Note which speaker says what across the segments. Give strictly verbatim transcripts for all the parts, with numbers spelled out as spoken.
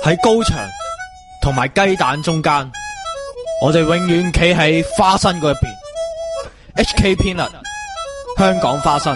Speaker 1: 喺高牆同埋雞蛋中間，我哋永遠企喺花生嗰一邊。H K Peanut，香港花生。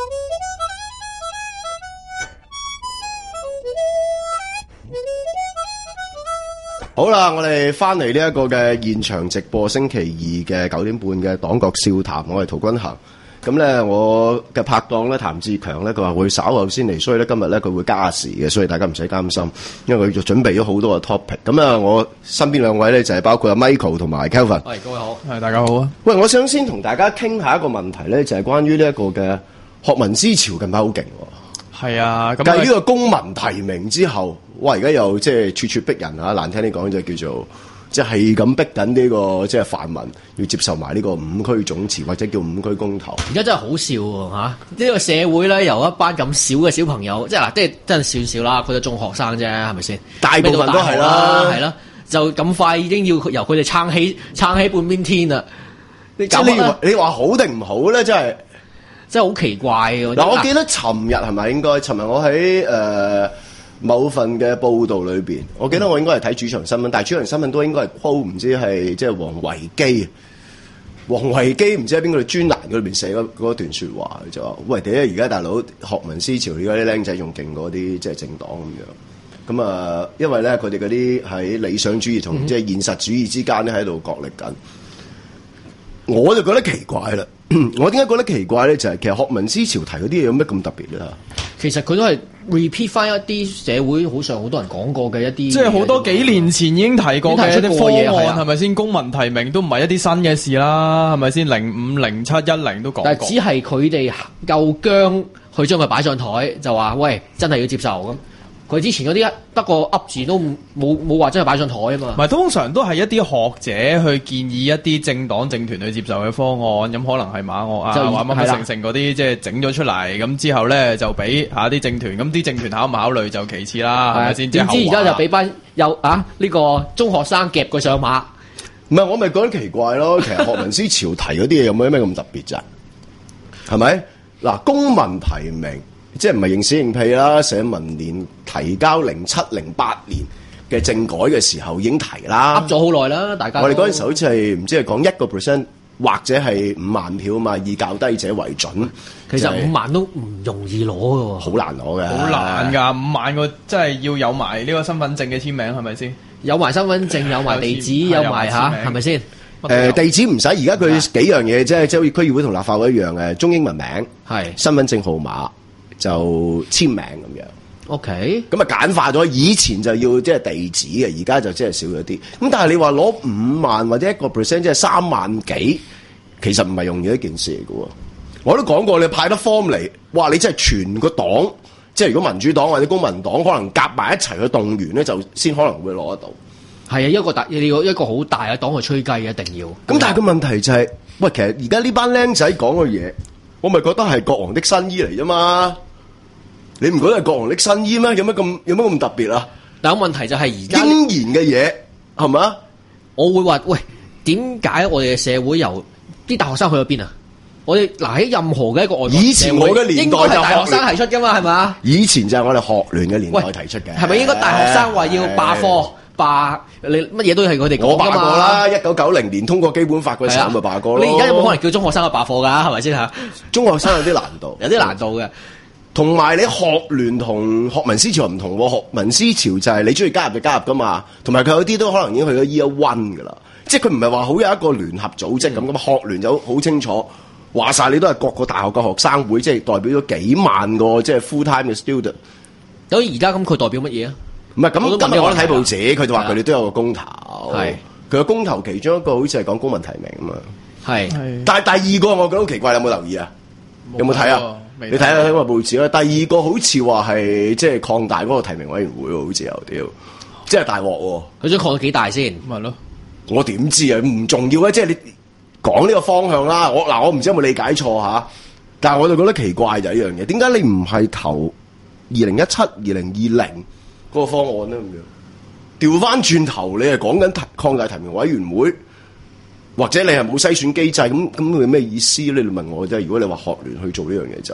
Speaker 2: 好啦，我哋翻嚟呢一個嘅現場直播，星期二嘅九點半嘅黨國笑談，我係陶君行。咁咧，我嘅拍檔咧，譚志強咧，佢話會稍後先嚟，所以咧今日咧佢會加時嘅，所以大家唔使擔心，因為佢就準備咗好多個 topic。咁啊，我身邊兩位咧就係包括阿 Michael 同埋 Kelvin。
Speaker 3: 係，各位好，
Speaker 1: 係大家好啊。
Speaker 2: 喂，我想先同大家傾下一個問題咧，就係關於呢一個嘅學民思潮近排好勁喎。
Speaker 1: 係啊，咁
Speaker 2: 繼呢個公民提名之後，哇！而家又即係處處逼人啊，難聽啲講就叫做。即係咁逼緊呢個即係泛民要接受埋呢個五區總辭或者叫五區公投。
Speaker 3: 而家真係好笑喎嚇！呢個社會咧，由一班咁少嘅小朋友，即係嗱，即係真係算少啦，佢都中學生啫，係咪先？
Speaker 2: 大部分都係啦，
Speaker 3: 係啦，就咁快已經要由佢哋撐起撐起半邊天啦！
Speaker 2: 即係你話你話好定唔好咧？真係
Speaker 3: 真係好奇怪嘅。
Speaker 2: 嗱，我記得尋日係咪應該？尋日我喺誒。呃某份嘅報道裏邊，我記得我應該係睇主場新聞，但係主場新聞都應該係 quote 唔知係即係黃維基，黃維基唔知喺邊個專欄嗰裏邊寫嗰段説話，就話：喂，點解而家大佬學民思潮，而家啲僆仔仲勁過啲即係政黨咁樣？咁啊，因為咧佢哋嗰啲喺理想主義同即係現實主義之間咧喺度角力緊。我就覺得奇怪啦，我點解覺得奇怪咧？就係、是、其實學民思潮提嗰啲嘢有咩咁特別咧？
Speaker 3: 其實佢都係 repeat 翻一啲社會好上好多人講過嘅一啲，
Speaker 4: 即係好多幾年前已經提過嘅一啲方案，係咪先？
Speaker 3: 啊、
Speaker 4: 公民提名都唔係一啲新嘅事啦，係咪先？零五、零七、一零都講過。
Speaker 3: 但係只係佢哋夠僵去將佢擺上台，就話喂，真係要接受咁。佢之前嗰啲得個噏字都冇冇話真係擺上台啊嘛。
Speaker 4: 唔係，通常都係一啲學者去建議一啲政黨政團去接受嘅方案，咁可能係馬嶽啊，或乜乜成成嗰啲，即係整咗出嚟，咁之後咧就俾下啲政團，咁啲政團考唔考慮就其次啦，係咪先？
Speaker 3: 點知而家就俾班有啊呢、呢個中學生夾佢上馬，
Speaker 2: 唔係我咪覺得奇怪咯。其實學民思潮提嗰啲嘢有冇咩咁特別咋？係咪嗱？公民提名。即係唔係認屎認屁啦？社民連提交零七零八年嘅政改嘅時候已經提啦，
Speaker 3: 噏咗好耐啦。大家
Speaker 2: 我哋嗰陣時好似係唔知係講一個 percent 或者係五萬票啊嘛，以較低者為準。
Speaker 3: 其實五萬都唔容易攞嘅喎，
Speaker 2: 好難攞嘅，
Speaker 4: 好難㗎。五萬個真係要有埋呢個身份證嘅簽名，係咪先？
Speaker 3: 有埋身份證，有埋地址，有埋嚇，係咪先？
Speaker 2: 誒、呃、地址唔使，而家佢幾樣嘢啫，即係好似區議會同立法會一樣嘅，中英文名
Speaker 3: 係
Speaker 2: 身份證號碼。就簽名咁樣
Speaker 3: ，OK，
Speaker 2: 咁啊簡化咗。以前就要即係地址嘅，而家就即係少咗啲。咁但係你話攞五萬或者一個 percent，即係三萬幾，其實唔係容易一件事嚟嘅喎。我都講過，你派得 form 嚟，哇！你真係全個黨，即係如果民主黨或者公民黨可能夾埋一齊去動員咧，就先可能會攞得到。
Speaker 3: 係啊，一個大你要一個好大嘅黨去吹雞，一定要。
Speaker 2: 咁但係個問題就係、是，喂，其實而家呢班僆仔講嘅嘢，我咪覺得係國王的新衣嚟啫嘛。你唔覺得係國王的新衣咩？有乜咁有乜咁特別啊？
Speaker 3: 但係問題就係而家
Speaker 2: 應然嘅嘢係咪啊？
Speaker 3: 我會話喂，點解我哋嘅社會由啲大學生去咗邊啊？我哋嗱喺任何嘅一個外國社會，
Speaker 2: 以前我嘅年代就
Speaker 3: 係大學生提出噶嘛，係咪？
Speaker 2: 以前就係我哋學聯嘅年代提出嘅，
Speaker 3: 係咪應該大學生話要罷課罷？你乜嘢都係佢哋講噶嘛？
Speaker 2: 我罷過啦，一九九零年通過基本法嗰時候咪罷過咯。
Speaker 3: 你而家有冇可能叫中學生去罷課噶？係咪先吓？
Speaker 2: 中學生有啲難度，
Speaker 3: 有啲難度嘅。
Speaker 2: 同埋你學聯同學民思潮唔同喎，學民思潮就係你中意加入就加入噶嘛，同埋佢有啲都可能已經去咗 year one 噶啦，即係佢唔係話好有一個聯合組織咁咁、嗯、學聯就好清楚，話晒你都係各個大學嘅學生會，即係代表咗幾萬個即係 full time 嘅 student。
Speaker 3: 咁而家咁佢代表乜嘢啊？唔
Speaker 2: 係咁，今日我都睇報紙，佢就話佢哋都有個公投，
Speaker 3: 係
Speaker 2: 佢個公投其中一個好似係講公民提名啊嘛，
Speaker 3: 係。
Speaker 2: 但係第二個我覺得好奇怪，你有冇留意啊？有冇睇啊？你睇下睇個報紙啦。第二個好似話係即係擴大嗰個提名委員會喎，好似有屌，即係大鑊喎。
Speaker 3: 佢想擴到幾大先？
Speaker 4: 咪咯，
Speaker 2: 我點知啊？唔重要啊！即係你講呢個方向啦。我嗱，我唔知有冇理解錯嚇，但係我就覺得奇怪就係一樣嘢。點解你唔係投二零一七、二零二零嗰個方案咧？咁樣調翻轉頭，你係講緊擴大提名委員會。或者你係冇篩選機制，咁咁佢咩意思咧？你問我啫。如果你話學聯去做呢樣嘢就，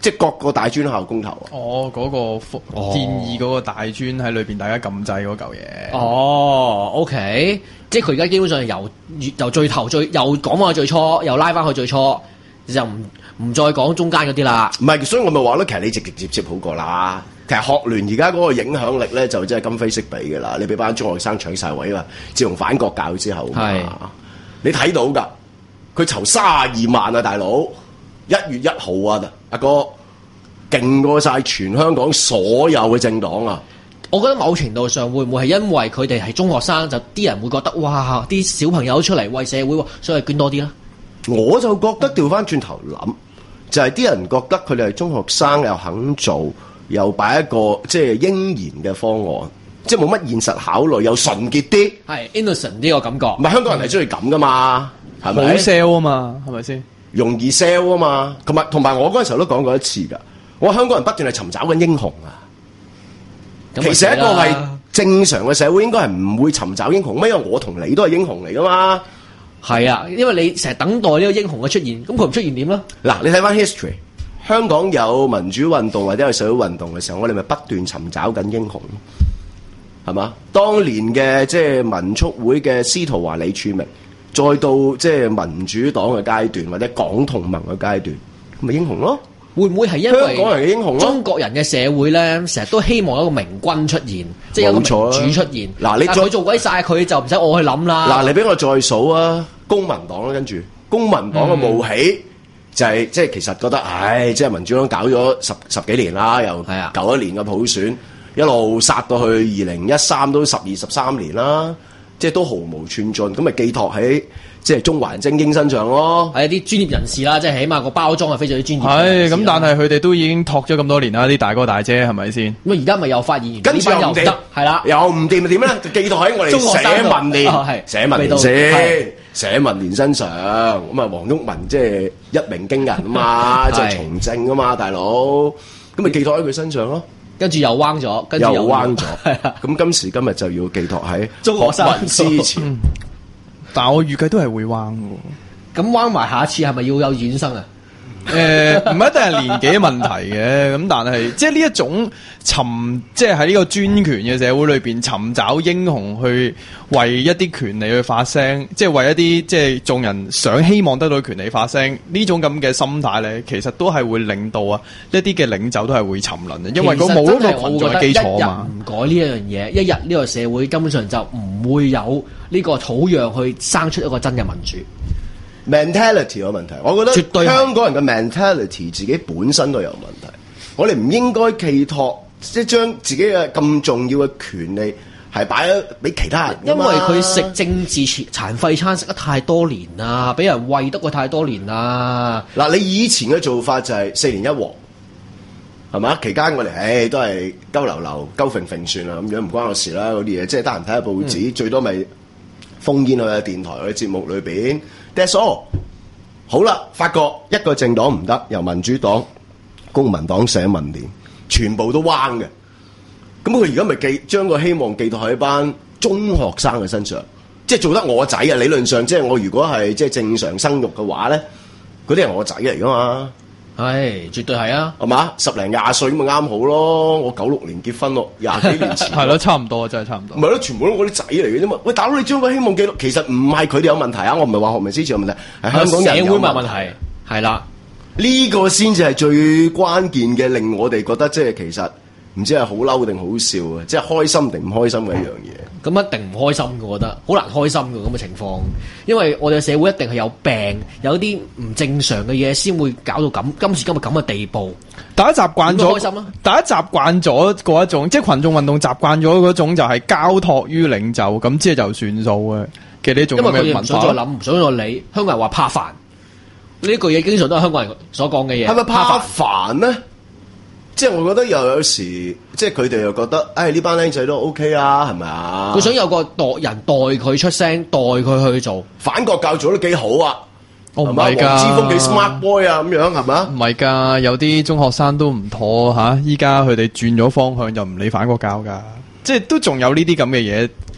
Speaker 2: 即係各個大專校公投啊。
Speaker 4: 哦，嗰、個福
Speaker 3: 哦
Speaker 4: 建議嗰個大專喺裏邊，大家撳掣嗰嚿嘢。
Speaker 3: 哦，OK，即係佢而家基本上係由由最頭最又講翻去最初，又拉翻去最初，就唔唔再講中間嗰啲啦。
Speaker 2: 唔係，所以我咪話咯，其實你直直接接好過啦。其實學聯而家嗰個影響力咧，就真係今非昔比嘅啦。你俾班中學生搶晒位嘛？自從反國教之後
Speaker 3: 係
Speaker 2: 嘛，你睇到㗎，佢籌三十二萬啊，大佬！一月一號啊，阿哥勁過晒全香港所有嘅政黨啊！
Speaker 3: 我覺得某程度上會唔會係因為佢哋係中學生，就啲人會覺得哇，啲小朋友出嚟為社會喎，所以捐多啲啦。
Speaker 2: 我就覺得調翻轉頭諗，就係、是、啲人覺得佢哋係中學生又肯做，又擺一個即係應然嘅方案，即係冇乜現實考慮，又純潔啲，
Speaker 3: 係 innocent 呢個感覺。
Speaker 2: 唔係香港人係中意咁噶嘛，係咪？
Speaker 4: 好 sell 啊嘛，係咪先？
Speaker 2: 容易 sell 啊嘛，同埋同埋我嗰陣時候都講過一次㗎，我話香港人不斷係尋找緊英雄啊。其實一個係正常嘅社會應該係唔會尋找英雄咩？因為我同你都係英雄嚟噶嘛。
Speaker 3: 係啊，因為你成日等待呢個英雄嘅出現，咁佢唔出現點咧？
Speaker 2: 嗱，你睇翻 history，香港有民主運動或者有社會運動嘅時候，我哋咪不斷尋找緊英雄，係嘛？當年嘅即係民促會嘅司徒華、李柱銘，再到即係民主黨嘅階段或者港同盟嘅階段，咪英雄咯？
Speaker 3: 會唔會係因為
Speaker 2: 香港人嘅英雄咯？
Speaker 3: 中國人嘅社會咧，成日都希望有一個明君出現，即係有一個明主出現。
Speaker 2: 嗱，你
Speaker 3: 但係佢做鬼晒，佢就唔使我去諗啦。
Speaker 2: 嗱，你俾我再數啊，公民黨啦，跟住公民黨嘅冒起、嗯、就係即係其實覺得，唉，即係民主黨搞咗十十幾年啦，由九一年嘅普選一路殺到去二零一三都十二十三年啦，即係都毫無寸進，咁咪寄託喺即係中環精英身上咯。
Speaker 3: 係啲專業人士啦，即係起碼個包裝係非常之專業。
Speaker 4: 係咁，但係佢哋都已經托咗咁多年啦，啲大哥大姐係咪先？
Speaker 3: 咁而家咪又發現，
Speaker 2: 跟住又唔掂，
Speaker 3: 係啦，
Speaker 2: 又唔掂咪點咧？就寄託喺我哋社民連，社民連先，社民連身上。咁啊，黃毓民即係一鳴驚人啊嘛，即係從政啊嘛，大佬。咁咪寄託喺佢身上咯。
Speaker 3: 跟住又彎咗，跟住
Speaker 2: 又彎咗。咁今時今日就要寄託喺
Speaker 3: 中學生
Speaker 2: 之前。
Speaker 4: 但係我預計都係會彎嘅。
Speaker 3: 咁彎埋下一次係咪要有衍生啊？
Speaker 4: 誒、呃，唔一定係年紀問題嘅，咁但係即係呢一種尋，即係喺呢個專權嘅社會裏邊尋找英雄去為一啲權利去發聲，即係為一啲即係眾人想希望得到權利發聲，呢種咁嘅心態咧，其實都係會令到啊一啲嘅領袖都係會沉淪嘅，因為佢冇一個群眾嘅基礎啊嘛。
Speaker 3: 唔改呢一樣嘢，一日呢個社會根本上就唔會有呢個土壤去生出一個真嘅民主。
Speaker 2: mentality 有問題，我覺得絕對香港人嘅 mentality 自己本身都有問題。我哋唔應該寄託，即係將自己嘅咁重要嘅權利係擺咗俾其他人。
Speaker 3: 因為佢食政治殘廢餐食得太多年啦，俾人餵得佢太多年啦。
Speaker 2: 嗱，你以前嘅做法就係四年一鑊，係嘛？期間我哋唉都係鳩流流、鳩揈揈算啦，咁樣唔關我事啦嗰啲嘢，即係得閒睇下報紙，嗯、最多咪烽煙去下電台嘅節目裏邊。That's all。好啦，發覺一個政黨唔得，由民主黨、公民黨、社民連，全部都彎嘅。咁佢而家咪寄將個希望寄託喺班中學生嘅身上，即係做得我仔啊！理論上，即係我如果係即係正常生育嘅話咧，嗰啲係我仔嚟噶嘛。
Speaker 3: 係，絕對係啊，
Speaker 2: 係嘛？十零廿歲咁咪啱好咯。我九六年結婚咯，廿幾年前
Speaker 4: 係咯，差唔多，真係差唔多。
Speaker 2: 唔係咯，全部都我啲仔嚟嘅啫嘛。喂，大佬，你將個希望記錄，其實唔係佢哋有問題啊。我唔係話學民思潮有問題，係香港人有
Speaker 3: 社會冇
Speaker 2: 問
Speaker 3: 問題。係啦，
Speaker 2: 呢個先至係最關鍵嘅，令我哋覺得即係其實唔知係好嬲定好笑啊！即係開心定唔開心嘅一樣嘢。
Speaker 3: 咁一定唔開心嘅，我覺得好難開心嘅咁嘅情況，因為我哋嘅社會一定係有病，有啲唔正常嘅嘢先會搞到咁今時今日咁嘅地步。
Speaker 4: 大家習慣咗，
Speaker 3: 開心啊！
Speaker 4: 大家習慣咗嗰一種，即係群眾運動習慣咗嗰種，就係交託於領袖，咁之後就算數嘅嘅呢種咁嘅文化。
Speaker 3: 因為佢哋唔想再諗，唔想再理。香港人話怕煩，呢句嘢經常都係香港人所講嘅嘢。
Speaker 2: 係咪怕煩咧？即係我覺得又有時，即係佢哋又覺得，唉呢班僆仔都 OK 啊，係咪啊？
Speaker 3: 佢想有個代人代佢出聲，代佢去做
Speaker 2: 反國教做得幾好啊？
Speaker 4: 哦，唔係㗎，
Speaker 2: 黃之鋒幾 smart boy 啊，咁樣係嘛？
Speaker 4: 唔係㗎，有啲中學生都唔妥嚇，依家佢哋轉咗方向就唔理反國教㗎，即係都仲有呢啲咁嘅嘢。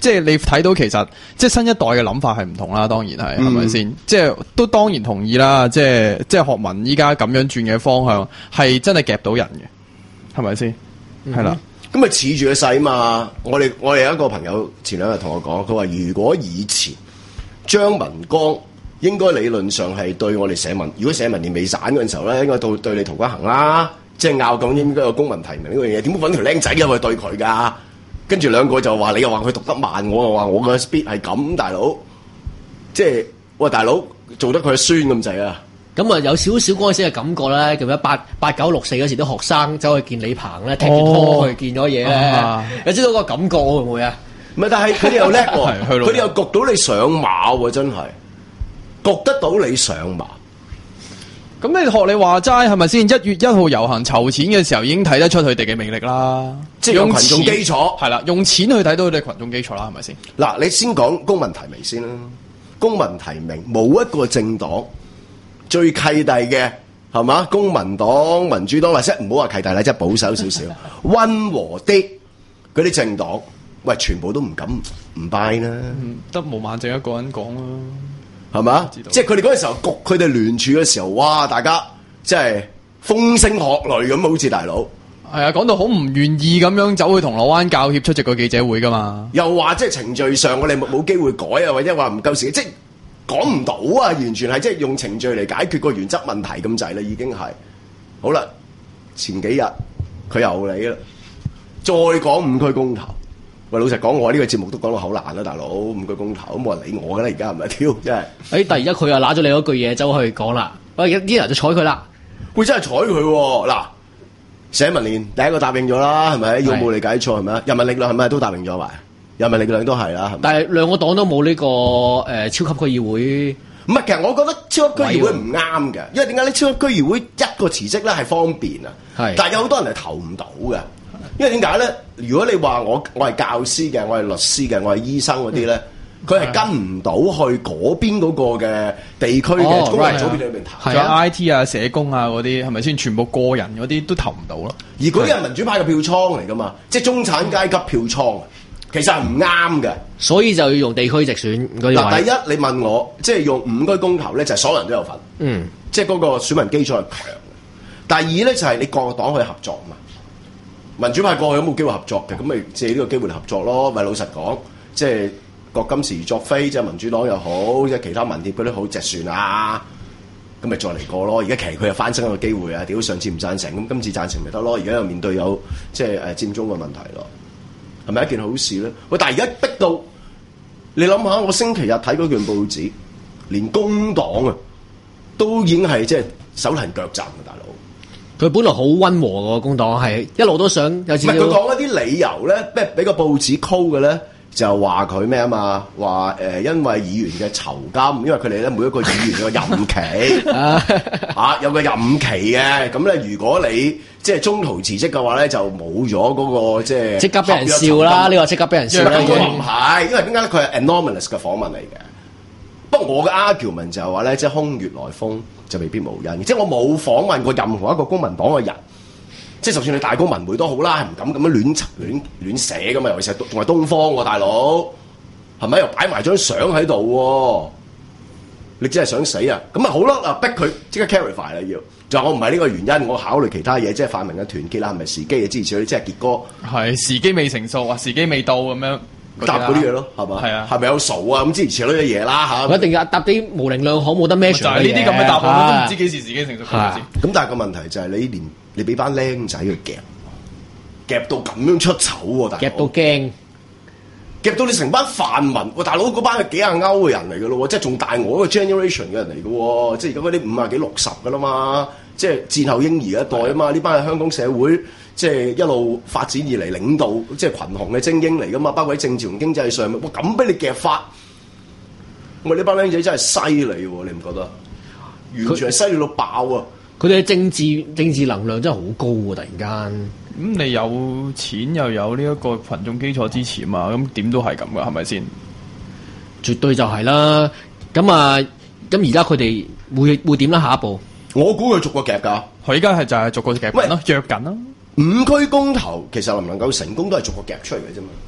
Speaker 4: 即係你睇到其實即係新一代嘅諗法係唔同啦，當然係係咪先？即係都當然同意啦，即係即係學民依家咁樣轉嘅方向係真係夾到人嘅，係咪先？係啦、
Speaker 2: 嗯，咁咪恃住個勢嘛。我哋我哋有一個朋友前兩日同我講，佢話如果以前張文光應該理論上係對我哋社民，如果社民連未散嗰陣時候咧，應該對對你陶家行啦，即係拗緊應該有公民提名呢個嘢，點會揾條僆仔入去對佢㗎？跟住兩個就話你又話佢讀得慢，我又話我嘅 speed 係咁，大佬，即係喂大佬做得佢孫咁滯啊！
Speaker 3: 咁啊有少少嗰陣時嘅感覺咧，叫咩八八九六四嗰時啲學生走去見李鵬咧，踢住拖去見咗嘢咧，你知道個感覺會唔會啊？
Speaker 2: 唔係，但係佢哋又叻喎，
Speaker 4: 佢
Speaker 2: 哋又焗到你上馬喎，真係焗得到你上馬。
Speaker 4: 咁你學你話齋係咪先？一月一號遊行籌錢嘅時候已經睇得出佢哋嘅魅力啦，
Speaker 2: 即係用群眾基礎
Speaker 4: 係啦，用錢去睇到佢哋群眾基礎啦，係咪先？
Speaker 2: 嗱，你先講公民提名先啦。公民提名冇一個政黨最契弟嘅係嘛？公民黨、民主黨或者唔好話契弟啦，即係保守少少、溫和啲嗰啲政黨，喂，全部都唔敢唔 buy 啦。
Speaker 4: 得毛孟靜一個人講啦。
Speaker 2: 係嘛？即係佢哋嗰陣時候焗佢哋聯署嘅時候，哇！大家即係風聲鶴唳咁，好似大佬。
Speaker 4: 係啊，講到好唔願意咁樣走去銅鑼灣教協出席個記者會噶嘛。
Speaker 2: 又話即係程序上我哋冇冇機會改啊，或者話唔夠時，即係講唔到啊！完全係即係用程序嚟解決個原則問題咁滯啦，已經係。好啦，前幾日佢又嚟啦，再講五區公投。喂，老實講，我呢個節目都講到好難啦，大佬，五區公投都冇人理我噶啦，而家係咪挑真係？誒、
Speaker 3: 欸，但係而家佢又揦咗你嗰句嘢走去講啦，喂，啲人就睬佢啦。
Speaker 2: 會真係睬佢喎！嗱，社民連第一個答應咗啦，係咪？要冇理解錯係咪啊？人民力量係咪都答應咗埋？人民力量都係啦，係咪？
Speaker 3: 但係兩個黨都冇呢、這個誒、呃、超級區議會。
Speaker 2: 唔係，其實我覺得超級區議會唔啱嘅，因為點解咧？超級區議會一個辭職咧係方便啊，
Speaker 3: 係，
Speaker 2: 但係有好多人係投唔到嘅。因為點解咧？如果你話我我係教師嘅，我係律師嘅，我係醫生嗰啲咧，佢、嗯、係跟唔到去嗰邊嗰個嘅地區嘅功能組別裏面投。
Speaker 4: 仲有 I T 啊、社工啊嗰啲，係咪先？全部個人嗰啲都投唔到咯。
Speaker 2: 而嗰啲係民主派嘅票倉嚟噶嘛，即係中產階級票倉，其實係唔啱嘅。
Speaker 3: 所以就要用地區直選嗰啲。
Speaker 2: 嗱，第一你問我，即係用五區公投咧，就係、是、所有人都有份。嗯，即係嗰個選民基礎係強。第二咧就係、是、你各個黨可以合作嘛。民主派過去有冇機會合作嘅？咁咪借呢個機會嚟合作咯。咪老實講，即係國今時作非，即係民主黨又好，即係其他民協嗰啲好直算啊。咁咪再嚟過咯。而家其實佢又翻身一個機會啊！屌上次唔贊成，咁今次贊成咪得咯。而家又面對有即係誒佔中嘅問題咯，係咪一件好事咧？喂，但係而家逼到你諗下，我星期日睇嗰段報紙，連工黨啊都已經係即係手騰腳震嘅大佬。
Speaker 3: 佢本來好溫和嘅工黨，係一路都想有少少。唔係佢
Speaker 2: 講一啲理由咧，咩俾個報紙 call 嘅咧，就話佢咩啊嘛？話誒、呃，因為議員嘅酬金，因為佢哋咧每一個議員有個任期啊，有個任期嘅。咁咧，如果你即係中途辭職嘅話咧，就冇咗嗰個即係
Speaker 3: 即刻俾人笑啦！呢個即刻俾人笑啦。
Speaker 2: 唔係，因為點解咧？佢係 anomalous 嘅訪問嚟嘅。不過我嘅 argument 就係話咧，即係空穴來風就未必無因。即係我冇訪問過任何一個公民黨嘅人，即係就算你大公文匯都好啦，係唔敢咁樣亂亂亂寫噶嘛。尤其是仲係東方喎、啊，大佬係咪又擺埋張相喺度喎？你真係想死啊！咁啊好啦，嗱逼佢即刻 clarify 啦，要就話我唔係呢個原因，我考慮其他嘢，即係泛民嘅團結啦，係咪時機嘅支持佢？即係傑哥
Speaker 4: 係時機未成熟啊，時機未到咁樣。
Speaker 2: 答嗰啲嘢咯，係嘛？係啊，係咪有數啊？咁之前嗰啲嘢啦嚇，
Speaker 3: 我一定要答啲模棱兩可冇得孭。
Speaker 4: 就係呢啲咁嘅答案，我都唔知幾時時機成熟先。
Speaker 2: 咁但係個問題就係你連你俾班僆仔去夾，夾到咁樣出醜喎，大佬！夾
Speaker 3: 到驚，
Speaker 2: 夾到你成班泛民，喂大佬嗰班係幾廿歐嘅人嚟嘅咯，即係仲大我個 generation 嘅人嚟嘅喎，即係而家嗰啲五啊幾六十嘅啦嘛，即係戰後嬰兒一代啊嘛，呢班係香港社會。即係一路發展以嚟領導，即係群雄嘅精英嚟噶嘛，包括喺政治同經濟上面，哇咁俾你夾法，我呢班僆仔真係犀利喎，你唔覺得？完全係犀利到爆啊！
Speaker 3: 佢哋嘅政治政治能量真係好高喎，突然間。
Speaker 4: 咁、嗯、你有錢又有呢一個群眾基礎支持嘛？咁點都係咁噶，係咪先？
Speaker 3: 絕對就係啦。咁啊，咁而家佢哋會會點啦？下一步，
Speaker 2: 我估佢逐個夾㗎。
Speaker 4: 佢而家係就係逐個夾緊咯，約緊咯。
Speaker 2: 五區公投其實能唔能夠成功都係逐個夾出嚟嘅啫嘛。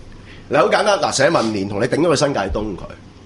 Speaker 2: 嗱，好簡單，嗱，社民連同你頂咗個新界東佢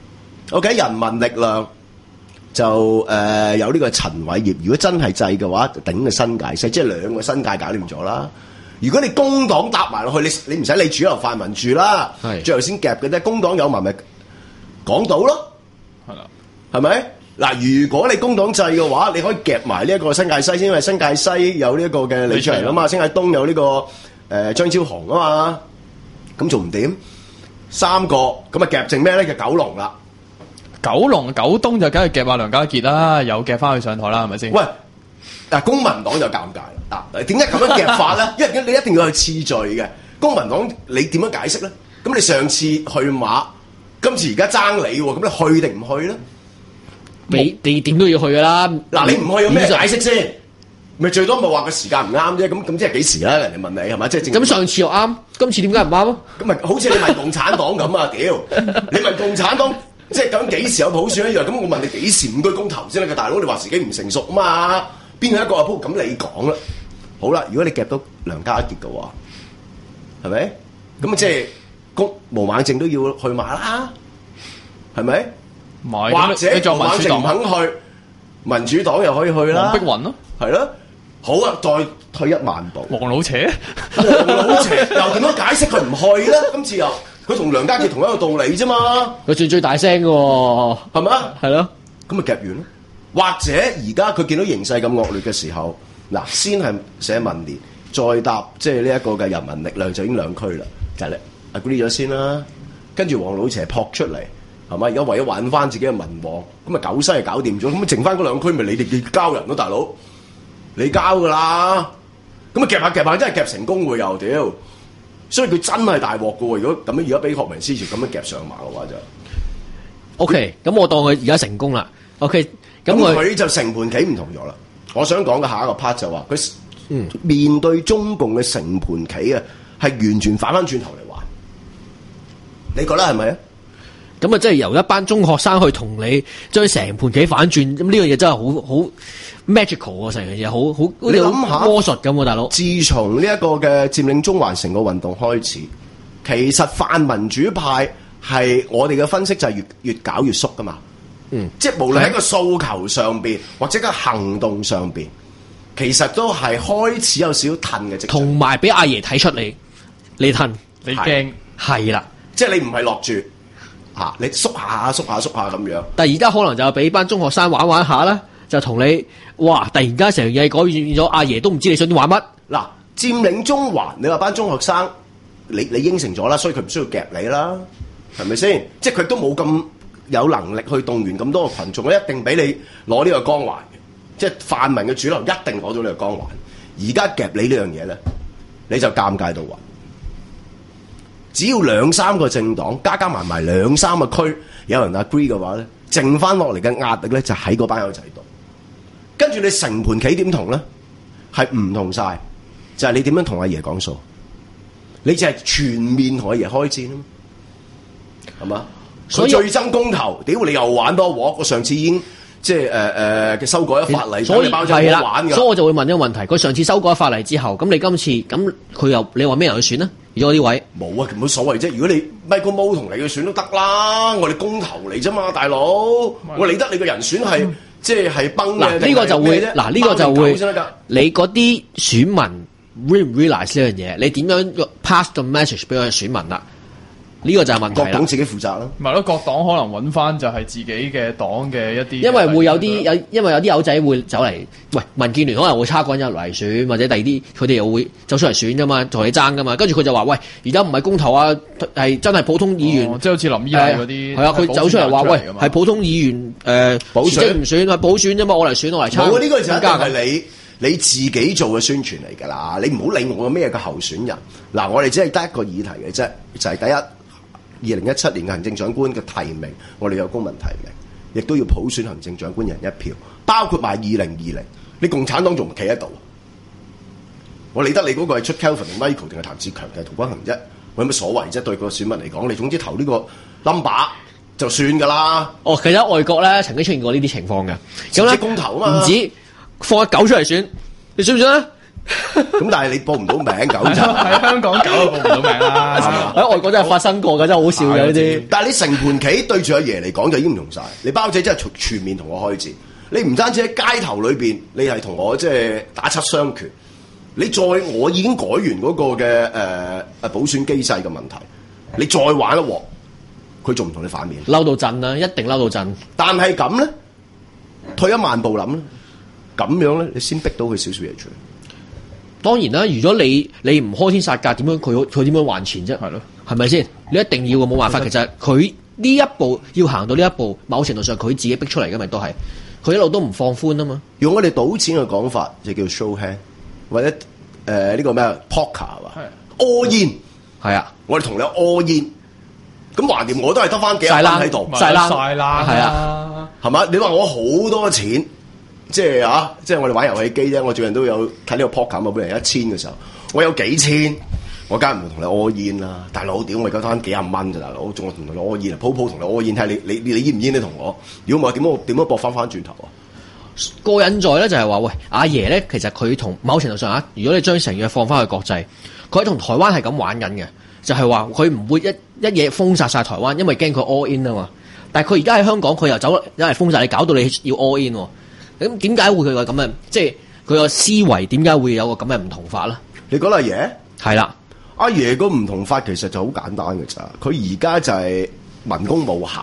Speaker 2: ，OK， 人民力量就誒、呃、有呢個陳偉業，如果真係制嘅話，就頂個新界西，即係兩個新界搞掂咗啦。如果你工黨搭埋落去，你你唔使你主流泛民住啦，
Speaker 3: 係
Speaker 2: 最後先夾嘅啫。工黨有埋咪港島咯，
Speaker 4: 係啦，
Speaker 2: 係咪？嗱，如果你工黨制嘅話，你可以夾埋呢一個新界西先，因為新界西有呢一個嘅李卓人啊嘛，新界東有呢、這個誒、呃、張超雄啊嘛，咁仲唔掂？三個咁啊夾剩咩咧？就九龍啦。
Speaker 4: 九龍九東就梗係夾阿梁家傑啦，又夾翻去上台啦，係咪先？
Speaker 2: 喂，嗱，公民黨就尷尬啦。嗱，點解咁樣夾法咧？因為你一定要去次序嘅。公民黨你點樣解釋咧？咁你上次去馬，今次而家爭你喎，咁你去定唔去咧？
Speaker 3: 你你點都要去噶啦。
Speaker 2: 嗱，你唔去有咩解釋先？咪最多咪話個時間唔啱啫。咁咁即係幾時啦？人哋問你係咪？即係
Speaker 3: 咁上次又啱，今次點解唔啱啊？
Speaker 2: 咁咪好似你問共產黨咁啊？屌，你問共產黨即係咁幾時有普選一樣？咁我問你幾時五居公投先啦？個大佬你話自己唔成熟啊嘛？邊個一個阿鋪咁你講啦？好啦，如果你夾到梁家傑嘅話，係咪？咁即係公毛孟靜都要去馬啦，係咪？
Speaker 4: 唔係，
Speaker 2: 或者
Speaker 4: 你做
Speaker 2: 毛孟靜唔
Speaker 4: 民主黨
Speaker 2: 肯去，民主黨又可以去啦。
Speaker 4: 黃碧雲咯，
Speaker 2: 係咯。好啊，再退一萬步，
Speaker 4: 黃老邪，
Speaker 2: 黃老邪又點樣解釋佢唔去咧？今次又佢同梁家傑同一個道理啫嘛。
Speaker 3: 佢最最大聲嘅喎，
Speaker 2: 係咪啊？
Speaker 3: 係咯。
Speaker 2: 咁咪夾完咯。或者而家佢見到形勢咁惡劣嘅時候，嗱，先係社民連，再搭即係呢一個嘅人民力量就已經兩區啦，就係、是、agree 咗先啦。跟住黃老邪撲出嚟，係咪？而家為咗揾翻自己嘅民望，咁啊九西係搞掂咗，咁啊剩翻嗰兩區咪你哋嘅交人咯，大佬，你交噶啦。咁啊夾下夾下真係夾成功喎又屌，所以佢真係大鑊噶喎。如果咁樣而家俾學民思潮咁樣夾上馬嘅話就
Speaker 3: OK，咁我當佢而家成功啦。OK，咁
Speaker 2: 咁
Speaker 3: 佢
Speaker 2: 佢就成盤棋唔同咗啦。我想講嘅下一個 part 就話佢嗯面對中共嘅成盤棋啊，係完全反翻轉頭嚟玩。你覺得係咪啊？
Speaker 3: 咁啊，即係由一班中學生去同你將成盤棋反轉，咁呢樣嘢真係好好 magical 啊！成樣嘢好好，
Speaker 2: 你諗下
Speaker 3: 魔術咁喎，大佬。
Speaker 2: 自從呢一個嘅佔領中環成個運動開始，其實泛民主派係我哋嘅分析就係越越搞越縮噶嘛。嗯，即係無論喺個訴求上邊或者個行動上邊，其實都係開始有少少褪嘅跡象。
Speaker 3: 同埋俾阿爺睇出你，你褪，
Speaker 4: 你驚
Speaker 3: 係啦。
Speaker 2: 即係你唔係落住嚇，你縮下縮下縮下咁樣。
Speaker 3: 但係而家可能就俾班中學生玩玩下啦，就同你哇！突然間成樣嘢改變咗，阿爺都唔知你想玩乜。
Speaker 2: 嗱，佔領中環，你話班中學生，你你應承咗啦，所以佢唔需要夾你啦，係咪先？即係佢都冇咁有能力去動員咁多個群眾，一定俾你攞呢個光環嘅。即係泛民嘅主流一定攞到呢個光環。而家夾你呢樣嘢咧，你就尷尬到暈。只要兩三個政黨加加埋埋兩三個區有人 agree 嘅話咧，剩翻落嚟嘅壓力咧就喺嗰班友仔度。跟住你成盤棋點同咧？係唔同晒，就係、是、你點樣同阿爺講數？你就係全面同阿爺開戰啊嘛，係嘛？佢最憎公投，屌你又玩多鑊！我上次已經即係誒誒嘅修改咗法例，
Speaker 3: 所以係啦，所以我就會問一個問題：佢上次修改法例之後，咁你今次咁佢又你話咩人去選呢？如果啲位
Speaker 2: 冇啊，冇所謂啫。如果你 Michael Mo 同你去選都得啦，我哋公投嚟啫嘛，大佬。我理得你個人選係、嗯、即係係崩嘅。
Speaker 3: 嗱呢個就會，嗱呢個就會，你嗰啲選民 real 唔 realize 呢樣嘢？你點樣 pass 個 message 俾我嘅選民啦？呢、這個就係問題啦。各黨自己負責啦。
Speaker 4: 唔係咯，各黨可能揾翻就係自己嘅黨嘅一啲。
Speaker 3: 因為會有啲有，因為有啲友仔會走嚟，喂，民建聯可能會差個人入嚟選，或者第二啲佢哋又會走出嚟選噶嘛，同你爭噶嘛。跟住佢就話：喂，而家唔係公投啊，係真係普通議員，
Speaker 4: 哦、即係好似林依麗嗰啲。係、呃、啊，佢走出嚟話：喂，係普通議員誒，呃、補選唔選係補選啫嘛，我嚟選我嚟參。
Speaker 2: 冇呢、這個就一定係你你自己做嘅宣傳嚟㗎啦。你唔好理我咩嘅候選人。嗱，我哋只係得一個議題嘅啫，就係、是、第一。二零一七年嘅行政長官嘅提名，我哋有公民提名，亦都要普選行政長官人一票，包括埋二零二零。你共產黨仲唔企喺度？我理得你嗰個係出 Kelvin 定 Michael 定係譚志強定係陶君行啫，我有乜所謂啫？對個選民嚟講，你總之投呢個 number 就算㗎啦。
Speaker 3: 哦，其實外國咧曾經出現過呢啲情況嘅，咁咧
Speaker 2: 公投啊嘛，
Speaker 3: 唔止放一狗出嚟選，你選唔選啊？
Speaker 2: 咁但係你報唔到名狗就
Speaker 4: 喺香港狗都報唔到名啦。
Speaker 3: 喺外國真係發生過㗎，真係好笑嘅呢啲。
Speaker 2: 但係你成盤棋對住阿爺嚟講就已經唔同晒。你包仔真係全面同我開戰。你唔單止喺街頭裏邊，你係同我即係打七雙拳。你再我已經改完嗰個嘅誒誒補選機制嘅問題，你再玩一鑊，佢仲唔同你反面？
Speaker 3: 嬲到震啦，一定嬲到震。
Speaker 2: 但係咁咧，退一萬步諗咧，咁樣咧，你先逼到佢少少嘢出嚟。
Speaker 3: 當然啦，如果你你唔開天殺價，點樣佢佢點樣還錢啫？係咯，係咪先？你一定要嘅，冇辦法。其實佢呢一步要行到呢一步，某程度上佢自己逼出嚟嘅咪都係，佢一路都唔放寬啊嘛。
Speaker 2: 用我哋賭錢嘅講法，就叫 show hand，或者誒呢、呃這個咩 poker 係嘛？all in
Speaker 3: 係啊，
Speaker 2: 我哋同你 all in，咁橫掂我都係得翻幾廿蚊喺度，
Speaker 3: 晒啦，
Speaker 4: 晒啦，
Speaker 3: 係啊，
Speaker 2: 係嘛？你話我好多錢？即係啊！即係我哋玩遊戲機啫。我最近都有睇呢個 poker 嘛，俾人一千嘅時候，我有幾千，我梗係唔會同你 all in 啦。大佬，屌我而家翻幾廿蚊咋大佬，仲我同你 all in 啊？鋪鋪同你 all in，睇下你你你你煙唔煙？你同我，如果唔係點樣點樣搏翻翻轉頭啊？
Speaker 3: 過癮在咧就係話，喂，阿爺咧其實佢同某程度上啊，如果你將成嘢放翻去國際，佢同台灣係咁玩緊嘅，就係話佢唔會一一嘢封殺晒台灣，因為驚佢 all in 啊嘛。但係佢而家喺香港，佢又走因為封殺你，搞到你要 all in 喎。咁點解會佢個咁嘅，即係佢個思維點解會有個咁嘅唔同法咧？
Speaker 2: 你講阿爺
Speaker 3: 係啦，
Speaker 2: 阿爺個唔同法其實就好簡單嘅咋，佢而家就係文攻武嚇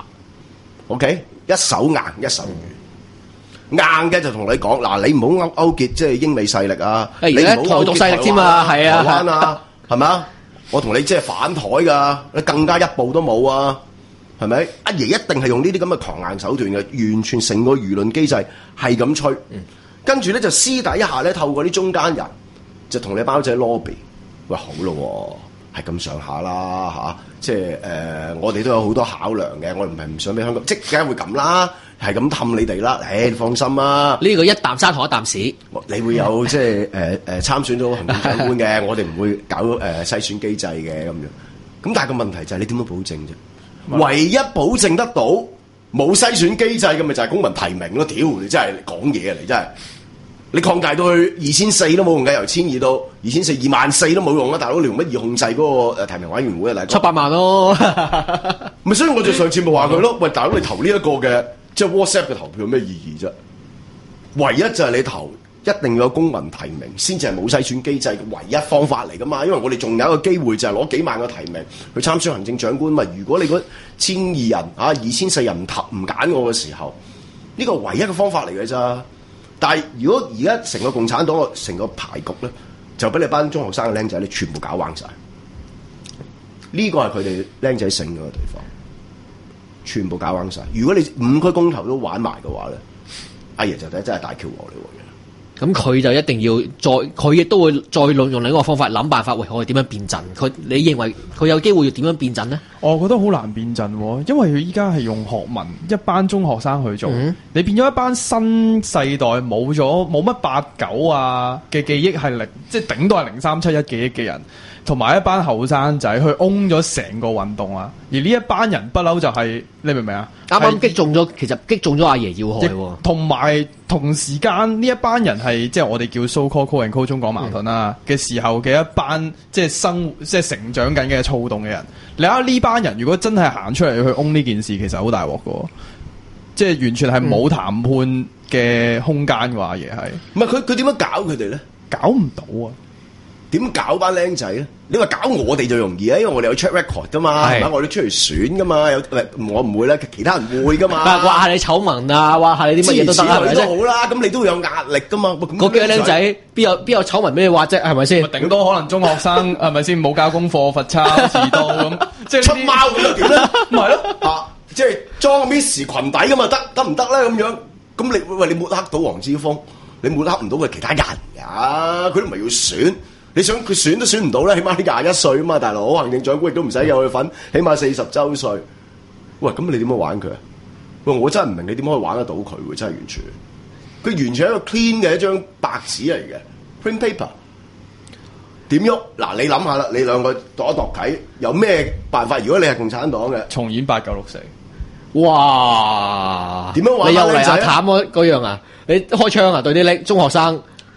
Speaker 2: ，OK， 一手硬一手軟，硬嘅就同你講嗱，你唔好勾勾結即係英美勢力啊，
Speaker 3: 你
Speaker 2: 唔好
Speaker 3: 台獨勢力添啊，係啊，
Speaker 2: 台灣啊，係咪啊？我同你即係反台㗎，你更加一步都冇啊！係咪？阿爺一定係用呢啲咁嘅強硬手段嘅，完全成個輿論機制係咁吹，嗯、跟住咧就私底下咧透過啲中間人就同你包仔 lobby， 喂好咯，係咁上下啦嚇，即係誒、呃、我哋都有好多考量嘅，我唔係唔想俾香港，即係梗係會咁啦，係咁氹你哋啦，誒放心啦，
Speaker 3: 呢個一啖沙同一啖屎，
Speaker 2: 你會有即係誒誒參選到行政長官嘅，我哋唔會搞誒、呃、篩選機制嘅咁樣，咁但係個問題就係你點樣保證啫？唯一保證得到冇篩選機制嘅咪就係公民提名咯，屌你真係講嘢啊！你真係你擴大到去二千四都冇用嘅，由千二到二千四二萬四都冇用啦，大佬你用乜嘢控制嗰個誒提名委員會啊？嚟
Speaker 3: 七百萬咯，
Speaker 2: 咪所以我就上次咪話佢咯，喂大佬你投呢一個嘅即係 WhatsApp 嘅投票有咩意義啫？唯一就係你投。一定要有公民提名，先至係冇篩選機制嘅唯一方法嚟噶嘛？因為我哋仲有一個機會就係攞幾萬個提名去參選行政長官嘛。如果你嗰千二人啊二千四人唔投唔揀我嘅時候，呢個唯一嘅方法嚟嘅咋？但係如果而家成個共產黨成個牌局咧，就俾你班中學生嘅僆仔你全部搞彎晒。呢個係佢哋僆仔醒嘅地方，全部搞彎晒。如果你五區公投都玩埋嘅話咧，阿爺就真係大 Q 我嚟喎。
Speaker 3: 咁佢就一定要再，佢亦都會再用另一個方法諗辦法。喂，我哋點樣變陣？佢你認為佢有機會要點樣變陣呢？
Speaker 4: 我覺得好難變陣，因為佢依家係用學民一班中學生去做，嗯、你變咗一班新世代冇咗冇乜八九啊嘅記憶係零，即係頂多係零三七一記憶嘅人，同埋一班後生仔去 own 咗成個運動啊！而呢一班人不嬲就係、是、你明唔明啊？
Speaker 3: 啱啱擊中咗，其實擊中咗阿爺要害喎。
Speaker 4: 同埋同時間呢一班人係即係我哋叫 so call call and call 中港矛盾啦嘅、嗯、時候嘅一班即係生即係成長緊嘅躁動嘅人。你睇下呢班人如果真係行出嚟去 own 呢件事，其實好大鑊㗎，即係完全係冇談判嘅空間嘅話，阿爺係
Speaker 2: 唔係佢佢點樣搞佢哋咧？
Speaker 4: 搞唔到啊！
Speaker 2: 點搞班僆仔咧？你話搞我哋就容易啊，因為我哋有 track record 噶嘛，係咪？我哋出嚟選噶嘛，有我唔會啦，其他人會噶嘛。
Speaker 3: 話下你醜聞啊，話下你啲乜嘢都得係咪
Speaker 2: 都好啦，咁你都會有壓力噶嘛。
Speaker 3: 嗰幾個僆仔邊有邊有醜聞俾你話啫？係咪先？
Speaker 4: 頂多可能中學生係咪先冇交功課、罰抄、遲到咁，即係
Speaker 2: 出貓咁又點咧？咪係咯，啊，即係裝 Miss 裙底咁啊，得得唔得咧？咁樣咁你喂你抹黑到黃之鋒，你抹黑唔到佢其他人㗎，佢都唔係要選。你想佢選都選唔到咧，起碼你廿一歲啊嘛，大佬行政長官亦都唔使有佢份，起碼四十週歲。喂，咁你點樣玩佢啊？喂，我真係唔明你點可以玩得到佢喎，真係完全。佢完全係一個 clean 嘅一張白紙嚟嘅 print paper。點喐？嗱，你諗下啦，你兩個度一度睇，有咩辦法？如果你係共產黨嘅，
Speaker 4: 重演八九六四。
Speaker 3: 哇！
Speaker 2: 點樣玩？
Speaker 3: 你又嚟阿譚嗰嗰樣啊？你開槍啊？對啲叻中學生？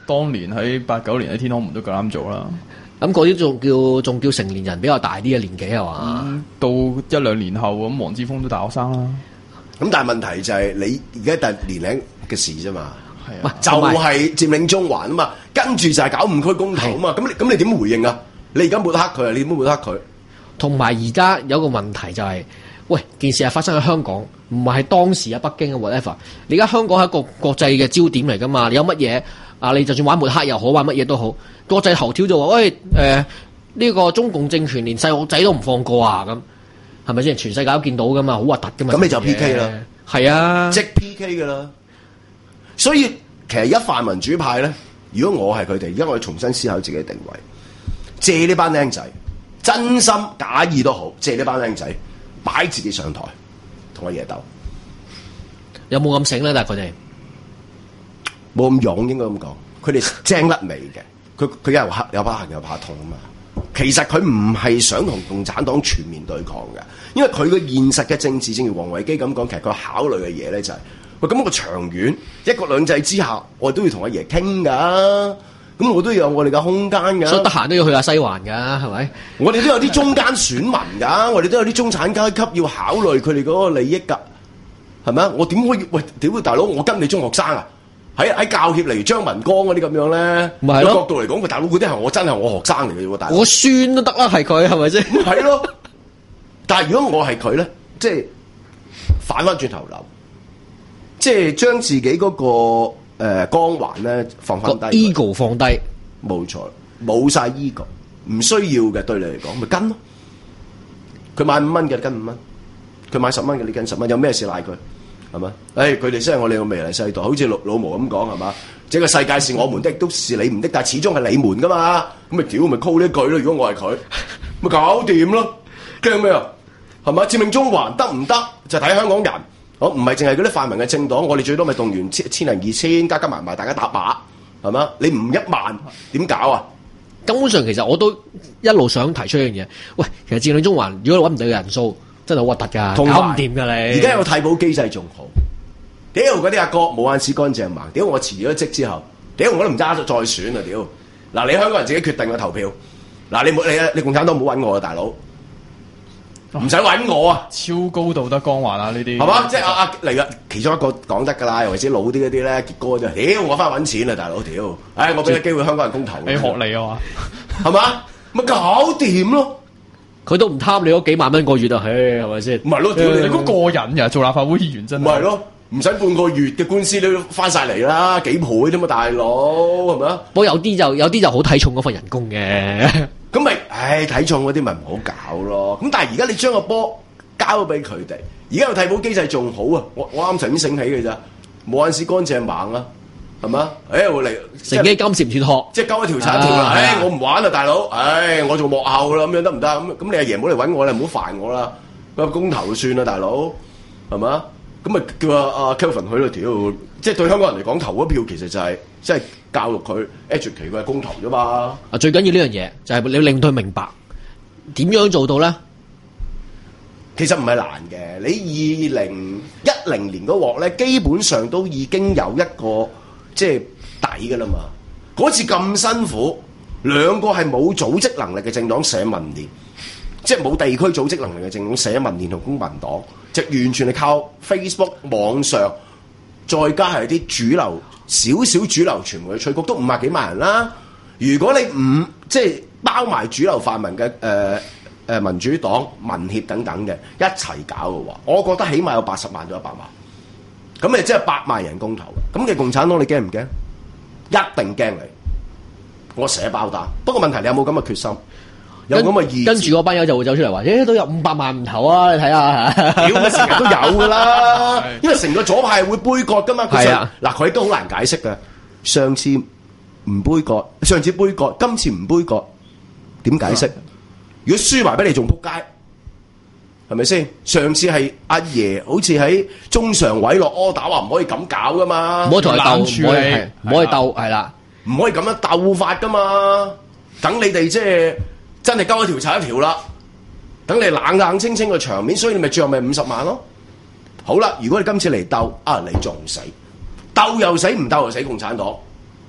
Speaker 4: 當年喺八九年喺天安門都夠膽做啦。
Speaker 3: 咁嗰啲仲叫仲叫成年人比較大啲嘅年紀係嘛？
Speaker 4: 嗯、到一兩年後咁，黃之鋒都大學生啦。
Speaker 2: 咁但係問題就係你而家係年齡嘅事啫嘛。
Speaker 4: 係啊，
Speaker 2: 就係佔領中環啊嘛，跟住就係搞五區公投啊嘛。咁你咁你點回應啊？你而家抹黑佢啊？你點抹黑佢？
Speaker 3: 同埋而家有個問題就係、是，喂，件事係發生喺香港，唔係當時喺北京嘅 whatever。你而家香港係一個國際嘅焦點嚟噶嘛？你有乜嘢啊？你就算玩抹黑又好，玩乜嘢都好，國際頭條就話，喂，誒、呃、呢、這個中共政權連細路仔都唔放過啊！咁係咪先？全世界都見到噶嘛，好核突噶嘛。
Speaker 2: 咁你就 P K 啦，
Speaker 3: 係啊，
Speaker 2: 即 P K 噶啦。所以其實一泛民主派咧，如果我係佢哋，而家我要重新思考自己嘅定位，借呢班僆仔。真心假意都好，借呢班僆仔擺自己上台，同阿爺鬥，
Speaker 3: 有冇咁醒咧？但係佢哋
Speaker 2: 冇咁勇，應該咁講。佢哋精甩尾嘅，佢佢又黑又怕痕又怕痛啊嘛。其實佢唔係想同共產黨全面對抗嘅，因為佢個現實嘅政治，正如王維基咁講，其實佢考慮嘅嘢咧就係、是、喂，咁個長遠一國兩制之下，我都要同阿爺傾噶。咁我都有我哋嘅空間㗎，
Speaker 3: 所以得閒都要去下西環㗎，係咪？
Speaker 2: 我哋都有啲中間選民㗎，我哋都有啲中產階級要考慮佢哋嗰個利益㗎，係咪啊？我點可以喂屌大佬？我跟你中學生啊，喺喺教協例如張文光嗰啲咁樣咧，個角度嚟講，佢大佬嗰啲係我真係我學生嚟嘅喎，大佬。我
Speaker 3: 孫都得啦，係佢係咪先？
Speaker 2: 係咯。但係如果我係佢咧，即係反翻轉頭諗，即係將自己嗰個。誒、呃、光環咧放翻低
Speaker 3: ，ego 放低，
Speaker 2: 冇錯，冇晒 ego， 唔需要嘅對你嚟講，咪跟咯。佢買五蚊嘅，跟五蚊；佢買十蚊嘅，你跟十蚊。有咩事賴佢？係嘛？誒，佢哋先係我哋嘅未來世代，好似老老毛咁講係嘛？這個世界是我們的，都是你們的，但係始終係你們噶嘛。咁咪屌咪 call 呢句咯。如果我係佢，咪搞掂咯。驚咩啊？係嘛？佔領中環得唔得？就睇香港人。好，唔係淨係嗰啲泛民嘅政黨，我哋最多咪動員千千零二千，加加埋埋大家打靶，係嘛？你唔一萬點搞啊？
Speaker 3: 根本上其實我都一路想提出一樣嘢，喂，其實佔領中環如果你揾唔到嘅人數，真係好核突㗎，搞唔掂㗎你。
Speaker 2: 而家有替補機制仲好，屌嗰啲阿哥冇眼屎乾淨盲，屌我辭咗職之後，屌我都唔揸咗再選啊！屌嗱，你香港人自己決定嘅投票，嗱你冇你你共產黨唔好揾我啊，大佬。唔使揾我啊！
Speaker 4: 超高道德光環啊！呢啲
Speaker 2: 係嘛？即係阿阿嚟啊！其中一個講得㗎啦，尤其是老啲嗰啲咧，傑哥啫。屌，我翻去揾錢啊，大佬！屌，唉，我俾個機會香港人公投。
Speaker 4: 你學你啊嘛？
Speaker 2: 係嘛？咪搞掂咯！
Speaker 3: 佢都唔貪你嗰幾萬蚊個月啊！唉，係咪先？
Speaker 2: 唔係咯，屌你！
Speaker 4: 你估過癮㗎？做立法會議員真係。
Speaker 2: 唔係咯，唔使半個月嘅官司都翻晒嚟啦，幾倍啫嘛，大佬係咪啊？
Speaker 3: 不過有啲就有啲就好睇重嗰份人工嘅。
Speaker 2: 咁咪，唉，睇重嗰啲咪唔好搞咯。咁但係而家你將個波交俾佢哋，而家個替補機制仲好啊！我我啱頭先醒起嘅咋，冇眼屎乾淨盲啊，係嘛？誒，我嚟
Speaker 3: 乘機金蟬脫殼，
Speaker 2: 即係交一條產條啦。誒，我唔玩啦，大佬。唉，我做幕後啦，咁樣得唔得？咁咁你阿爺唔好嚟揾我啦，唔好煩我啦。個公投算啦，大佬，係嘛？咁咪叫阿阿 Kelvin 去咯，屌！即係對香港人嚟講，投嗰票其實就係即係教育佢 educate 佢係公投啫嘛。
Speaker 3: 啊，最緊要呢樣嘢就係你要令到佢明白點樣做到咧。
Speaker 2: 其實唔係難嘅，你二零一零年嗰鑊咧，基本上都已經有一個即係底㗎啦嘛。嗰次咁辛苦，兩個係冇組織能力嘅政黨寫民調，即係冇地區組織能力嘅政黨寫民調同公民黨，就完全係靠 Facebook 網上。再加係啲主流少少主流傳媒嘅吹谷，都五萬幾萬人啦。如果你唔即係包埋主流泛民嘅誒誒民主黨、民協等等嘅一齊搞嘅話，我覺得起碼有八十萬到一百萬。咁你即係百萬人公投。咁你共產黨你驚唔驚？一定驚你。我寫包單。不過問題你有冇咁嘅決心？有咁嘅意，
Speaker 3: 跟住嗰班友就會走出嚟話，誒、欸、都有五百萬唔投啊！你睇下，
Speaker 2: 屌咪成日都有噶啦，因為成個左派會杯葛噶嘛。
Speaker 3: 係啊，
Speaker 2: 嗱佢都好難解釋嘅。上次唔杯葛，上次杯葛，今次唔杯葛，點解釋？如果輸埋俾你仲撲街，係咪先？上次係阿爺好似喺中常委落柯打話唔可以咁搞噶嘛，
Speaker 3: 唔可以同佢鬥，唔可以唔可以鬥，係啦，
Speaker 2: 唔可以咁樣鬥法噶嘛。等你哋即係。真係交一條拆一條啦，等你冷冷清清個場面，所以你咪最後咪五十萬咯。好啦，如果你今次嚟鬥，啊你仲死，鬥又死，唔鬥又死，共產黨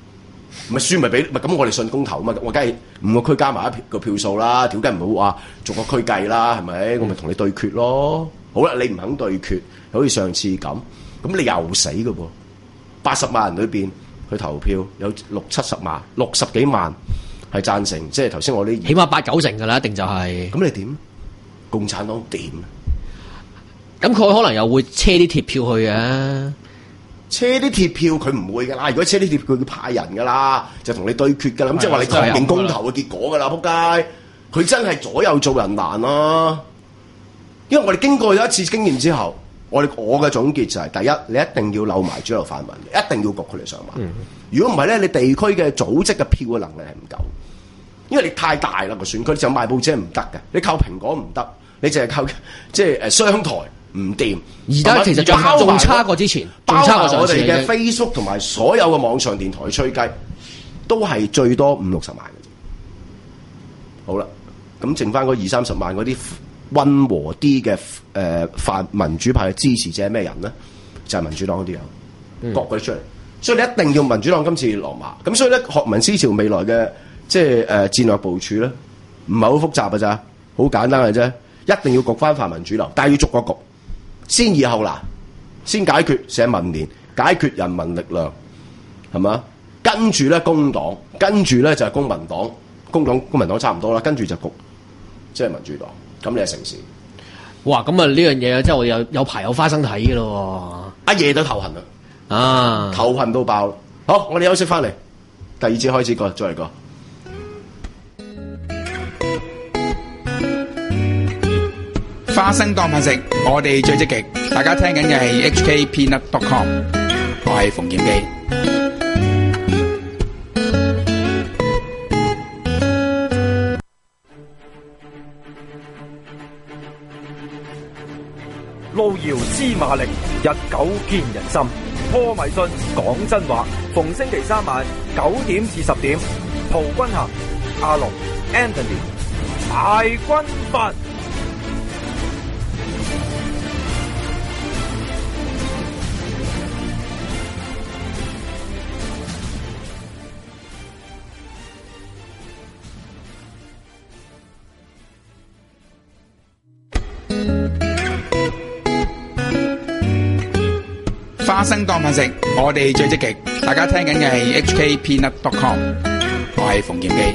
Speaker 2: 咪輸咪俾咪咁我哋信公投嘛，我梗係五個區加埋一個票數啦，屌梗唔好話逐個區計啦，係咪？我咪同你對決咯。好啦，你唔肯對決，好似上次咁，咁你又死㗎噃。八十萬人裏邊去投票，有六七十萬、六十幾萬係贊成，即係頭先我啲
Speaker 3: 起碼八九成㗎啦，一定就係、是。
Speaker 2: 咁你點？共產黨點？
Speaker 3: 咁佢可能又會車啲鐵票去嘅。
Speaker 2: 車啲鐵票佢唔會㗎啦，如果車啲鐵票佢派人㗎啦，就同你對決㗎啦。咁即係話你確認公投嘅結果㗎啦，仆街！佢真係左右做人難啊！因為我哋經過咗一次經驗之後，我哋我嘅總結就係、是：第一，你一定要扭埋主流泛民，一定要焗佢哋上馬。如果唔係咧，你地區嘅組織嘅票嘅能力係唔夠，因為你太大啦個選區，你就賣報紙係唔得嘅，你靠蘋果唔得，你淨係靠即係誒商台。唔掂，
Speaker 3: 而家其實仲仲差過之前，仲差過上次
Speaker 2: 我哋嘅 Facebook 同埋所有嘅網上電台吹雞，都係最多五六十萬嘅啫。好啦，咁剩翻嗰二三十萬嗰啲溫和啲嘅誒泛民主派嘅支持者係咩人咧？就係、是、民主黨嗰啲人，割佢出嚟。所以你一定要民主黨今次落馬。咁所以咧，學民思潮未來嘅即係誒、呃、戰略部署咧，唔係好複雜嘅咋，好簡單嘅啫。一定要焗翻泛民主流，但係要逐個焗。先易後難，先解決社民連，解決人民力量，係嘛？跟住咧工黨，跟住咧就係公民黨，工黨公民黨差唔多啦，跟住就局，即係民主黨，咁你係城市。
Speaker 3: 哇！咁啊呢樣嘢即係我有有排有花生睇嘅咯，
Speaker 2: 阿爺都頭痕啦，
Speaker 3: 啊
Speaker 2: 頭痕到爆。好，我哋休息翻嚟，第二節開始過，再嚟過。
Speaker 5: 花生當飯食，我哋最積極。大家聽緊嘅係 H K Peanut dot com， 我係馮檢基。
Speaker 6: 路遙知馬力，日久見人心。破迷信，講真話。逢星期三晚九點至十點，陶君行、阿龍、Anthony， 大軍閥。
Speaker 5: 花生當飯食，我哋最積極。大家聽緊嘅係 H K Peanut dot com， 我係馮檢基。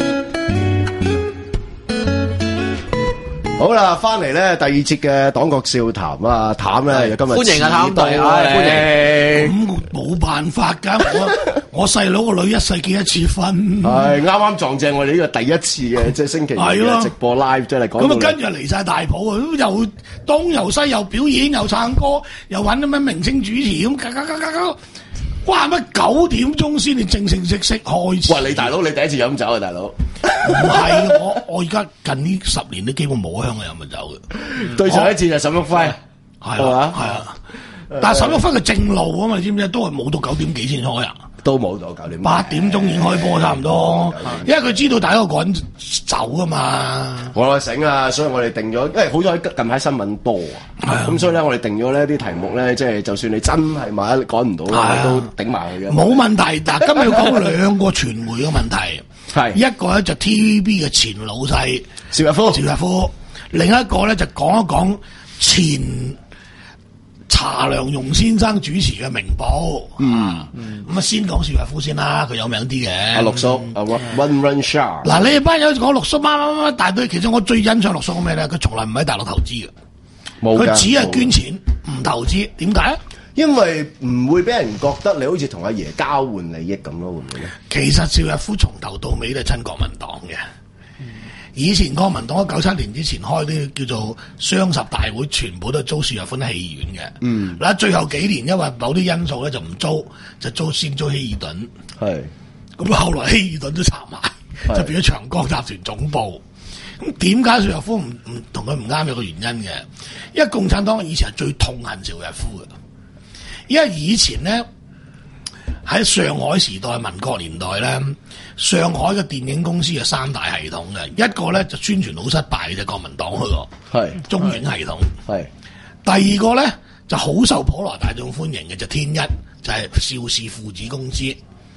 Speaker 2: 好啦，翻嚟咧第二節嘅黨國笑談啊，譚咧今日
Speaker 3: 歡迎啊，譚隊，歡迎。
Speaker 7: 咁冇辦法噶，我我細佬個女一世結一次婚，
Speaker 2: 係啱啱撞正我哋呢個第一次嘅即係星期二嘅直播 live，即係講。
Speaker 7: 咁啊，跟住離晒大譜啊，又東又西，又表演，又唱歌，又揾啲咩明星主持咁，嘎嘎嘎嘎嘎。哇！乜九點鐘先至正正式式開始？
Speaker 2: 喂，你大佬，你第一次飲酒啊，大佬？
Speaker 7: 唔係，我我而家近呢十年都基本冇香港飲過酒嘅。
Speaker 2: 對上一次就沈旭輝，
Speaker 7: 係啊，係啊。但係沈旭輝嘅正路啊嘛，你知唔知？都係冇到九點幾先開啊。
Speaker 2: 都冇到九點。
Speaker 7: 八點鐘已經開波差唔多，因為佢知道大家趕走啊嘛。
Speaker 2: 我醒啊，所以我哋定咗，因為好彩近排新聞多啊，咁所以咧我哋定咗呢啲題目咧，即係就算你真係萬一趕唔到咧，都頂埋佢嘅。
Speaker 7: 冇問題，嗱，今日要講兩個傳媒嘅問題，係一個咧就 T V B 嘅前老細
Speaker 2: 邵逸夫，
Speaker 7: 邵逸夫，另一個咧就講一講前查良鏞先生主持嘅明報，嗯，咁啊先講邵逸夫先啦，佢有名啲嘅。
Speaker 2: 阿陸叔，阿 One Run Shaw。嗱，
Speaker 7: 你哋班友講陸叔乜乜乜大堆，其實我最欣賞陸叔咩咧？佢從來唔喺大陸投資嘅，佢只係捐錢，唔投資。點解？
Speaker 2: 因為唔會俾人覺得你好似同阿爺交換利益咁咯，會唔會咧？
Speaker 7: 其實邵逸夫從頭到尾都係親國民黨嘅。以前國民黨喺九七年之前開啲叫做雙十大會，全部都係租邵逸夫戲院嘅。嗯，嗱，最後幾年因為某啲因素咧就唔租，就租先租希爾頓。係，咁後來希爾頓都拆埋，就變咗長江集團總部。咁點解邵逸夫唔唔同佢唔啱？有個原因嘅，因為共產黨以前係最痛恨邵逸夫嘅，因為以前咧喺上海時代、民國年代咧。上海嘅電影公司有三大系統嘅，一個咧就宣傳好失敗嘅，就國民黨嗰個，係中影系統，係第二個咧就好受普羅大眾歡迎嘅，就天一，就係邵氏父子公司，咁、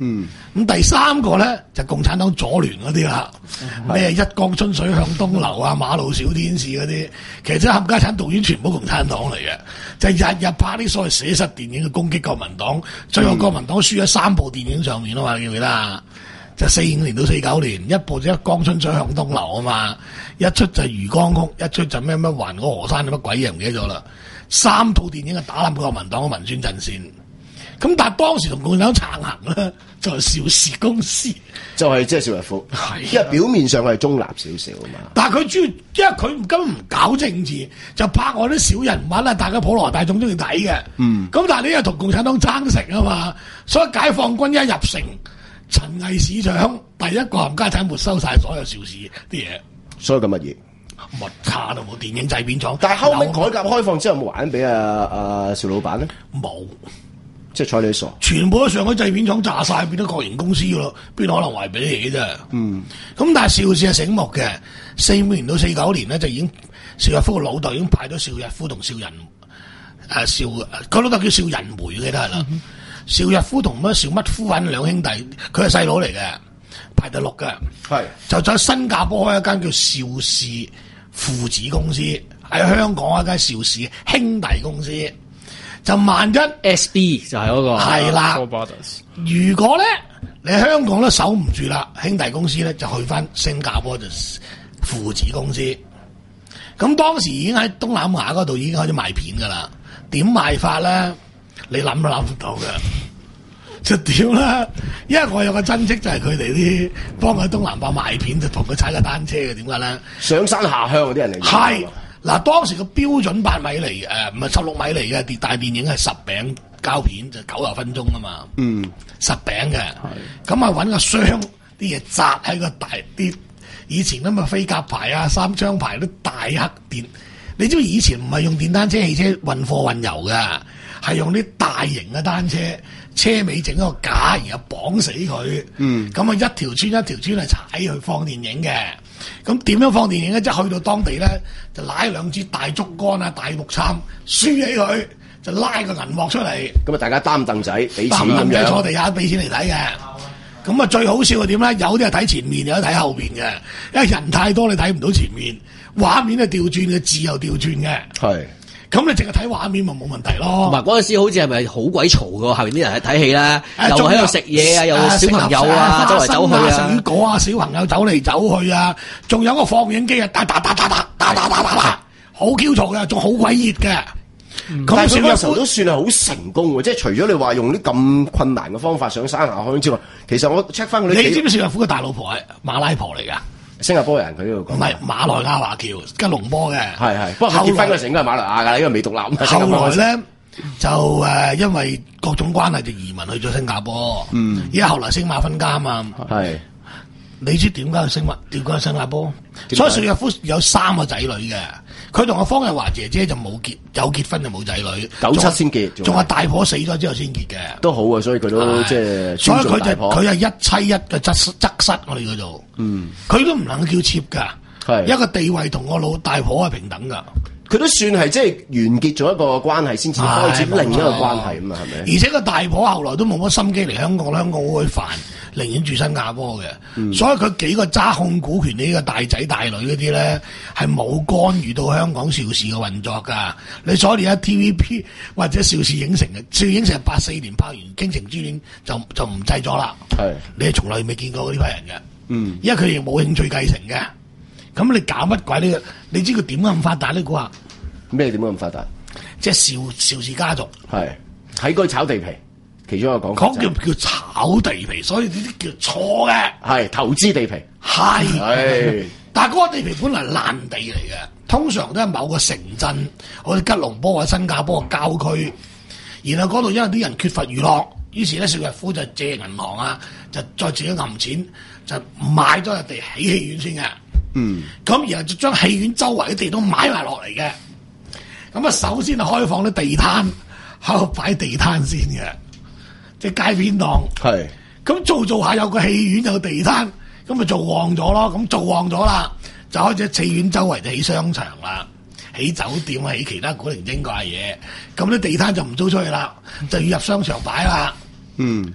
Speaker 2: 嗯，
Speaker 7: 咁第三個咧就共產黨左聯嗰啲啦，咩一江春水向東流啊，馬路小天使嗰啲，其實真係冚家產導演全部共產黨嚟嘅，就日日拍啲所謂寫實電影去攻擊國民黨，最後國民黨輸咗三部電影上面啊嘛，記唔記得啊？就四五年到四九年，一部就一江春水向東流啊嘛，一出就漁江曲，一出就咩咩環嗰河山乜鬼嘢唔記得咗啦，三套電影係打冧國民黨嘅民宣陣線。咁但係當時同共產黨撐行咧，就係邵氏公司，
Speaker 2: 就係即係邵逸夫，因為表面上係中立少少啊嘛。
Speaker 7: 但係佢主要，因為佢根本唔搞政治，就拍我啲小人物啦，大家普羅大眾中意睇嘅。嗯。咁但係呢又同共產黨爭食啊嘛，所以解放軍一入城，陳毅市長第一個冚家產沒收晒所有邵氏啲嘢，
Speaker 2: 所有嘅物業。
Speaker 7: 物差都冇電影製片廠。
Speaker 2: 但係後尾改革開放之後，冇還俾阿阿邵老闆咧？
Speaker 7: 冇。
Speaker 2: 即係睬你傻，
Speaker 7: 全部都上海製片廠炸晒，變咗國營公司噶咯，邊可能還俾你嘅啫？嗯，咁但係邵氏係醒目嘅，四五年到四九年咧就已經邵逸夫嘅老豆已經派咗邵逸夫同邵仁誒邵，佢老豆叫邵仁梅嘅都係啦。邵逸夫同乜邵乜夫揾兩兄弟，佢係細佬嚟嘅，排第六嘅，係就喺新加坡開一間叫邵氏父子公司，喺香港一間邵氏兄弟公司。就萬一
Speaker 3: S B 就係嗰個
Speaker 7: 係啦。如果咧你香港都守唔住啦，兄弟公司咧就去翻新加坡就父子公司。咁當時已經喺東南亞嗰度已經開始賣片噶啦。點賣法咧？你諗都諗唔到嘅。就點啦？因為我有個親戚就係佢哋啲幫佢喺東南亞賣片，就同佢踩架單車嘅。點解咧？
Speaker 2: 上山下鄉嗰啲人嚟。
Speaker 7: 係。嗱，當時個標準八米嚟，誒唔係十六米嚟嘅電大電影係十餅膠片，就九十分鐘啊嘛。嗯，十餅嘅。咁啊揾個箱啲嘢紮喺個大啲，以前咁啊飛鴿牌啊、三槍牌啲大黑電。你知唔知以前唔係用電單車汽車運貨運油㗎，係用啲大型嘅單車，車尾整個架，然後綁死佢。嗯，咁啊一條村一條村嚟踩去放電影嘅。咁點樣放電影咧？即係去到當地咧，就拉兩支大竹竿啊、大木杉，輸起佢，就拉個銀幕出嚟。咁
Speaker 2: 啊，大家擔凳仔俾錢咁樣。
Speaker 7: 擔凳仔坐地下俾錢嚟睇嘅。咁啊，最好笑嘅點咧？有啲係睇前面，有啲睇後邊嘅。因為人太多，你睇唔到前面，畫面係調轉嘅，字又調轉嘅。係。咁你淨係睇畫面咪冇問題咯。
Speaker 3: 同埋嗰陣時好似係咪好鬼嘈㗎？後邊啲人喺睇戲啦，又喺度食嘢啊，又小朋友啊，走嚟走去啊，
Speaker 7: 水果啊，小朋友走嚟走去啊，仲有個放映機啊，打打打打打打打打打，好 Q 嘈嘅，仲好鬼熱嘅。
Speaker 2: 咁邵逸夫都算係好成功喎，即係除咗你話用啲咁困難嘅方法上山下鄉之外，其實我 check 翻佢啲。
Speaker 7: 你知唔知邵逸夫嘅大老婆係馬拉婆嚟㗎？
Speaker 2: 新加坡人佢呢度講，
Speaker 7: 唔係馬來亞華僑，吉隆坡嘅。係係，
Speaker 2: 不過佢結婚嗰時應該係馬來亞㗎，因為未獨立。
Speaker 7: 後來咧就誒、呃，因為各種關係就移民去咗新加坡。嗯，而家後來星馬分家啊嘛。係，你知點解去星馬？點解去新加坡？所以邵逸夫有三個仔女嘅，佢同阿方日華姐姐就冇結，有結婚就冇仔女。
Speaker 2: 九七先結，
Speaker 7: 仲係大婆死咗之後先結嘅。
Speaker 2: 都好啊，所以佢都即係。
Speaker 7: 所以佢就佢係一妻一嘅側側室，我哋叫做。嗯，佢都唔能夠叫妾㗎。係一個地位同我老大婆係平等㗎。
Speaker 2: 佢都算係即係完結咗一個關係，先至開始另一個關係咁啊，係咪？
Speaker 7: 而且個大婆後來都冇乜心機嚟香港，香港好鬼煩，寧願住新加坡嘅。嗯、所以佢幾個揸控股權呢個大仔大女嗰啲咧，係冇干預到香港邵氏嘅運作㗎。你所以而家 T V B 或者邵氏影城嘅，邵氏影城八四年拍完《傾城之戀》就就唔製咗啦。係是你係從來未見過嗰啲批人嘅。嗯，因為佢哋冇興趣繼承嘅。咁你搞乜鬼呢？你知佢點解咁發達呢？估下
Speaker 2: 咩點解咁發達？
Speaker 7: 即係邵邵氏家族
Speaker 2: 係喺嗰度炒地皮，其中一個講法、就是。
Speaker 7: 講叫叫炒地皮，所以呢啲叫錯嘅。係
Speaker 2: 投資地皮，
Speaker 7: 係係。但係嗰個地皮本來係爛地嚟嘅，通常都係某個城鎮，好似吉隆坡或者新加坡嘅郊區。然後嗰度因為啲人缺乏娛樂，於是咧邵逸夫就借銀行啊，就再自己揞錢，就買咗笪地起戲院先嘅。嗯，咁然後就將戲院周圍嘅地都買埋落嚟嘅。咁啊，首先係開放啲地攤，喺度擺地攤先嘅，即係街邊檔。係，咁做做下有個戲院有個地攤，咁咪做旺咗咯。咁做旺咗啦，就開始喺戲院周圍就起商場啦，起酒店啊，起其他古靈精怪嘢。咁啲地攤就唔租出去啦，就要入商場擺啦。嗯。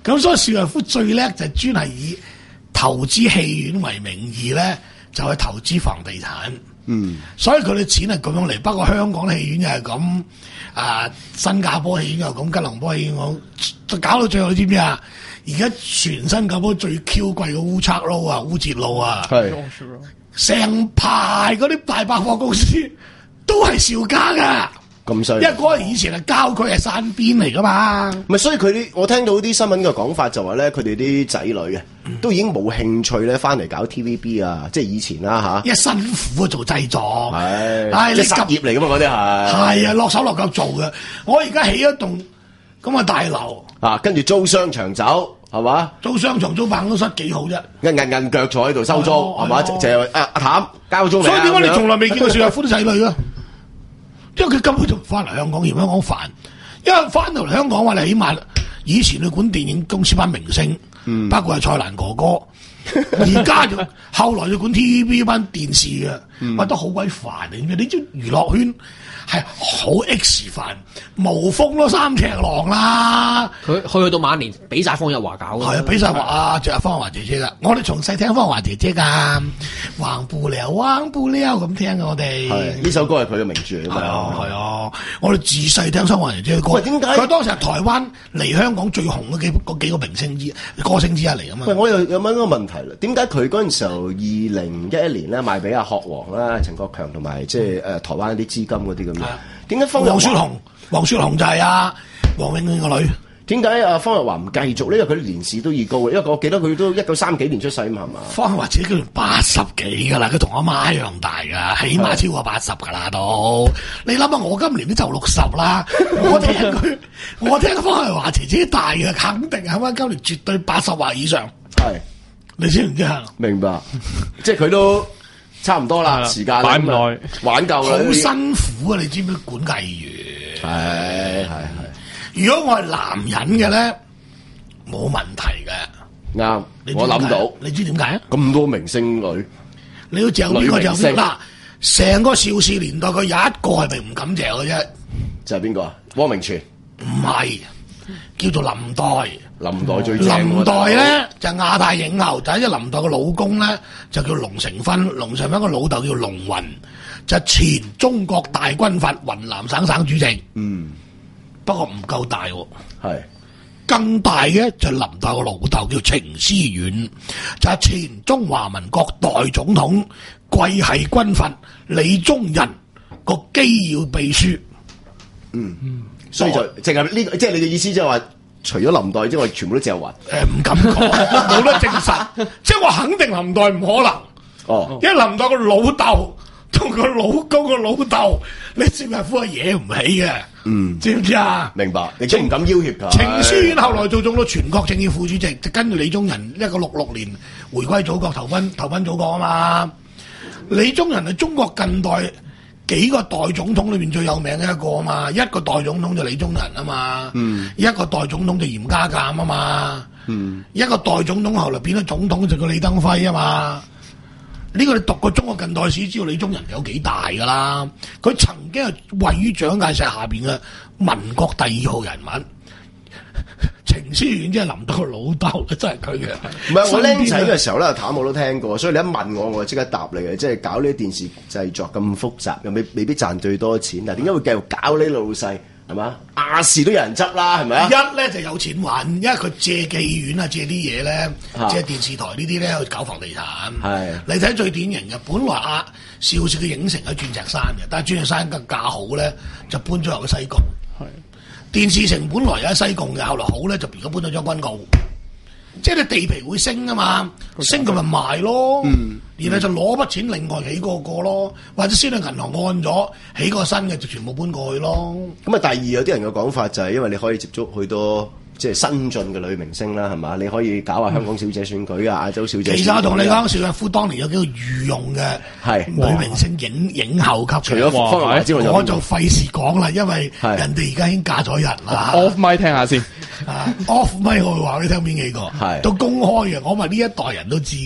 Speaker 7: 咁所以邵逸夫最叻就專係以投資戲院為名義咧，就去投資房地產。
Speaker 2: 嗯，
Speaker 7: 所以佢哋錢係咁樣嚟。不過香港戲院又係咁，啊新加坡戲院又咁，吉隆坡戲院咁，搞到最後你知唔知啊？而家全新加坡最 Q 貴嘅烏賊撈啊，烏節路啊，
Speaker 2: 係
Speaker 7: 成排嗰啲大百貨公司都係邵家噶。
Speaker 2: 咁犀利，
Speaker 7: 因為嗰個以前係郊區係山邊嚟噶嘛。
Speaker 2: 唔係，所以佢啲我聽到啲新聞嘅講法就話咧，佢哋啲仔女啊，都已經冇興趣咧，翻嚟搞 T V B 啊，即係以前啦嚇。
Speaker 7: 因為辛苦啊，做製作，
Speaker 2: 係，
Speaker 7: 唉，你
Speaker 2: 即係實業嚟噶嘛，嗰啲係。
Speaker 7: 係啊，落手落腳做嘅。我而家起一棟咁嘅大樓，
Speaker 2: 啊，跟住租商場走，係嘛？
Speaker 7: 租商場租辦公室幾好啫。
Speaker 2: 硬硬硬腳坐喺度收租，係嘛？就係阿阿譚交租未啊？
Speaker 7: 所以點解你從來未見過邵逸夫啲仔女啊？因為佢根本就唔翻嚟香港，嫌香港煩。因為翻到嚟香港話，你起碼以前去管電影公司班明星，嗯、包括係蔡瀾哥哥，而家就後來就管 T V B 班電視嘅，話、嗯、都好鬼煩嘅。你知娛樂圈係好 X 煩，無風咯三尺狼啦。
Speaker 3: 佢去去到晚年，俾晒方日華搞。
Speaker 7: 係啊，俾晒華啊，仲有方日華姐姐噶。我哋從細聽方日華姐姐噶，橫不了橫不了咁聽嘅我哋。
Speaker 2: 係呢首歌係佢嘅名著嚟㗎嘛。
Speaker 7: 係啊係啊，我哋自細聽方日華姐姐嘅歌。
Speaker 2: 喂，點解
Speaker 7: 佢當時係台灣嚟香港最紅嗰幾嗰幾個明星之歌星之一嚟㗎嘛？
Speaker 2: 喂，我又有問一個問題啦，點解佢嗰陣時候二零一一年咧賣俾阿學王啦、陳國強同埋即係誒台灣啲資金嗰啲咁樣？點解方日華？
Speaker 7: 黃雪紅，黃雪紅就係啊黃永遠個女。
Speaker 2: 點解阿方日華唔繼續呢？因為佢年事都已高嘅，因為我記得佢都一九三幾年出世嘛，係嘛？
Speaker 7: 方日華自己叫八十幾噶啦，佢同阿媽一樣大噶，起碼超過八十噶啦都。你諗下，我今年都就六十啦，我聽佢，我聽方日華姐姐大嘅，肯定係嘛？今年絕對八十或以上。
Speaker 2: 係，
Speaker 7: 你知唔知啊？
Speaker 2: 明白，即係佢都差唔多啦，時間
Speaker 4: 擺唔耐，
Speaker 2: 玩夠啦。
Speaker 7: 好辛苦啊！你知唔知管藝員？
Speaker 2: 係係係。
Speaker 7: 如果我係男人嘅咧，冇問題嘅。
Speaker 2: 啱，我諗到。
Speaker 7: 你知點解啊？
Speaker 2: 咁多明星女，
Speaker 7: 你要嚼邊個就邊嗱，成個邵氏年代佢有一個係咪唔敢嚼嘅啫？
Speaker 2: 就係邊個啊？汪明荃？
Speaker 7: 唔係，叫做林黛。
Speaker 2: 林黛最正。
Speaker 7: 林黛咧就亞太影后，就係因為林黛嘅老公咧就叫龍成勳，龍成勳個老豆叫龍雲，就係前中國大軍閥雲南省省主席。
Speaker 2: 嗯。
Speaker 7: 不過唔夠大喎，
Speaker 2: 係
Speaker 7: 更大嘅就林黛個老豆叫程思遠，就係、是、前中華民國代總統桂系軍閥李宗仁個機要秘書。
Speaker 2: 嗯嗯，所以就淨係呢個，即係你嘅意思，即係話除咗林黛之外，全部都借雲。誒、
Speaker 7: 呃，唔敢講，冇得證實，即係我肯定林黛唔可能。
Speaker 2: 哦，
Speaker 7: 因為林黛個老豆同個老公個老豆，你邵逸夫係惹唔起嘅。嗯，知唔知啊？
Speaker 2: 明白，你都唔敢要挾佢。
Speaker 7: 程思遠後來做咗個全國政協副主席，就跟住李宗仁一個六六年回歸祖國投奔投奔祖國啊嘛。李宗仁係中國近代幾個代總統裏面最有名嘅一個啊嘛，一個代總統就李宗仁啊嘛，嗯，一個代總統就嚴家淦啊嘛，嗯，一個代總統後來變咗總統就叫李登輝啊嘛。呢個你讀過中國近代史，知道李宗仁有幾大噶啦？佢曾經係位於蔣介石下邊嘅民國第二號人物。程思遠即係林黛個老豆，真係佢嘅。
Speaker 2: 唔係我僆仔嘅時候咧，譚我都聽過，所以你一問我，我就即刻答你嘅。即係搞呢啲電視製作咁複雜，又未未必賺最多錢，但係點解會繼續搞呢？老細係嘛？亞視都有人執啦，係咪啊？
Speaker 7: 一咧就有錢揾，因為佢借妓院啊，借啲嘢咧，借電視台呢啲咧去搞房地產。係你睇最典型嘅，本來啊邵氏嘅影城喺鑽石山嘅，但係鑽石山嘅價好咧，就搬咗入去西貢。係電視城本來有喺西貢嘅，後來好咧就而家搬到將軍澳。即係你地皮會升啊嘛，升佢咪賣咯，嗯、然後就攞筆錢另外起個個咯，或者先去銀行按咗起個新嘅就全部搬過去咯。
Speaker 2: 咁啊，第二有啲人嘅講法就係因為你可以接觸好多即係新進嘅女明星啦，係嘛？你可以搞下香港小姐選舉啊、亞、嗯、洲小姐選舉。其實我同你講，邵逸夫當年有幾個御用嘅係女明星影影后級，除咗方日華之外，我就費事講啦，因為人哋而家已經嫁咗人啦。
Speaker 4: Off mic 聽下先。
Speaker 7: 啊 off mic 我會話你聽邊幾個，係都公開嘅，我咪呢一代人都知嘅。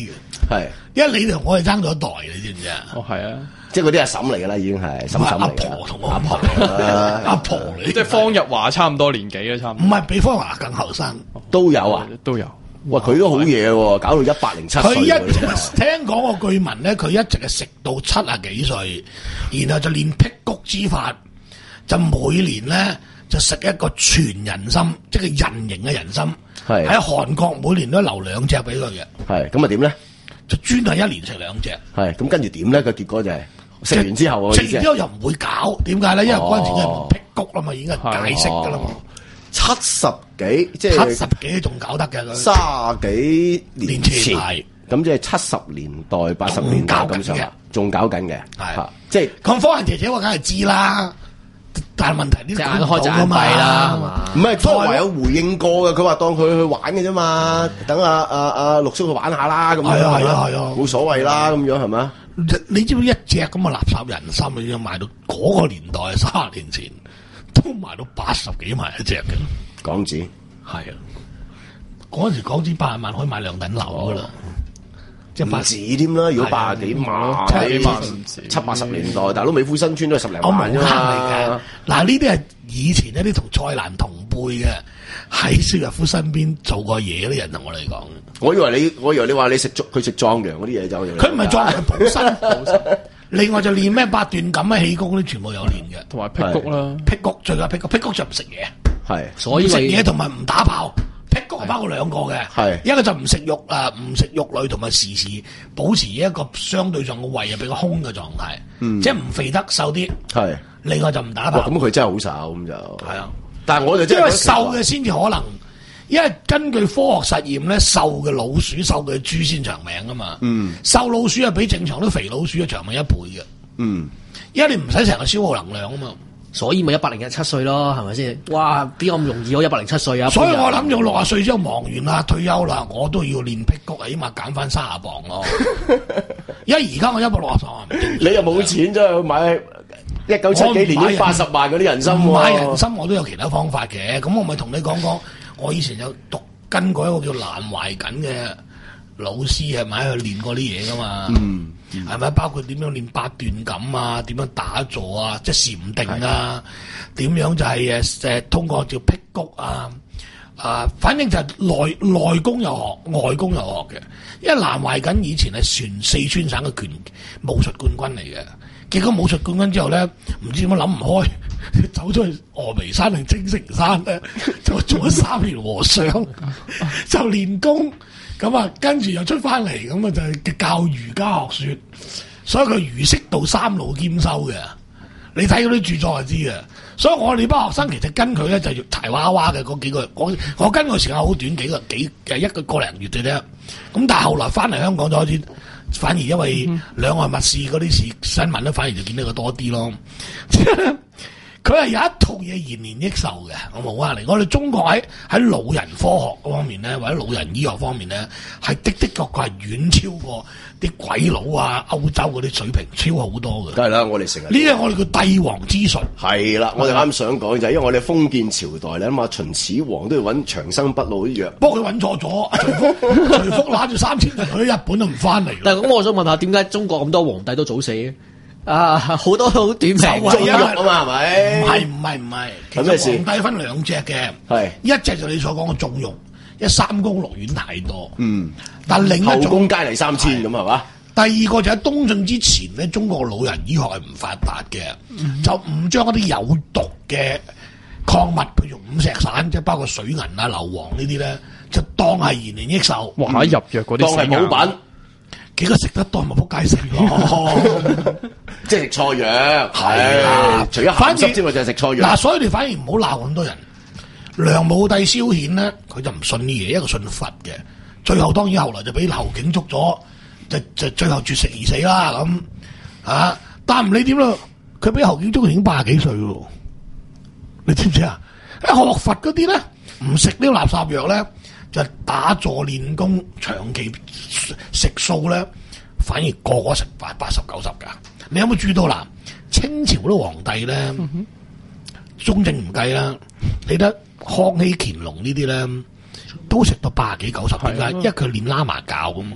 Speaker 2: 係，
Speaker 7: 因為你同我哋爭咗一代，你知唔知啊？
Speaker 4: 哦，係啊，
Speaker 2: 即係嗰啲阿嬸嚟㗎啦，已經係嬸嬸
Speaker 7: 阿
Speaker 2: 嚟㗎。
Speaker 7: 婆同我
Speaker 2: 阿婆
Speaker 7: 阿阿婆嚟，
Speaker 4: 即係方日華差唔多年紀啦，差唔多。
Speaker 7: 唔係比方華更後生。
Speaker 2: 都有啊，
Speaker 4: 都有。
Speaker 2: 哇！佢都好嘢喎，搞到一百零七歲。
Speaker 7: 佢一直聽講個據聞咧，佢一直係食到七啊幾歲，然後就練辟谷之法，就每年咧就食一個全人參，即係人形嘅人參。
Speaker 2: 係
Speaker 7: 喺韓國每年都留兩隻俾佢嘅。
Speaker 2: 係咁啊？點咧？
Speaker 7: 就專係一年食兩隻。
Speaker 2: 係咁跟住點咧？個結果就係食完之後，
Speaker 7: 食完之後又唔會搞，點解咧？因為嗰陣時係辟谷啦嘛，已經係解釋㗎啦嘛。
Speaker 2: 七十幾，即係
Speaker 7: 七十幾仲搞得嘅，
Speaker 2: 卅幾年前，
Speaker 7: 係
Speaker 2: 咁即係七十年代、八十年代咁上下，仲搞緊嘅，
Speaker 7: 係
Speaker 2: 即係
Speaker 7: 咁。科人姐姐我梗係知啦，但係問題呢啲
Speaker 3: 眼開就眼閉啦，係嘛？
Speaker 2: 唔係方華有回應過嘅，佢話當佢去玩嘅啫嘛，等阿阿阿陸叔去玩下啦，咁樣
Speaker 7: 係啊係啊係啊，
Speaker 2: 冇所謂啦，咁樣係咪？
Speaker 7: 你知唔知一隻咁嘅垃圾人參，你要賣到嗰個年代卅年前？都賣到八十幾萬一隻嘅
Speaker 2: 港紙，
Speaker 7: 係啊！嗰陣時港紙八十萬可以買兩棟樓噶啦，即係
Speaker 2: 唔止添啦。如果八十幾萬，
Speaker 7: 七
Speaker 2: 萬七八十年代，大佬美孚新村都係十零萬啫
Speaker 7: 嚟
Speaker 2: 嘛。
Speaker 7: 嘅嗱，呢啲係以前一啲同蔡瀾同輩嘅喺邵逸夫身邊做過嘢嗰啲人同我哋講。
Speaker 2: 我以為你，我以為你話你食佢食壯陽嗰啲嘢就
Speaker 7: 佢唔係壯陽，補身補身。另外就練咩八段錦啊、氣功嗰啲全部有練嘅，
Speaker 4: 同埋辟谷啦，
Speaker 7: 辟谷最緊辟谷，辟谷就唔食嘢，
Speaker 2: 係，
Speaker 3: 所以
Speaker 7: 食嘢同埋唔打炮。辟谷係包括兩個嘅，
Speaker 2: 係
Speaker 7: 一個就唔食肉啊，唔食肉類，同埋時時保持一個相對上個胃啊比較空嘅狀態，
Speaker 2: 嗯、
Speaker 7: 即係唔肥得瘦啲。
Speaker 2: 係，
Speaker 7: 另外就唔打炮。
Speaker 2: 咁佢真係好瘦咁就
Speaker 7: 係啊，
Speaker 2: 但係我就真係
Speaker 7: 因為瘦嘅先至可能。因為根據科學實驗咧，瘦嘅老鼠、瘦嘅豬先長命啊嘛。嗯，瘦老鼠係比正常啲肥老鼠嘅長命一倍嘅。
Speaker 2: 嗯，
Speaker 7: 因為你唔使成日消耗能量啊嘛。
Speaker 3: 所以咪一百零七歲咯，係咪先？哇，邊咁容易可以一百零七歲啊？
Speaker 7: 所以我諗住六十歲之後忙完啦，退休啦，我都要練辟谷，起碼減翻三十磅咯。因為而家我一百六十磅，
Speaker 2: 你又冇錢真係去買一九七幾年已經八十萬嗰啲人參喎。
Speaker 7: 買人參我都有其他方法嘅，咁我咪同你講講。我以前有讀跟過一個叫南懷瑾嘅老師，係咪去練過啲嘢噶嘛？嗯，係咪包括點樣練八段錦啊？點樣打坐啊？即係禪定啊？點樣就係誒誒通過叫辟谷啊？啊，反正就係內內功有學，外功有學嘅。因為南懷瑾以前係全四川省嘅拳武術冠軍嚟嘅，結果武術冠軍之後咧，唔知點解諗唔開。走咗去峨眉山定青城山咧，就做咗三年和尚，就練功，咁啊，跟住又出翻嚟，咁啊就係教儒家學說，所以佢儒釋道三路兼修嘅。你睇嗰啲著作就知嘅。所以我哋班學生其實跟佢咧就柴娃娃嘅嗰幾個月，我我跟佢時間好短，幾個幾誒一個個零月嘅啫。咁但係後來翻嚟香港就開始，反而因為兩岸密事嗰啲事新聞咧，反而就見得佢多啲咯。佢係有一套嘢延年益壽嘅，我冇話嚟。我哋中國喺喺老人科學方面咧，或者老人醫學方面咧，係的的確確係遠超過啲鬼佬啊、歐洲嗰啲水平，超好多嘅。
Speaker 2: 梗係啦，我哋成日
Speaker 7: 呢啲係我哋叫帝王之術。
Speaker 2: 係啦，我哋啱想講就係因為我哋封建朝代咧，嘛秦始皇都要揾長生不老啲藥。
Speaker 7: 不過佢揾錯咗，徐福徐福揦住三千人去日本都唔翻嚟。
Speaker 3: 但係咁，我想問下，點解中國咁多皇帝都早死嘅？啊，好多好短命，
Speaker 7: 就係因為
Speaker 2: 啊嘛，係咪？
Speaker 7: 唔係唔係唔係，其實皇帝分兩隻嘅，
Speaker 2: 係
Speaker 7: 一隻就你所講嘅縱欲，一三宮六院太多。
Speaker 2: 嗯，
Speaker 7: 但另一種
Speaker 2: 後宮佳麗三千咁係嘛？
Speaker 7: 第二個就喺東晉之前咧，中國老人醫學係唔發達嘅，嗯、就唔將一啲有毒嘅礦物，譬如五石散，即係包括水銀啊、硫磺呢啲咧，就當係延年益壽。
Speaker 4: 哇！入藥嗰啲
Speaker 2: 當係冇品。
Speaker 7: 幾個食得多咪仆街食咯，
Speaker 2: 即係食錯藥，
Speaker 7: 係啊，
Speaker 2: 除咗鹹濕之外就係食錯藥。
Speaker 7: 嗱，所以你反而唔好鬧咁多人。梁武帝蕭衍咧，佢就唔信呢嘢，一個信佛嘅。最後當然後來就俾侯景捉咗，就就最後絕食而死啦咁啊！但唔理點咯，佢俾侯景捉已經八十幾歲咯。你知唔知啊？喺學佛嗰啲咧，唔食呢個垃圾藥咧。就打坐練功，長期食素咧，反而個個食八八十九十噶。你有冇注意到啦？清朝嗰啲皇帝咧，嗯、哼中正唔計啦，你得康熙、乾隆呢啲咧，都食到八十幾九十。點解？因為佢練喇嘛教咁。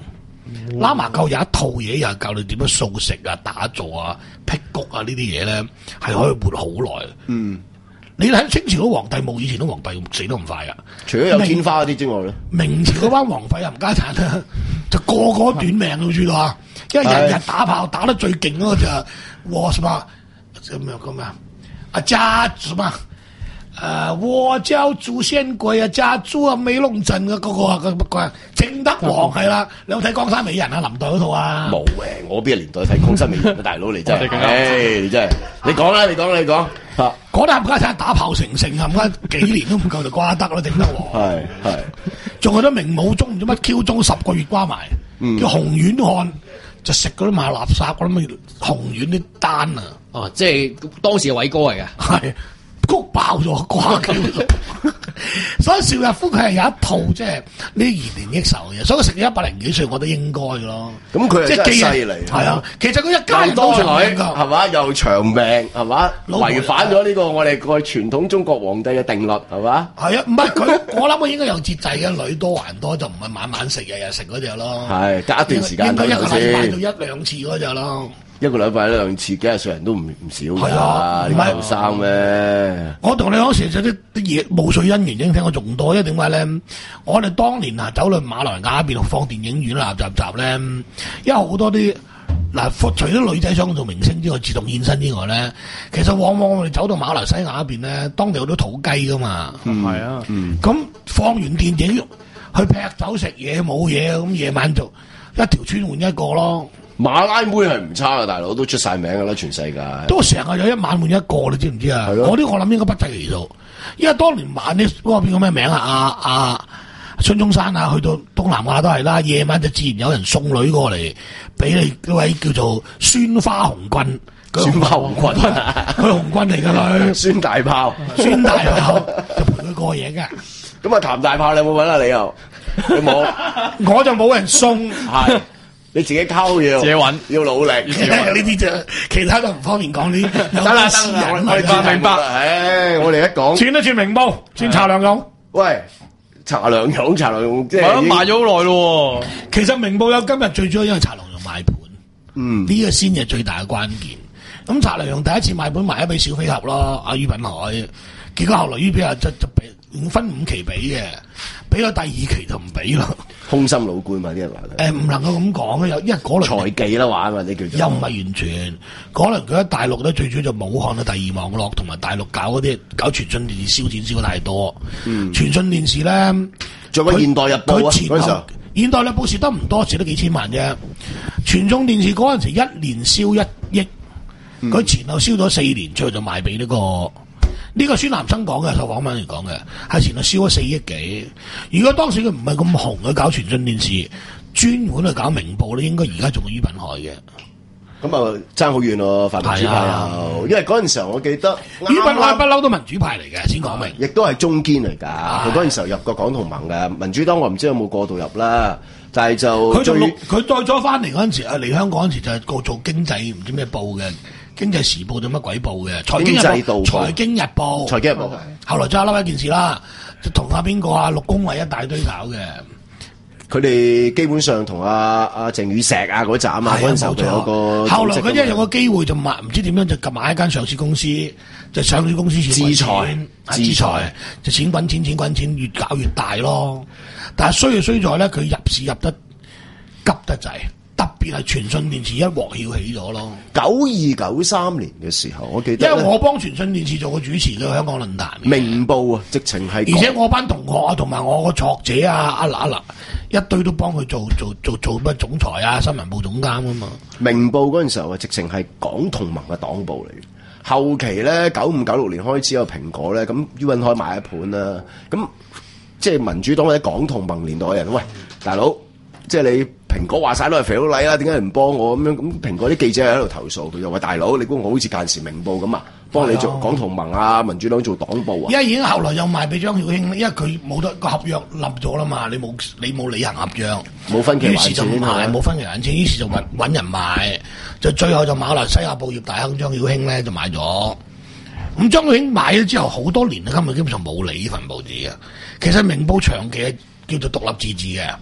Speaker 7: 拉麻教有一套嘢，又係教你點樣掃食啊、打坐啊、辟谷啊呢啲嘢咧，係可以活好耐。嗯，你睇清朝嗰皇帝冇以前啲皇帝死得咁快噶。
Speaker 2: 除咗有天花嗰啲之外咧，
Speaker 7: 明朝嗰班皇妃冚家產咧，就個個短命都知道啊！因為日日打炮打得最勁嗰個就係我什麼咁樣咁啊，阿家什麼？誒，我叫朱仙貴啊，家豬啊，美龍鎮嘅嗰個啊，個乜鬼正德王係啦，你有睇《江山美人》啊？林黛嗰套啊？
Speaker 2: 冇嘅，我邊個年代睇《江山美人》啊？大佬你真係，唉，你真係，你講啦，你講你講嚇，
Speaker 7: 嗰啲冚家產打炮成性，冚家幾年都唔夠就瓜得啦，正德王。係係，仲有啲明武宗唔知乜 Q 宗十個月瓜埋，叫紅丸漢，就食嗰啲賣垃圾嗰啲乜紅丸啲丹啊！
Speaker 3: 哦，即係當時嘅偉哥嚟嘅，
Speaker 7: 係。谷爆咗瓜叫做，所以邵逸夫佢係有一套即係呢延年益壽嘅，所以佢食咗一百零幾歲，我覺得應該咯。
Speaker 2: 咁佢係真係犀利，
Speaker 7: 係啊！其實佢一家人都長命㗎，
Speaker 2: 係嘛？又長命係嘛？違反咗呢個我哋個傳統中國皇帝嘅定律係嘛？係啊，
Speaker 7: 唔係佢，我諗佢應該有節制嘅，女多還多就唔係晚晚食，日日食嗰隻咯。係隔一段時間，應該一個禮拜到一兩次嗰隻咯。一個禮拜兩次，幾廿歲人都唔唔少㗎。係啊，唔係後生咩？我同你講，其實啲啲嘢霧水姻緣已經聽過仲多，因為點解咧？我哋當年啊，走去馬來亞邊度放電影院啦，集集咧，因為好多啲嗱，除咗女仔想做明星之外，自動獻身之外咧，其實往往我哋走到馬來西亞嗰邊咧，當地好多土雞噶嘛。嗯，係啊。嗯，咁放完電影去劈酒食嘢冇嘢，咁夜晚就一條村換一個咯。馬拉妹係唔差嘅，大佬都出晒名㗎啦，全世界都成日有一晚換一個，你知唔知啊？嗰啲我諗應該不計其數，因為當年晚啲嗰個邊個咩名啊？阿阿孫中山啊，去到東南亞都係啦，夜晚就自然有人送女過嚟俾你嗰位叫做孫花紅軍，孫花紅軍，佢紅軍嚟㗎啦，孫大炮，孫大炮就陪佢過夜㗎。咁啊，譚大炮你有冇揾啊？你又你冇，我就冇人送，係。你自己溝嘢，自己揾，要努力。呢啲就其他都唔方便講呢啲。得啦，得啦，我哋明白。唉，我哋一講，轉一轉明報，轉查良鏞。喂，查良鏞，查良鏞，即係我賣咗好耐咯。其實明報有今日最主要因為查良鏞賣盤，嗯，呢個先係最大嘅關鍵。咁查良鏞第一次賣盤賣咗俾小飛俠咯，阿于品海，結果後來于品海就就俾分五期俾嘅，俾咗第二期就唔俾咯。空心老官嘛啲人話，誒唔能夠咁講嘅，因為嗰輪財技啦玩或者叫做，又唔係完全。嗰輪佢喺大陸咧，最主要就武漢嘅第二網絡同埋大陸搞嗰啲搞傳訊電視燒錢燒得太多。嗯，傳訊電視咧，仲有個現代日報啊，嗰陣時候現代日報蝕得唔多，蝕得幾千萬啫。傳訊電視嗰陣時一年燒一億，佢、嗯、前後燒咗四年，最後就賣俾呢、這個。呢個孫南生講嘅，受訪問嚟講嘅，係前度燒咗四億幾。如果當時佢唔係咁紅去搞傳訊電視，專門去搞明報咧，應該而家仲係于品海嘅。咁啊，爭好遠咯，泛民主派又，因為嗰陣時候我記得于品海不嬲都民主派嚟嘅，先講明，亦都係中堅嚟㗎。佢嗰陣時候入過港同盟嘅民主黨，我唔知有冇過渡入啦。但係就佢做佢再咗翻嚟嗰陣時啊，嚟香港嗰陣時就係個做經濟唔知咩報嘅。經濟時報定乜鬼報嘅？財經日報，財經日報，財經日報。後來再嬲一件事啦，就同阿邊個啊陸恭蕙一大堆搞嘅。佢哋基本上同阿阿鄭宇碩啊嗰陣啊，嗰陣時候就有個。後來佢因為有個機會就買，唔知點樣就買一間上市公司，就上市公司錢資財，資財就錢滾錢，錢滾錢，越搞越大咯。但係衰就衰在咧，佢入市入得急得滯。特別係傳訊電視一鑊翹起咗咯。九二九三年嘅時候，我記得，因為我幫傳訊電視做過主持嘅香港論壇。明報啊，直情係。而且我班同學啊，同埋我個作者啊，阿嗱阿嗱，一堆都幫佢做做做做乜總裁啊，新聞部總監啊嘛。明報嗰陣時候啊，直情係港同盟嘅黨部嚟。後期咧，九五九六年開始有蘋果咧，咁于品海買一盤啦。咁即係民主黨或者港同盟年代嘅人，喂，大佬。即係你蘋果話晒都係肥佬黎啦，點解你唔幫我咁樣？咁蘋果啲記者喺度投訴，佢就話大佬，你估我好似間時明報咁啊？幫你做港同盟啊，民主黨做黨部啊？而家已經後來又賣俾張曉卿，因為佢冇得個合約立咗啦嘛，你冇你冇履行合約，冇分期還錢，於是就賣，冇分期還錢，於是就揾揾人賣，就最後就馬來西亞報業大亨張曉卿咧就買咗。咁張曉卿買咗之後好多年啦，根本基本上冇理呢份報紙嘅。其實明報長期係叫做獨立自治嘅。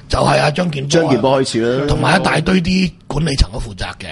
Speaker 7: 就係阿張健波，
Speaker 2: 張健波開始啦，
Speaker 7: 同埋一大堆啲管理層都負責嘅。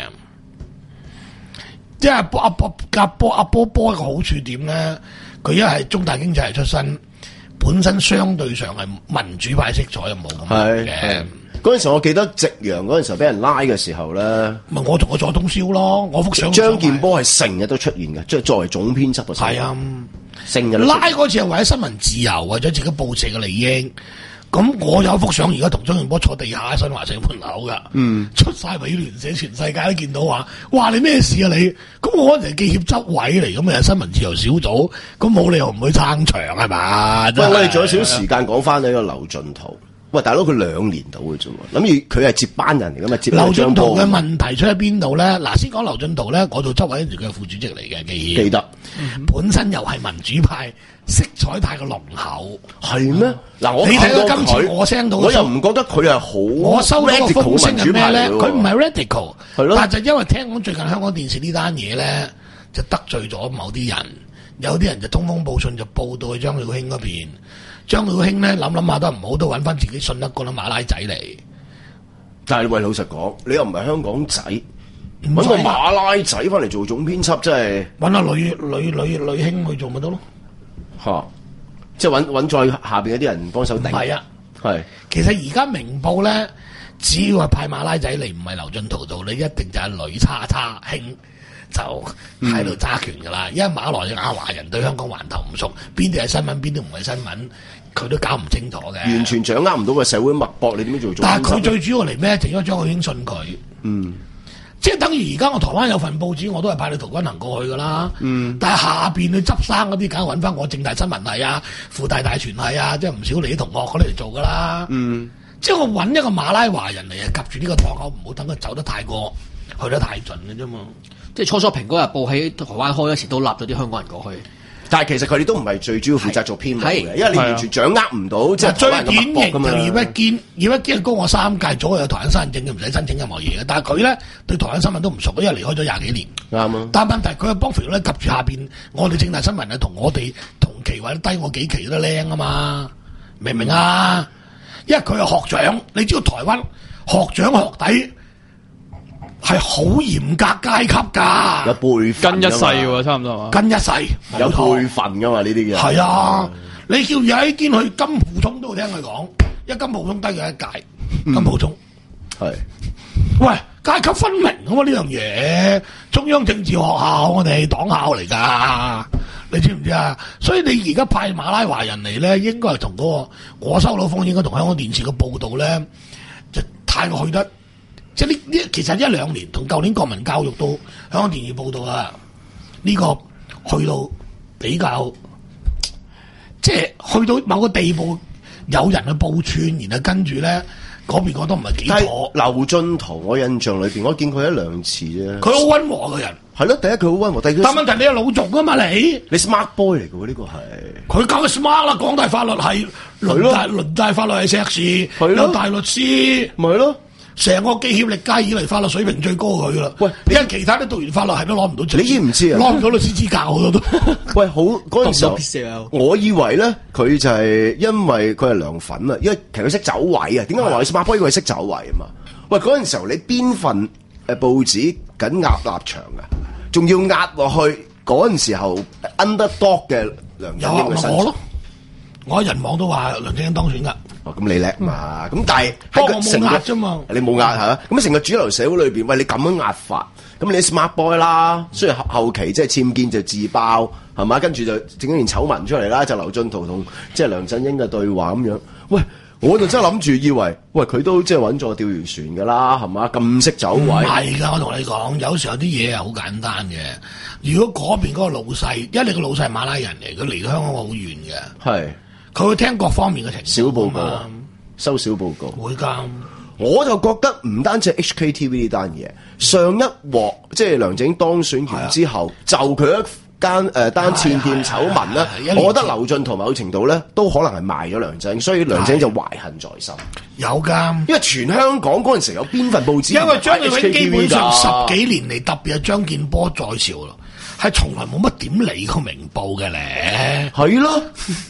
Speaker 7: 即係阿波阿波阿波阿波波嘅好處點咧？佢一係中大經濟系出身，本身相對上係民主派色彩又冇咁嘅。
Speaker 2: 嗰陣時我記得夕陽嗰陣時候俾人拉嘅時候咧，
Speaker 7: 咪我同我做通宵咯，我幅相。
Speaker 2: 張健波係成日都出現嘅，即係作為總編輯嘅時候。
Speaker 7: 係啊，
Speaker 2: 成日
Speaker 7: 拉嗰次係為咗新聞自由，為咗自己報社嘅利益。咁我有幅相，而家同張健波坐地下喺新華社門口噶，嗯，出晒美聯社，全世界都見到話，哇你咩事啊你？咁我嗰陣係記協執委嚟，咁又係新聞自由小組，咁冇理由唔去撐場係嘛？
Speaker 2: 喂，我哋仲有少少時間講翻呢個劉進圖。喂，大佬佢兩年到嘅啫喎，諗住佢係接班人嚟噶嘛？接
Speaker 7: 劉進圖嘅問題出喺邊度咧？嗱，先講劉進圖咧，我做執委嗰陣時佢係副主席嚟嘅，記
Speaker 2: 記得，
Speaker 7: 嗯、本身又係民主派，色彩太過濃厚，
Speaker 2: 係咩？嗱、嗯，我
Speaker 7: 你睇到今次我聲到，
Speaker 2: 我又唔覺得佢係好，
Speaker 7: 我收到個風聲係咩咧？佢唔係 radical，
Speaker 2: 係咯，
Speaker 7: 但係就因為聽講最近香港電視呢單嘢咧，就得罪咗某啲人，有啲人就通風報信就報到去張曉卿嗰邊。張曉卿咧諗諗下都唔好，都揾翻自己信得過啦馬拉仔嚟。
Speaker 2: 但係喂，老實講，你又唔係香港仔，揾個馬拉仔翻嚟做總編輯，真係
Speaker 7: 揾下女女女女兄去做咪得咯？
Speaker 2: 吓、啊，即係揾揾再下邊一啲人幫手頂。
Speaker 7: 係啊，
Speaker 2: 係。
Speaker 7: 其實而家明報咧，只要係派馬拉仔嚟，唔係劉進圖做，你一定就係女叉叉兄就喺度揸權噶啦。嗯、因為馬來亞華人對香港環頭唔熟，邊啲係新聞，邊啲唔係新聞。佢都搞唔清楚嘅，
Speaker 2: 完全掌握唔到個社會脈搏，你點樣做？
Speaker 7: 但係佢最主要嚟咩？就因為張曉卿信佢，
Speaker 2: 嗯，
Speaker 7: 即係等於而家我台灣有份報紙，我都係派你陶君行過去噶啦，嗯，但係下邊去執生嗰啲，梗係揾翻我政大新聞系啊、附大大傳系啊，即係唔少你啲同學嗰啲嚟做噶啦，嗯，即係我揾一個馬拉華人嚟啊，夾住呢個檔口，唔好等佢走得太過，去得太盡嘅啫嘛。
Speaker 3: 即係初初《蘋果日報》喺台灣開嗰時都立咗啲香港人過去。
Speaker 2: 但係其實佢哋都唔係最主要負責做編導嘅，因為你完全掌握唔到即係
Speaker 7: 最典型就葉一堅，葉一堅高我三屆，早有台灣身份證，唔使申請任何嘢嘅。但係佢咧對台灣新聞都唔熟，因為離開咗廿幾年。
Speaker 2: 啱啊！
Speaker 7: 但係問題佢係幫肥佬咧及住下邊，我哋政大新聞係同我哋同期或者低我幾期都靚啊嘛，明唔明啊？因為佢係學長，你知道台灣學長學弟係好嚴格階級㗎，
Speaker 2: 有輩分
Speaker 4: 跟一世喎，差唔多嘛？
Speaker 7: 跟一世
Speaker 2: 有輩分㗎嘛？呢啲嘅
Speaker 7: 係啊！你叫葉一堅去金浦涌都會聽佢講，因為金浦涌低佢一屆，金浦涌
Speaker 2: 係
Speaker 7: 喂階級分明啊嘛呢樣嘢，中央政治學校我哋係黨校嚟㗎，你知唔知啊？所以你而家派馬拉華人嚟咧，應該係同嗰個我收到風應該同香港電視嘅報導咧，就太過去得。即係呢呢，其實一兩年同舊年國民教育到香港電視報道啊，呢、這個去到比較，即係去到某個地步，有人去報串，然後跟住咧嗰邊覺得唔係幾妥。
Speaker 2: 劉進圖我印象裏邊，我見佢一兩次啫。
Speaker 7: 佢好溫和嘅人，
Speaker 2: 係咯，第一佢好溫和，第二
Speaker 7: 但問題你係老族噶嘛你？
Speaker 2: 你 smart boy 嚟嘅喎，呢、這個係
Speaker 7: 佢搞嘅 smart 啦，港大法律係倫大倫大法律係碩士，有大律師，
Speaker 2: 咪係咯。
Speaker 7: 成個記協歷屆以嚟法律水平最高佢啦，喂！因為其他啲讀完法律係都攞唔到獎，
Speaker 2: 你知唔知啊？
Speaker 7: 攞唔到律師資格好多都。
Speaker 2: 喂，好嗰陣時候，我以為咧佢就係因為佢係梁粉啊，因為其實佢識走位啊。點解我話佢 smart boy？因為識走位啊嘛。喂，嗰陣時候你邊份誒報紙緊壓立場啊？仲要壓落去嗰陣時候 underdog 嘅梁振英嘅身上。
Speaker 7: 我喺人網都話梁振英當選噶。
Speaker 2: 哦，咁你叻嘛？咁、嗯、但係
Speaker 7: 喺個成壓啫嘛，
Speaker 2: 你冇壓嚇。咁成個主流社會裏邊，喂，你咁樣壓法，咁你 smart boy 啦。雖然後後期即係僭建就自爆係嘛，跟住就整咗件醜聞出嚟啦，就劉進圖同即係梁振英嘅對話咁樣。喂，我就真係諗住以為，喂，佢都即係穩坐釣魚船㗎啦，係嘛？咁識走位。唔
Speaker 7: 係㗎，我同你講，有時候啲嘢係好簡單嘅。如果嗰邊嗰個老細，因為你個老細係馬拉人嚟，佢離香港好遠嘅。係。佢會聽各方面嘅情況，
Speaker 2: 小報告，收小報告，
Speaker 7: 會㗎。
Speaker 2: 我就覺得唔單止係 H K T V 呢單嘢，上一鑊即係梁振英當選完之後，就佢一間誒單僭店醜聞咧，我覺得劉進圖某程度咧都可能係賣咗梁振英，所以梁振英就懷恨在心。
Speaker 7: 有㗎，
Speaker 2: 因為全香港嗰陣時有邊份報紙？
Speaker 7: 因為張曉卿基本上十幾年嚟，特別係張健波在朝咯，係從來冇乜點理過明報嘅咧。
Speaker 2: 係咯。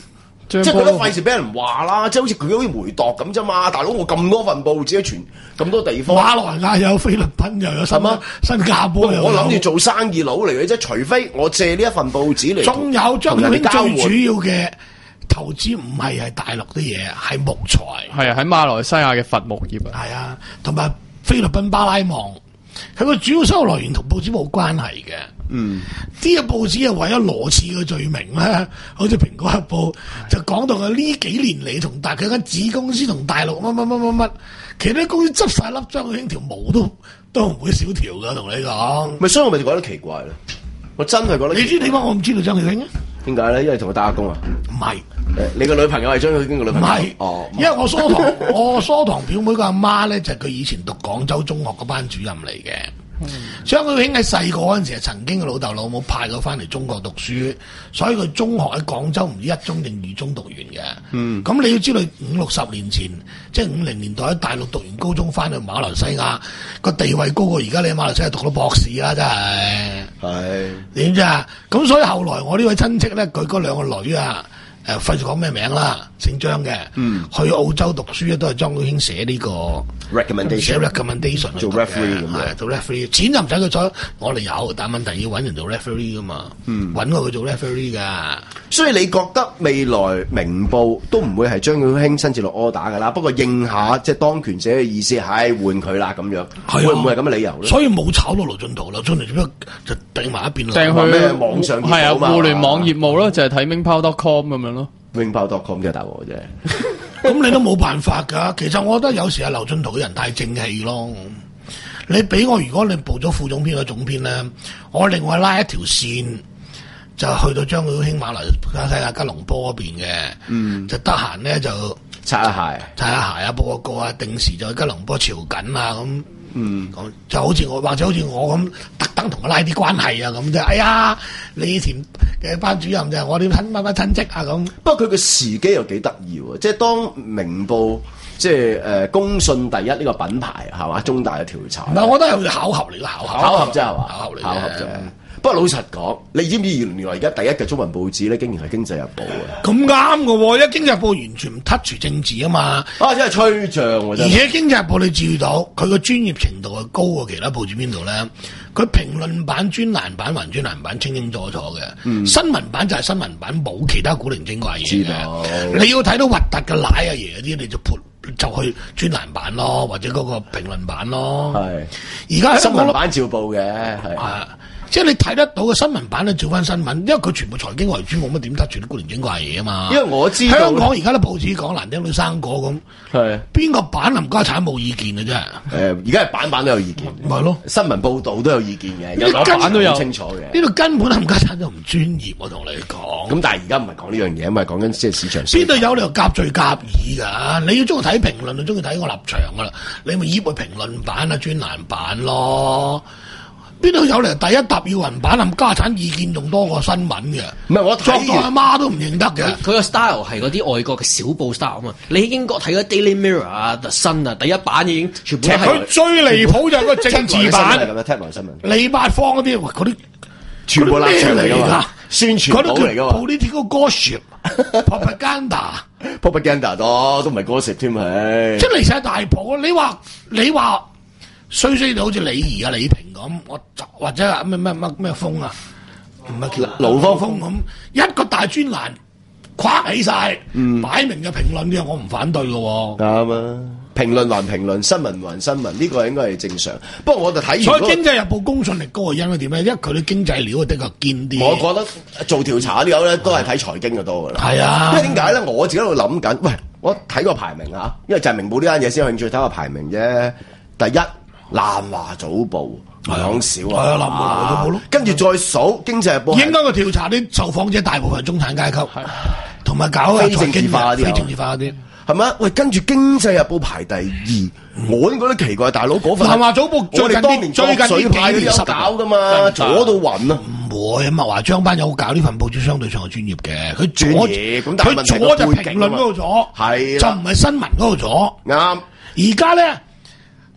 Speaker 2: 即係佢都費事俾人話啦，即係好似佢好似梅鐸咁啫嘛。大佬我咁多份報紙，全咁多地方，
Speaker 7: 馬來亞有，菲律賓又有，新
Speaker 2: 嗎
Speaker 7: 新加坡又有。
Speaker 2: 我諗住做生意佬嚟嘅啫，除非我借呢一份報紙嚟。仲
Speaker 7: 有張曉卿最主要嘅投資唔係係大陸啲嘢，係木材。
Speaker 4: 係啊，喺馬來西亞嘅伐木業啊。
Speaker 7: 係啊，同埋菲律賓巴拉望，佢個主要收入來源同報紙冇關係嘅。嗯，啲嘅報紙係為咗羅刺嘅罪名咧，好似《蘋果日報》就講到佢呢幾年嚟同大佢間子公司同大陸乜乜乜乜乜，其實啲公司執晒粒張曉卿條毛都都唔會少條噶，同你講。
Speaker 2: 咪所以我咪覺得奇怪咯，我真係覺得。
Speaker 7: 你知點解我唔知道張曉卿啊？
Speaker 2: 點解咧？因為同佢打工啊？
Speaker 7: 唔係，
Speaker 2: 你個女朋友係張曉卿個女朋友？
Speaker 7: 唔係，
Speaker 2: 哦，
Speaker 7: 因為我疏堂，我疏堂表妹個阿媽咧就係佢以前讀廣州中學個班主任嚟嘅。張曉卿喺細個嗰陣時，曾經個老豆老母派佢翻嚟中國讀書，所以佢中學喺廣州唔知一中定二中讀完嘅。嗯，咁你要知道五六十年前，即係五零年代喺大陸讀完高中翻去馬來西亞，個地位高過而家你喺馬來西亞讀到博士啦，真係。係點知啊？咁所以後來我呢位親戚咧，佢嗰兩個女啊。誒費事講咩名啦，姓張嘅，嗯、去澳洲讀書咧都係張曉卿寫呢個 recommendation，寫 recommendation
Speaker 2: 做 referee 咁
Speaker 7: 樣，做 referee，錢就唔使佢做，我哋有，但問題要揾人做 referee 噶嘛，揾過佢做 referee 噶。
Speaker 2: 所以你覺得未來明報都唔會係張曉卿親自落 order 噶啦，不過應下即係當權者嘅意思，係換佢啦咁樣，會唔會係咁嘅理由咧？
Speaker 7: 所以冇炒到盧俊圖，盧俊圖只不過就掟埋一邊
Speaker 4: 掟去
Speaker 2: 咩網上業務
Speaker 4: 係啊，互聯網業務咯，就係睇 mingpow dot com 咁樣咯。
Speaker 2: mingpow dot com 嘅大鑊啫，
Speaker 7: 咁你都冇辦法㗎。其實我覺得有時阿劉俊圖嘅人太正氣咯。你俾我，如果你報咗副總編或者總編咧，我另外拉一條線就去到張曉卿馬來西亞吉隆坡嗰邊嘅，嗯，就得閒咧就
Speaker 2: 擦下鞋，
Speaker 7: 擦下鞋啊，報個告啊，定時就去吉隆坡朝緊啊咁。嗯，就好似我或者好似我咁，特登同佢拉啲關係啊咁啫。哎呀，你以前嘅班主任就係我啲親乜乜親戚啊咁。
Speaker 2: 不過佢嘅時機又幾得意喎，即係當明報即係誒、呃、公信第一呢個品牌係嘛，中大嘅調查。
Speaker 7: 唔係，我覺得係巧合嚟嘅，巧合
Speaker 2: 巧合啫係嘛，
Speaker 7: 巧合嚟，
Speaker 2: 巧合啫。不過老實講，你知唔知原來而家第一嘅中文報紙咧，竟然係《經濟日報》啊！
Speaker 7: 咁啱嘅喎，因為《經濟日報》完全唔 touch 政治啊嘛。
Speaker 2: 啊，真係吹脹喎！
Speaker 7: 而且《經濟日報》你注意到佢個專業程度係高過其他報紙邊度咧？佢評論版、專欄版還專欄版清清楚楚嘅，嗯、新聞版就係新聞版，冇其他古靈精怪嘢嘅。道你要睇到核突嘅奶啊爺嗰啲，你就潑就去專欄版咯，或者嗰個評論版咯。係而家
Speaker 2: 新聞版照報嘅，係。
Speaker 7: 即係你睇得到嘅新聞版咧，照翻新聞，因為佢全部財經為主，冇乜點得住啲古靈精怪嘢啊嘛。
Speaker 2: 因為我知道
Speaker 7: 香港而家啲報紙講難聽到生果咁，係邊個版冚家產冇意見嘅啫？誒，
Speaker 2: 而家係版版都有意見，
Speaker 7: 咪咯，
Speaker 2: 新聞報導都有意見嘅，有版都有清楚嘅。呢
Speaker 7: 度根本冚家產就唔專業，我同你講。
Speaker 2: 咁但係而家唔係講呢樣嘢，咁係講緊即係市場。
Speaker 7: 邊度有理由夾罪夾義㗎？你要中意睇評論，你中意睇我立場㗎啦，你咪依個評論版啊、專欄版咯。邊度有嚟第一沓要人版冚家產意見仲多過新聞嘅？
Speaker 2: 唔係我
Speaker 7: 作到阿媽都唔認得嘅。
Speaker 3: 佢個 style 係嗰啲外國嘅小報 style 啊嘛。你喺英國睇嗰 Daily Mirror 啊、The Sun 啊，第一版已經全部都係。
Speaker 7: 佢最離譜就係個政治版。
Speaker 2: 咁樣聽來新聞。
Speaker 7: 李八方嗰啲，嗰啲
Speaker 2: 全部立場嚟㗎嘛，宣傳稿嚟㗎嘛。
Speaker 7: Political gossip、propaganda、
Speaker 2: propaganda 多，都唔係 gossip 添係。
Speaker 7: 即係離曬大譜。你話你話。衰衰到好似李儀啊、李平咁，我或者啊咩咩乜咩風啊，唔係叫
Speaker 2: 盧芳風
Speaker 7: 咁，一個大專欄跨起晒，嗯、擺明嘅評論嘅，我唔反對嘅喎。
Speaker 2: 啱啊，評論還評論，新聞還新聞，呢、這個應該係正常。不過我就睇完、那個，
Speaker 7: 所以《經濟日報》公信力高係因為點咧？因為佢啲經濟料的確堅啲。
Speaker 2: 我覺得做調查呢有咧都係睇財經嘅多㗎啦。係
Speaker 7: 啊，
Speaker 2: 因為點解咧？我自己喺度諗緊，喂，我睇個排名啊，因為就係明報呢間嘢先有興趣睇個排名啫。第一。南華早報講少啊，
Speaker 7: 南華早報咯，
Speaker 2: 跟住再數經濟日報。
Speaker 7: 應該個調查啲受訪者大部分係中產階級，同埋搞
Speaker 2: 非政治化啲，
Speaker 7: 非政治化啲，
Speaker 2: 係咪？喂，跟住經濟日報排第二，我都覺得奇怪，大佬嗰份
Speaker 7: 南華早報最近啲最近
Speaker 2: 水派都有搞噶嘛，左到暈啊！
Speaker 7: 唔會，麥華張班有搞呢份報紙，相對上係專業嘅，佢左
Speaker 2: 咁，
Speaker 7: 佢左就評論嗰度左，係就唔係新聞嗰度左。
Speaker 2: 啱，
Speaker 7: 而家咧。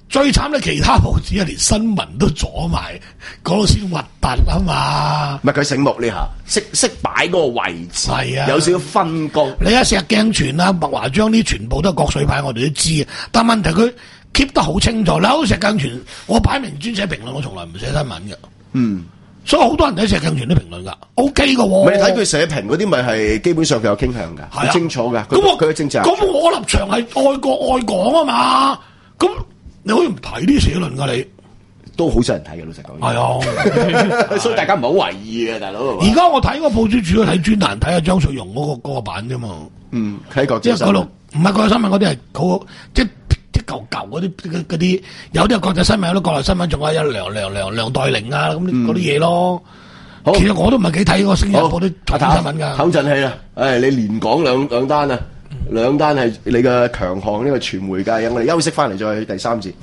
Speaker 7: 最慘咧，其他報紙啊，連新聞都阻埋，嗰度先核突啊嘛！
Speaker 2: 唔係佢醒目呢下，識識擺嗰個位置，
Speaker 7: 係啊，
Speaker 2: 有少少分工。
Speaker 7: 你一石鏡泉啊、麥華章啲全部都係國粹派，我哋都知啊。但問題佢 keep 得好清楚。你好石鏡泉，我擺明專寫評論，我從來唔寫新聞嘅。
Speaker 2: 嗯，
Speaker 7: 所以好多人睇石鏡泉啲評論㗎 ，OK 嘅喎。
Speaker 2: 唔係你睇佢寫評嗰啲，咪係基本上佢有傾向㗎，好、啊、清楚㗎。
Speaker 7: 咁我
Speaker 2: 佢嘅政治
Speaker 7: 咁我立場係愛國愛港啊嘛，咁。你可以唔睇啲社論㗎，你
Speaker 2: 都好少人睇嘅，老實講。
Speaker 7: 係啊，
Speaker 2: 所以大家唔係好為意嘅，大佬。
Speaker 7: 而家我睇個報紙主要睇專欄，睇下張翠容嗰、嗰個嗰個版啫嘛。
Speaker 2: 嗯，睇國際
Speaker 7: 即係嗰度唔係國際新聞嗰啲係好即係啲舊舊嗰啲嗰啲，有啲係國際新聞，有啲國內新聞，仲有一梁梁梁梁代玲啊咁嗰啲嘢咯。好，其實我都唔係幾睇個星日報啲財經新聞㗎。
Speaker 2: 唞陣氣啦，誒，你連講兩兩單啊！兩單係你嘅強項，呢個傳媒界，我哋休息翻嚟再去第三節。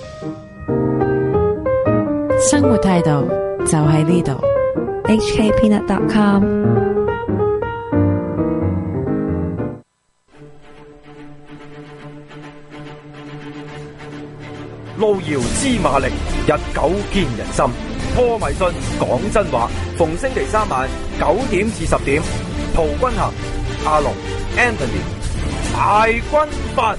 Speaker 8: 生活態度就喺呢度 ，H K Peanut dot com。
Speaker 6: 路遙知馬力，日久見人心。破迷信，講真話。逢星期三晚九點至十點，陶君行、阿龍、Anthony。大軍閥，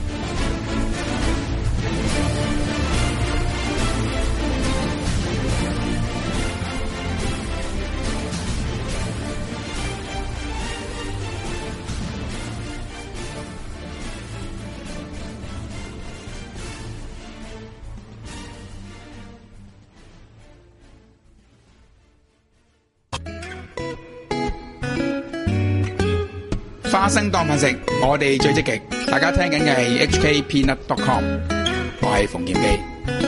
Speaker 5: 花生當飯食，我哋最積極。大家聽緊嘅係 H K Peanut dot com， 我係馮劍基。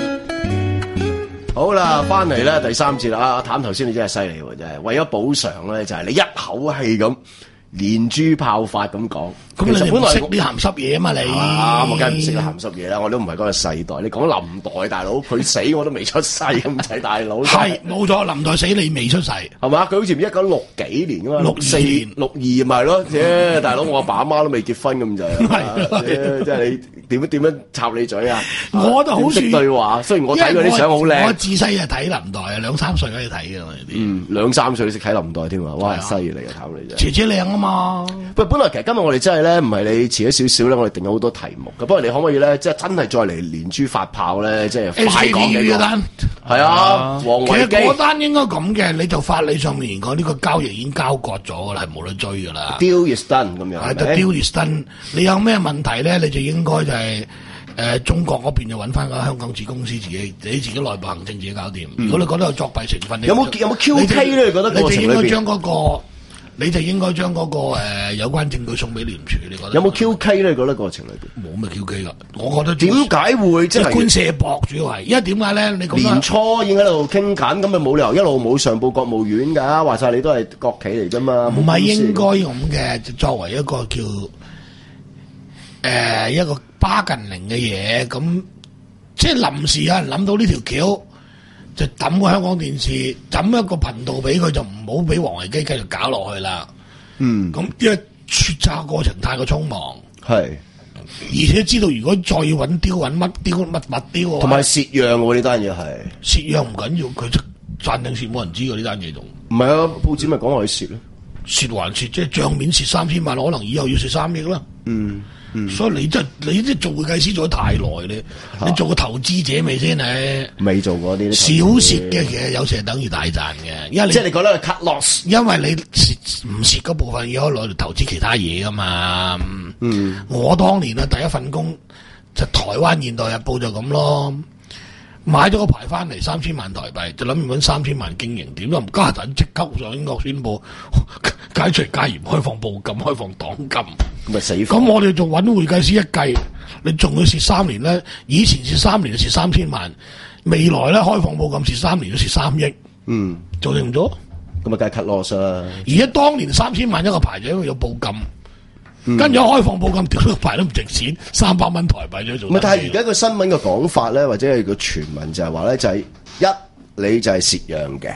Speaker 2: 好啦，翻嚟咧第三節啦。阿譚頭先你真係犀利喎，真係為咗補償咧，就係你一口氣咁連珠炮發咁講。
Speaker 7: 咁你本來識啲鹹濕嘢啊嘛你？
Speaker 2: 啊，我梗係唔識啲鹹濕嘢啦，我都唔係嗰個世代。你講林代大佬，佢死我都未出世咁滯，大佬。
Speaker 7: 係冇錯，林代死你未出世，
Speaker 2: 係嘛？佢好似唔一九六幾年噶嘛，
Speaker 7: 六四
Speaker 2: 六二咪係咯？啫，大佬我阿爸阿媽都未結婚咁滯，係即係你點樣點樣插你嘴啊？
Speaker 7: 我都好
Speaker 2: 識對話，雖然我睇嗰啲相好靚，
Speaker 7: 我自細就睇林代啊，兩三歲可以睇嘅我哋啲。
Speaker 2: 嗯，兩三歲識睇林代添啊！哇，犀利啊，譚你真。
Speaker 7: 姐姐靚啊嘛！
Speaker 2: 喂，本來其實今日我哋真係咧，唔係你遲咗少少咧，我哋定咗好多題目嘅。不過你可唔可以咧，即係真係再嚟連珠發炮咧，即係快講幾個單？係啊，王維基。其實嗰單應該咁嘅，你就法理上面講呢個交易已經交割咗噶啦，係冇得追噶啦。Deal is done 咁樣。係
Speaker 7: ，the deal is done。你有咩問題咧？你就應該就係、是、誒、呃、中國嗰邊就揾翻個香港子公司自己，你自己內部行政自己搞掂。嗯、如果你覺得有作弊成分，
Speaker 2: 有冇有冇 Q K 咧？你覺得過程裏邊？你就應該將嗰個。你就應該將嗰、那個、呃、有關證據送俾廉署，你覺得有冇 Q K 咧？你覺得過程裏邊
Speaker 7: 冇咪 Q K 噶？我覺得
Speaker 2: 點解會即係
Speaker 7: 官卸膊？主要係因為點解咧？你
Speaker 2: 年初已經喺度傾緊，咁咪冇理由一路冇上報國務院㗎？話晒你都係國企嚟㗎嘛？
Speaker 7: 唔係應該咁嘅，作為一個叫誒、呃、一個巴近寧嘅嘢，咁即係臨時有人諗到呢條橋。就抌個香港電視，抌一個頻道俾佢，就唔好俾王維基繼續搞落去啦。嗯，咁因為決策過程太過匆忙，係，而且知道如果再要揾雕揾乜雕乜乜雕，同埋
Speaker 2: 蝕讓喎呢單嘢係
Speaker 7: 蝕讓唔緊要，佢賺定蝕冇人知㗎呢單嘢仲。
Speaker 2: 唔係啊，報紙咪講話佢蝕咯，
Speaker 7: 蝕還蝕，即係帳面蝕三千萬，可能以後要蝕三億啦。嗯。嗯、所以你真係你即係做會計師做得太耐咧，啊、你做個投資者未先咧？未做過啲少蝕嘅，其實有時係等於大賺嘅，因為你即係你覺得係 cut loss，因為你蝕唔蝕嗰部分嘢可以攞嚟投資其他嘢噶嘛。嗯，我當年啊第一份工就台灣現代日報就咁咯，買咗個牌翻嚟三千萬台幣，就諗住搵三千萬經營，點都唔加陣即刻上英國宣佈解除戒嚴、開放報禁、開放黨禁，咁咪死！咁我哋仲揾會計師一計，你仲要蝕三年咧？以前蝕三年就蝕三千萬，未來咧開放報禁蝕三年都蝕三億。嗯，做定唔做？咁咪梗係 cut loss 啦！而家當年三千萬一個牌就因為有報禁。嗯、跟住開放報禁，屌個牌都唔值錢，三百蚊台幣咗做。唔係，但係而家個新聞嘅講法咧，或者係個傳聞就係話咧，就係、是、一你就係蝕讓嘅，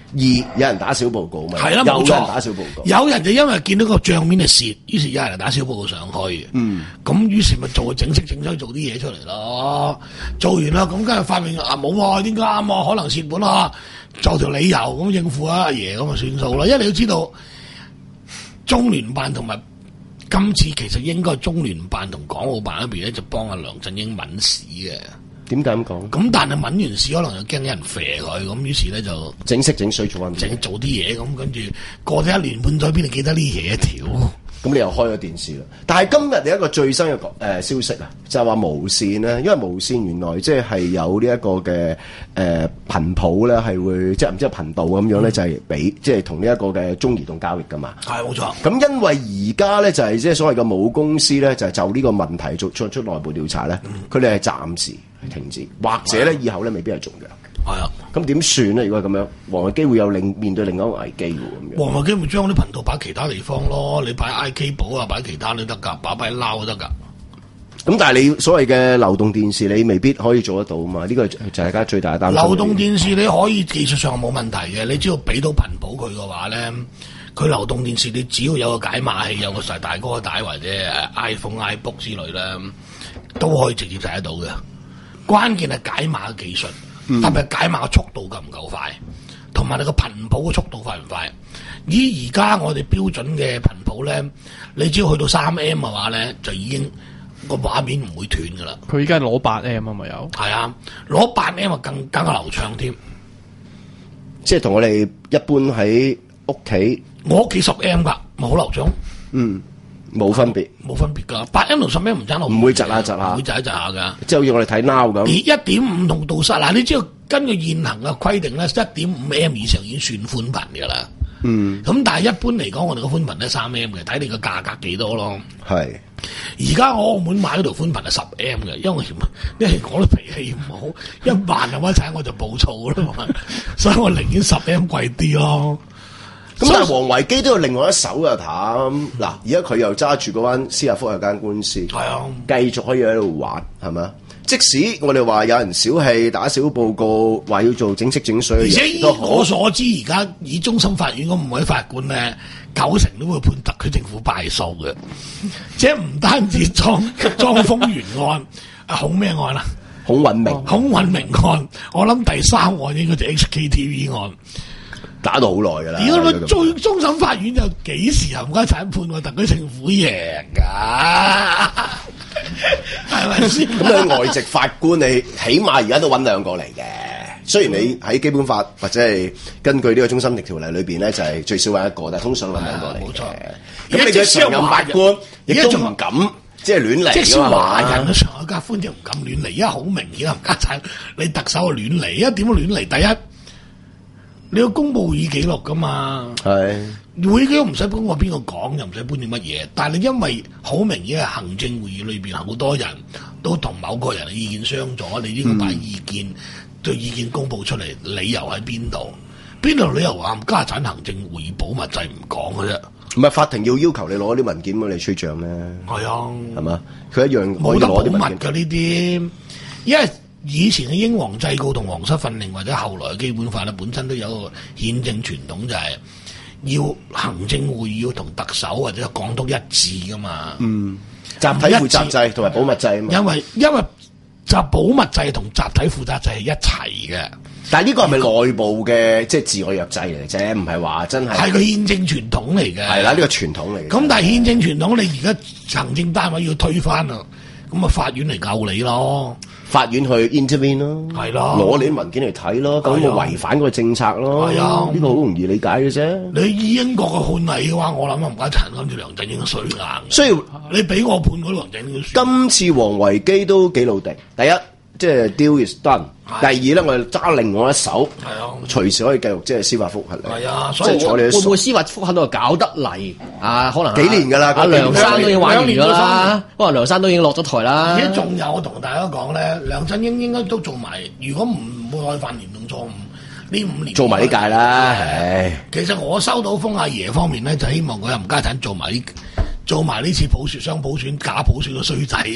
Speaker 2: 二有人打小報告嘛，
Speaker 7: 係啦，冇
Speaker 2: 有人打
Speaker 7: 錯。
Speaker 2: 小報告，
Speaker 7: 有人就因為見到個帳面係蝕，於是有人打小報告上去嘅。
Speaker 2: 嗯，
Speaker 7: 咁於是咪做整色整衰做啲嘢出嚟咯。做完啦，咁跟住發明啊冇喎，點解啱啊？可能蝕本啊，做條理由咁應付啊阿爺咁啊算數啦。因為你要知道，中聯辦同埋今次其實應該係中聯辦同港澳辦嗰邊咧就幫阿梁振英抿屎嘅。
Speaker 2: 點解咁講？
Speaker 7: 咁但係抿完屎可能又驚有人肥佢，咁於是咧就
Speaker 2: 整色整水做翻
Speaker 7: 整做啲嘢咁，跟住過咗一年半載，邊度記得呢嘢一條？
Speaker 2: 咁你又開咗電視啦。但係今日有一個最新嘅誒、呃、消息啊，就係、是、話無線咧，因為無線原來即係有呢一個嘅誒頻譜咧，係會即係唔知係頻道咁樣咧，就係俾即係同呢一個嘅中移動交易噶嘛。
Speaker 7: 係冇錯。
Speaker 2: 咁因為而家咧就係即係所謂嘅母公司咧，就係就呢個問題做作出內部調查咧，佢哋係暫時停止，或者咧以後咧未必係做嘅。
Speaker 7: 係啊，
Speaker 2: 咁點算咧？如果係咁樣，王維基會有另面對另一個危機喎。咁樣，
Speaker 7: 王維基咪將啲頻道擺其他地方咯，你擺 I K 寶啊，擺其他都得㗎，擺擺撈都得㗎。
Speaker 2: 咁但係你所謂嘅流動電視，你未必可以做得到嘛？呢個就係大家最大嘅擔心。
Speaker 7: 流動電視你可以技術上冇問題嘅，你只要俾到頻譜佢嘅話咧，佢流動電視你只要有個解碼器，有個細大哥帶或者 iPhone、iBook 之類咧，都可以直接睇得到嘅。關鍵係解碼嘅技術。特別係解碼嘅速度夠唔夠快，同埋你個頻譜嘅速度快唔快？以而家我哋標準嘅頻譜咧，你只要去到三 M 嘅話咧，就已經個畫面唔會斷噶啦。
Speaker 4: 佢而家攞八 M 啊嘛有，
Speaker 7: 係啊，攞八 M 啊更更加流暢添。
Speaker 2: 即係同我哋一般喺屋企，
Speaker 7: 我屋企十 M 噶，咪好流暢。
Speaker 2: 嗯。冇分別，
Speaker 7: 冇分別㗎。八 M 同十 M 唔爭落，
Speaker 2: 唔會窒下窒下，
Speaker 7: 唔會窒一窒下㗎。
Speaker 2: 即係好似我哋睇 Now 咁。
Speaker 7: 一點五同度室嗱，你知道根據現行嘅規定咧，一點五 M 以上已經算寬頻㗎啦。
Speaker 2: 嗯。咁
Speaker 7: 但係一般嚟講，我哋個寬頻咧三 M 嘅，睇你個價格幾多咯。
Speaker 2: 係。
Speaker 7: 而家我澳門買嗰條寬頻係十 M 嘅，因為因為我啲脾氣唔好，一萬入一齊我就暴躁啦嘛，所以我寧願十 M 貴啲咯。
Speaker 2: 咁但係王維基都有另外一手嘅譚，嗱，而家佢又揸住嗰間司法覆核間官司，
Speaker 7: 係啊，
Speaker 2: 繼續可以喺度玩，係咪？即使我哋話有人小氣打小報告，話要做整色整水嘅嘢都好，
Speaker 7: 我所知而家以終審法院嗰五位法官咧，九成都會判特區政府敗訴嘅，即係唔單止莊莊豐源案，啊孔咩案啊？
Speaker 2: 孔允明，
Speaker 7: 孔允明案，我諗第三案應該就 H K T V 案。
Speaker 2: 打到好耐㗎啦！
Speaker 7: 如果最終審法院就幾時冚家產判話特區政府贏㗎？係咪先？
Speaker 2: 咁你外籍法官你起碼而家都揾兩個嚟嘅。雖然你喺基本法或者係根據呢個終審條例裏邊咧，就係最少揾一個，但係通常揾兩個嚟嘅。咁你嘅常任法官亦都唔敢即係亂嚟㗎嘛？
Speaker 7: 即係華人嘅常任法官就唔敢亂嚟，因為好明顯冚家產你特首係亂嚟，因為點樣亂嚟？第一。你要公佈會議記錄噶嘛？係會議記錄唔使搬我邊個講，又唔使搬啲乜嘢。但係你因為好明顯係行政會議裏邊好多人都同某個人嘅意見相左，你應該把意見對、嗯、意見公佈出嚟，理由喺邊度？邊度理由話家產行政會議保密制唔講嘅啫？
Speaker 2: 唔係法庭要要求你攞啲文件嚟吹脹咩？係
Speaker 7: 啊，
Speaker 2: 係嘛？佢一樣
Speaker 7: 冇得保密㗎呢啲，因為。以前嘅英皇制誥同皇室訓令或者後來嘅基本法咧，本身都有個憲政傳統，就係要行政會議要同特首或者港督一致噶嘛。嗯，
Speaker 2: 集體負責制同埋保密制啊嘛。
Speaker 7: 因為因為集保密制同集體負責制係一齊嘅。
Speaker 2: 但係呢個係咪內部嘅即係自我約制嚟啫？唔係話真係
Speaker 7: 係個憲政傳統嚟嘅。係
Speaker 2: 啦，呢個傳統嚟嘅。
Speaker 7: 咁但係憲政傳統，你而家行政單位要推翻啊，咁啊法院嚟救你咯。
Speaker 2: 法院去 intervene 咯，
Speaker 7: 係啦，
Speaker 2: 攞你啲文件嚟睇咯，咁我違反嗰個政策咯，係啊，呢個好容易理解嘅啫。你
Speaker 7: 以英國嘅判例嘅話，我諗唔該陳跟住梁振英衰硬。
Speaker 2: 所以
Speaker 7: 你俾我判嗰梁振英，
Speaker 2: 今次王維基都幾老定。第一，即係 deal is done。第二咧，我哋揸另外一手，係啊，隨時可以繼續即係司法覆核。
Speaker 7: 係啊，
Speaker 3: 所以我會唔會司法覆核度搞得嚟啊？可能
Speaker 2: 幾年㗎啦，
Speaker 3: 阿梁生都已經玩完咗啦，可能梁生都已經落咗台啦。
Speaker 7: 而家仲有我同大家講咧，梁振英應該都做埋，如果唔會再犯嚴重錯誤，呢五年
Speaker 2: 做埋呢屆啦。係。
Speaker 7: 其實我收到封阿爺方面咧，就希望佢冚家產做埋呢做埋呢次普選雙普選假普選嘅衰仔。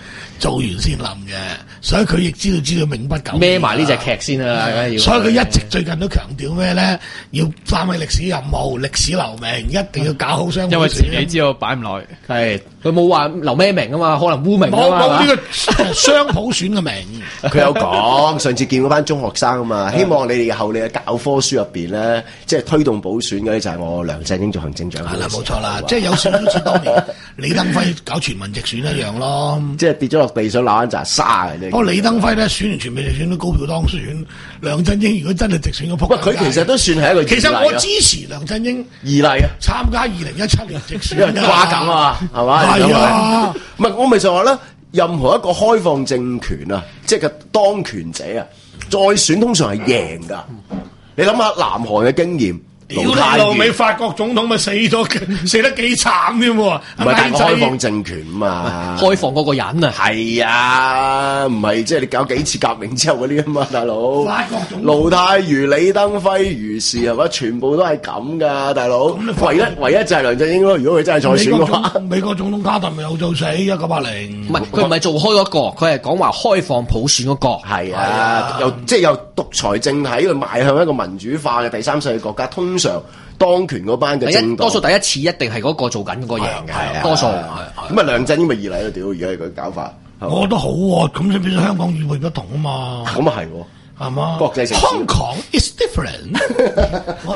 Speaker 7: 做完先冧嘅，所以佢亦知道知道命不久
Speaker 3: 孭埋呢隻劇先啦，梗係要。
Speaker 7: 所以佢一直最近都強調咩咧？要發揮歷史任務、歷史留名，一定要搞好雙普選。
Speaker 4: 因為自己知道擺唔耐，
Speaker 3: 係佢冇話留咩名啊嘛，可能污名
Speaker 7: 冇
Speaker 3: 啊嘛。
Speaker 7: 冇呢個雙普選嘅名。
Speaker 2: 佢有講，上次見嗰班中學生啊嘛，希望你哋以後你嘅教科書入邊咧，即係推動普選嘅咧，就係我梁振英做行政長官。
Speaker 7: 係啦，冇錯啦，即係有少少似當年李登輝搞全民直選一樣咯。
Speaker 2: 即係跌咗落地想攬一紮沙嘅啫。
Speaker 7: 不過李登輝咧選完全民直選都高票當選，梁振英如果真係直選個撲，
Speaker 2: 佢其實都算係一個。
Speaker 7: 其實我支持梁振英
Speaker 2: 義例啊，
Speaker 7: 參加二零一七年直選，
Speaker 2: 因為瓜梗啊，係嘛？
Speaker 7: 係啊，
Speaker 2: 唔係我咪就話咧，任何一個開放政權啊，即係個當權者啊，再選通常係贏㗎。你諗下南韓嘅經驗。
Speaker 7: 屌你老味，法國總統咪死咗，死得幾慘添喎！
Speaker 2: 唔係大開放政權嘛，
Speaker 3: 開放嗰個人啊，
Speaker 2: 係啊，唔係即係你搞幾次革命之後嗰啲啊嘛，大佬。
Speaker 7: 法國總統
Speaker 2: 盧泰愚、李登輝如是係嘛，全部都係咁噶，大佬。唯一唯一就係梁振英咯，如果佢真係再選嘅話。
Speaker 7: 美國總統卡特咪又做死一九八零。
Speaker 3: 唔係佢唔係做開嗰個，佢係講話開放普選嗰個。
Speaker 2: 係啊，又即係由獨裁政體去邁向一個民主化嘅第三世界國家，通常當權嗰班嘅政黨，
Speaker 3: 多數第一次一定係嗰個做緊嗰個贏嘅，多數。
Speaker 2: 咁啊，梁振英咪二嚟咯，屌！而家佢搞法，
Speaker 7: 我覺得好喎，咁先變咗香港與會不同啊嘛。
Speaker 2: 咁啊係，
Speaker 7: 係嘛？
Speaker 2: 國際城市
Speaker 7: Hong Kong is different 。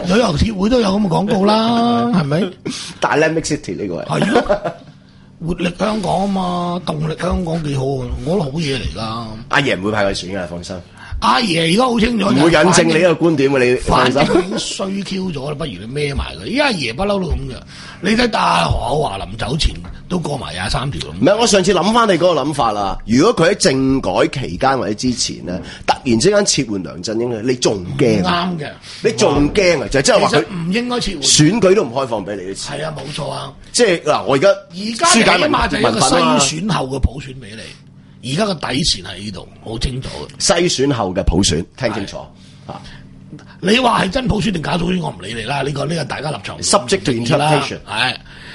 Speaker 7: 旅遊協會都有咁嘅廣告啦，係咪
Speaker 2: ？Dynamic City 呢個係。
Speaker 7: 係咯，活力香港啊嘛，動力香港幾好啊，我覺得好嘢嚟㗎。
Speaker 2: 阿爺唔會派佢選㗎，放心。
Speaker 7: 阿爺而家好清楚，
Speaker 2: 唔會引證你呢個觀點嘅，你
Speaker 7: 反正已經衰 Q 咗啦，不如你孭埋佢。依家阿爺不嬲都咁嘅，你睇大何口華臨走前都過埋廿三條。
Speaker 2: 唔係，我上次諗翻你嗰個諗法啦。如果佢喺政改期間或者之前咧，突然之間撤換梁振英咧，你仲驚？
Speaker 7: 啱嘅，
Speaker 2: 你仲驚啊？就係即係話佢
Speaker 7: 唔應該撤換，
Speaker 2: 選舉都唔開放俾你。
Speaker 7: 係啊，冇錯啊。
Speaker 2: 即係嗱，我而家
Speaker 7: 而家起碼就係一個篩選後嘅普選俾你。而家個底線喺呢度，好清楚嘅。
Speaker 2: 篩選後嘅普選，聽清楚啊！
Speaker 7: 你話係真普選定假普選，我唔理你啦。呢個呢個大家立場
Speaker 2: subject to interpretation
Speaker 7: 係。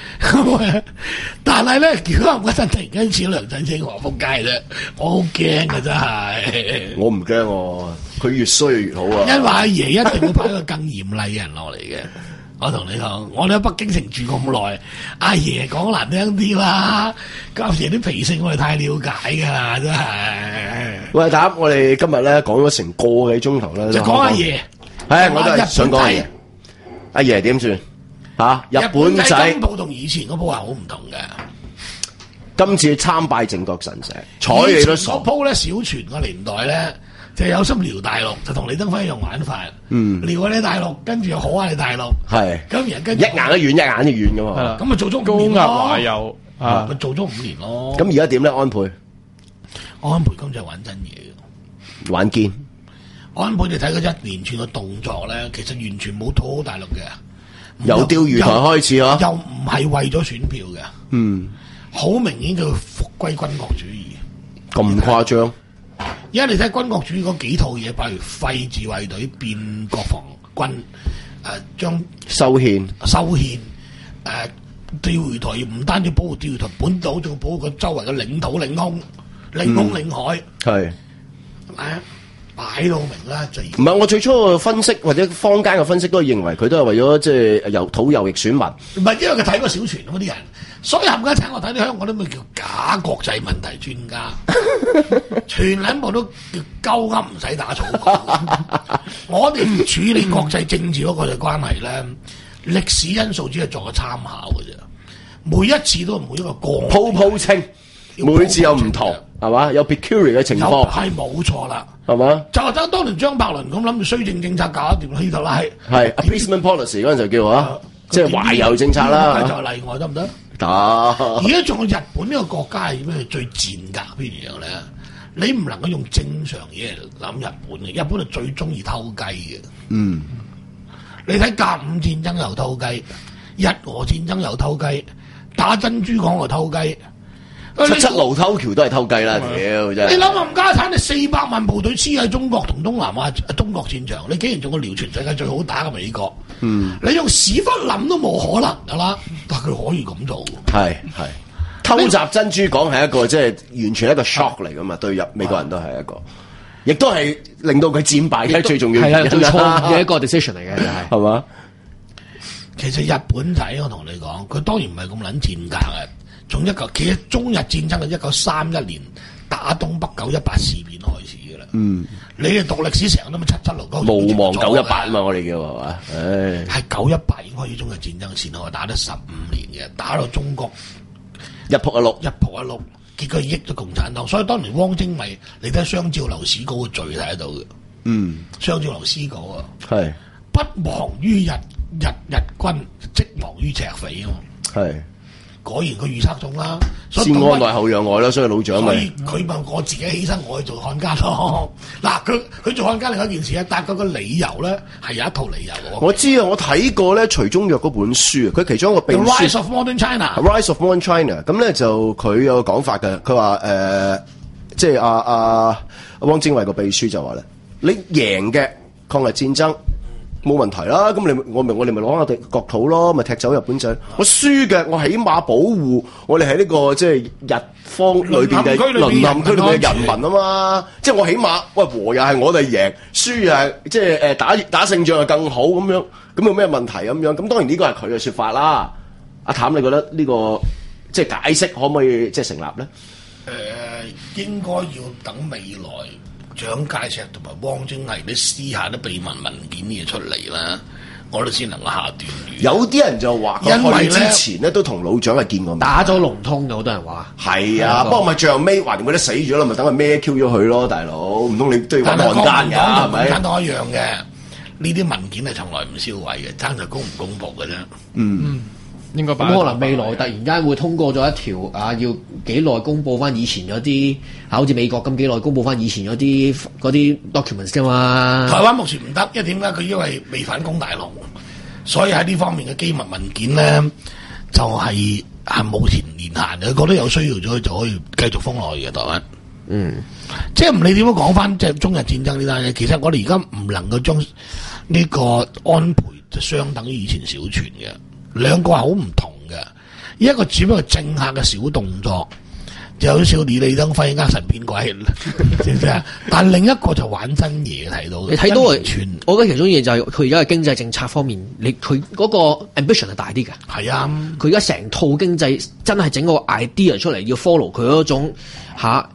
Speaker 7: 但係咧，如果我嗰陣突然間似梁振英話仆街咧，我好驚嘅真係。
Speaker 2: 我唔驚喎，佢越衰越好啊！
Speaker 7: 因為阿爺一定會派一個更嚴厲嘅人落嚟嘅。我同你講，我哋喺北京城住咁耐，阿爺講難聽啲啦，阿爺啲脾性我哋太了解㗎啦，真係。
Speaker 2: 喂，打我哋今日咧講咗成個幾鐘頭啦，
Speaker 7: 就講阿爺。
Speaker 2: 係，我都係想講阿爺。阿爺點算？嚇，日本仔
Speaker 7: 今鋪同以前嗰鋪係好唔同嘅。
Speaker 2: 今次參拜靖國神社，睬你都傻。
Speaker 7: 嗰鋪咧，小泉個年代咧。就有心撩大陸，就同李登輝一樣玩法。嗯，撩下你大陸，跟住又好下你大陸。係，咁然跟
Speaker 2: 一眼都遠，一眼都遠噶嘛。
Speaker 7: 係啦，咁咪做咗
Speaker 4: 高壓華右
Speaker 7: 啊，咪做咗五年咯。
Speaker 2: 咁而家點咧？安倍，
Speaker 7: 安倍今次係玩真嘢嘅，
Speaker 2: 玩堅。
Speaker 7: 安倍你睇佢一連串嘅動作咧，其實完全冇討好大陸嘅。
Speaker 2: 由釣魚台開始嗬，
Speaker 7: 又唔係為咗選票嘅。嗯，好明顯佢復歸軍國主義。
Speaker 2: 咁誇張？
Speaker 7: 而家你睇軍國主義嗰幾套嘢，例如廢自衛隊變國防軍，誒、呃、將
Speaker 2: 修憲、
Speaker 7: 修憲，誒釣魚台唔單止保護釣魚台本島，仲保護個周圍嘅領土、領空、領空、領海，係係咪啊？擺到明啦，就
Speaker 2: 唔係我最初嘅分析或者坊間嘅分析都係認為佢都係為咗即係右土右翼選民，
Speaker 7: 唔係因為佢睇過小泉嗰啲人，所以冚家請我睇啲香港啲咪叫假國際問題專家，全撚部都叫鳩噏唔使打草稿。我哋處理國際政治嗰個嘅關係咧，歷史因素只係作個參考嘅啫，每一次都唔會一個個
Speaker 2: 鋪鋪清。每次有唔同，係嘛？有 peculiar 嘅情況，
Speaker 7: 係冇錯啦，
Speaker 2: 係嘛？
Speaker 7: 就係等當年張伯倫咁諗住綏靖政策搞掂希特拉，
Speaker 2: 係 appeasement policy 嗰陣就叫啊，即係懷柔政策啦。
Speaker 7: 就例外得唔得？
Speaker 2: 得。
Speaker 7: 而家仲有日本呢個國家係咩最賤格邊樣咧？你唔能夠用正常嘢嚟諗日本嘅，日本係最中意偷雞嘅。嗯，你睇甲午戰爭又偷雞，日俄戰爭又偷雞，打珍珠港又偷雞。
Speaker 2: 七七路偷橋都係偷雞啦，屌真係！
Speaker 7: 你諗下，冚家產你四百萬部隊黐喺中國同東南亞中國戰場，你竟然仲個遼全世界最好打嘅美國，嗯，你用屎忽諗都冇可能噶啦，但係佢可以咁做，
Speaker 2: 係係。 偷襲珍珠港係一個即係完全一個 shock 嚟噶嘛，對入美國人都係一個，亦都係令到佢戰敗嘅最重要原因
Speaker 3: 係啦，最錯嘅一個 decision 嚟嘅，係
Speaker 2: 係嘛？
Speaker 7: 其實日本仔我同你講，佢當然唔係咁撚賤格嘅。從一個其實中日戰爭係一九三一年打東北九一八事變開始嘅啦。嗯，你哋讀歷史成日都咪七七六九
Speaker 2: 無望九一八啊嘛，我哋叫係嘛？唉，
Speaker 7: 係九一八已經開始中日戰爭，前後打咗十五年嘅，打到中國
Speaker 2: 一仆一碌，
Speaker 7: 一仆一碌，結果益咗共產黨。所以當年汪精衛，你睇雙照樓史稿嘅序睇得到嘅。嗯，雙照樓史稿啊，係不亡於日日日軍，即亡於赤匪啊嘛。係。果然佢預測中啦，
Speaker 2: 先安內後讓外咯，所以老蔣咪。
Speaker 7: 所以佢問我自己起身，我去做漢奸咯。嗱，佢佢做漢奸另一件事啊，但係佢個理由咧係有一套理由嘅。
Speaker 2: 我知啊，我睇過咧徐宗約嗰本書，佢其中一個秘書。
Speaker 7: The Rise of Modern China。Rise
Speaker 2: of Modern China， 咁咧就佢有個講法嘅，佢話誒，即係阿阿汪精衛個秘書就話咧，你贏嘅抗日戰爭。冇問題啦，咁你我咪我哋咪攞下地國土咯，咪踢走日本仔。我輸嘅，我起碼保護我哋喺呢個即係日方裏邊嘅鄰林區裏邊嘅人民啊嘛。即係我起碼喂和又係我哋贏，輸又係即係誒打打勝仗又更好咁樣，咁有咩問題咁樣？咁當然呢個係佢嘅説法啦。阿譚，你覺得呢、呢個即係解釋可唔可以即係成立咧？誒、
Speaker 7: 呃，應該要等未來。蔣介石同埋汪精衛啲私下啲秘密文件嘢出嚟啦，我哋先能夠下斷語。
Speaker 2: 有啲人就話，因為之前咧都同老蔣係見過面，
Speaker 3: 打咗龍通嘅好多人話。
Speaker 2: 係啊，不過咪最後尾橫掂佢都死咗啦，咪等佢孭 Q 咗佢咯，大佬。唔通你都要揾漢奸㗎？係咪？
Speaker 7: 簡單一樣嘅，呢啲文件係從來唔銷毀嘅，爭在公唔公佈嘅啫。
Speaker 3: 嗯。嗯應該咁可能未來突然間會通過咗一條啊，要幾耐公佈翻以前嗰啲啊，好似美國咁幾耐公佈翻以前嗰啲嗰啲 documents 㗎嘛。
Speaker 7: 台灣目前唔得，因為點解？佢因為未反攻大陸，所以喺呢方面嘅機密文件咧，就係係冇前年限嘅。佢覺得有需要咗，就可以繼續封落去嘅台灣。嗯，即係唔理點樣講翻，即係中日戰爭呢單嘢，其實我哋而家唔能夠將呢個安倍就相等於以前小泉嘅。兩個係好唔同嘅，一個只不過政客嘅小動作，就好似李李登輝呃神騙鬼，知唔知啊？但另一個就玩真嘢睇到，
Speaker 3: 你睇到係全，我覺得其中嘢就係佢而家嘅經濟政策方面，你佢嗰個 ambition 係大啲嘅。係啊，佢而家成套經濟真係整個 idea 出嚟，要 follow 佢嗰種嚇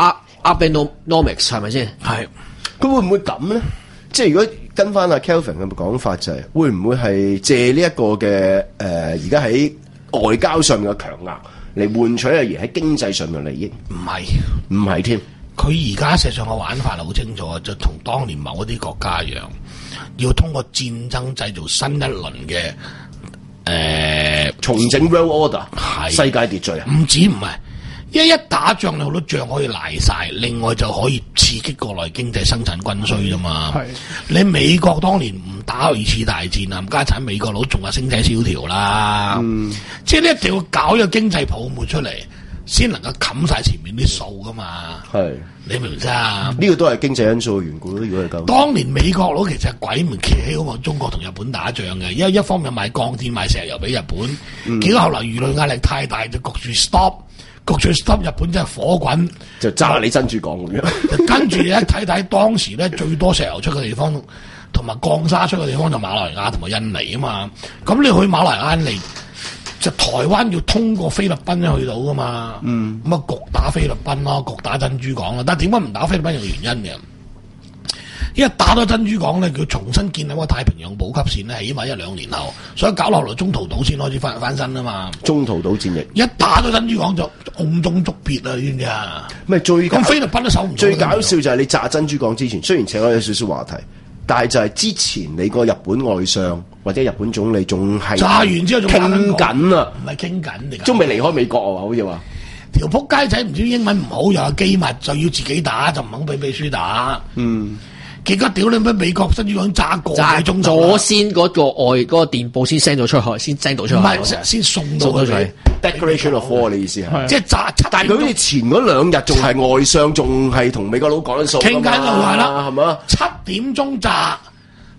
Speaker 3: Abenomics 係咪先？係，
Speaker 2: 佢會唔會咁咧？即係如果跟翻阿 Kelvin 嘅講法就係、是，會唔會係借呢一個嘅誒而家喺外交上面嘅強硬嚟換取阿爺喺經濟上面嘅利益？
Speaker 7: 唔係，
Speaker 2: 唔係添。
Speaker 7: 佢而家實際上嘅玩法好清楚，就同當年某一啲國家一樣，要通過戰爭製造新一輪嘅誒、呃、
Speaker 2: 重整 world order， 係世界秩序啊！
Speaker 7: 唔止唔係。一一打仗，你好多仗可以賴晒，另外就可以刺激國內經濟生產軍需啫嘛。係你美國當年唔打二次大戰啊，唔家產美國佬仲係星仔蕭條啦。嗯，即係你一定要搞一個經濟泡沫出嚟，先能夠冚晒前面啲數噶嘛。係你明唔明啊？
Speaker 2: 呢個都係經濟因素嘅緣故咯。如果係咁，
Speaker 7: 當年美國佬其實鬼唔企喺嗰個中國同日本打仗嘅，因為一方面賣鋼鐵賣石油俾日本，嗯、結果後來輿論壓力太大，就焗住 stop。焗住 stop 日本真係火滾，
Speaker 2: 就揸你珍珠港咁樣。
Speaker 7: 跟住你一睇睇當時咧最多石油出嘅地方，同埋鋼沙出嘅地方就馬來亞同埋印尼啊嘛。咁你去馬來亞嚟，就台灣要通過菲律賓去到噶嘛。嗯，咁啊焗打菲律賓咯，焗打珍珠港啦。但係點解唔打菲律賓有原因嘅？因為打到珍珠港咧，佢重新建立個太平洋補給線咧，起碼一兩年後，所以搞落嚟中途島先開始翻翻身啊嘛。
Speaker 2: 中途島戰役
Speaker 7: 一打到珍珠港就甕中捉鱉啦，知唔知啊？
Speaker 2: 咪最
Speaker 7: 咁菲律賓都守唔住。
Speaker 2: 最搞笑就係你炸珍珠港之前，雖然扯開有少少話題，但係就係之前你個日本外相或者日本總理仲係
Speaker 7: 炸完之後仲
Speaker 2: 傾緊啊，
Speaker 7: 唔係傾緊嚟㗎，
Speaker 2: 仲未離開美國啊，好似話
Speaker 7: 條撲街仔唔知英文唔好又有機密，就要自己打，就唔肯俾秘書打。嗯。結果屌你咩？美國珍珠港炸個幾鐘頭，
Speaker 3: 咗先嗰個外嗰、嗰個電報先 send 咗出去，先 send 到出去，
Speaker 7: 唔係先送到去。
Speaker 2: Declaration of War 你意思係？
Speaker 7: 即係炸，
Speaker 2: 但係佢好似前嗰兩日仲係外相，仲係同美國佬講緊數，
Speaker 7: 傾緊就係啦，
Speaker 2: 係嘛？
Speaker 7: 七點鐘炸，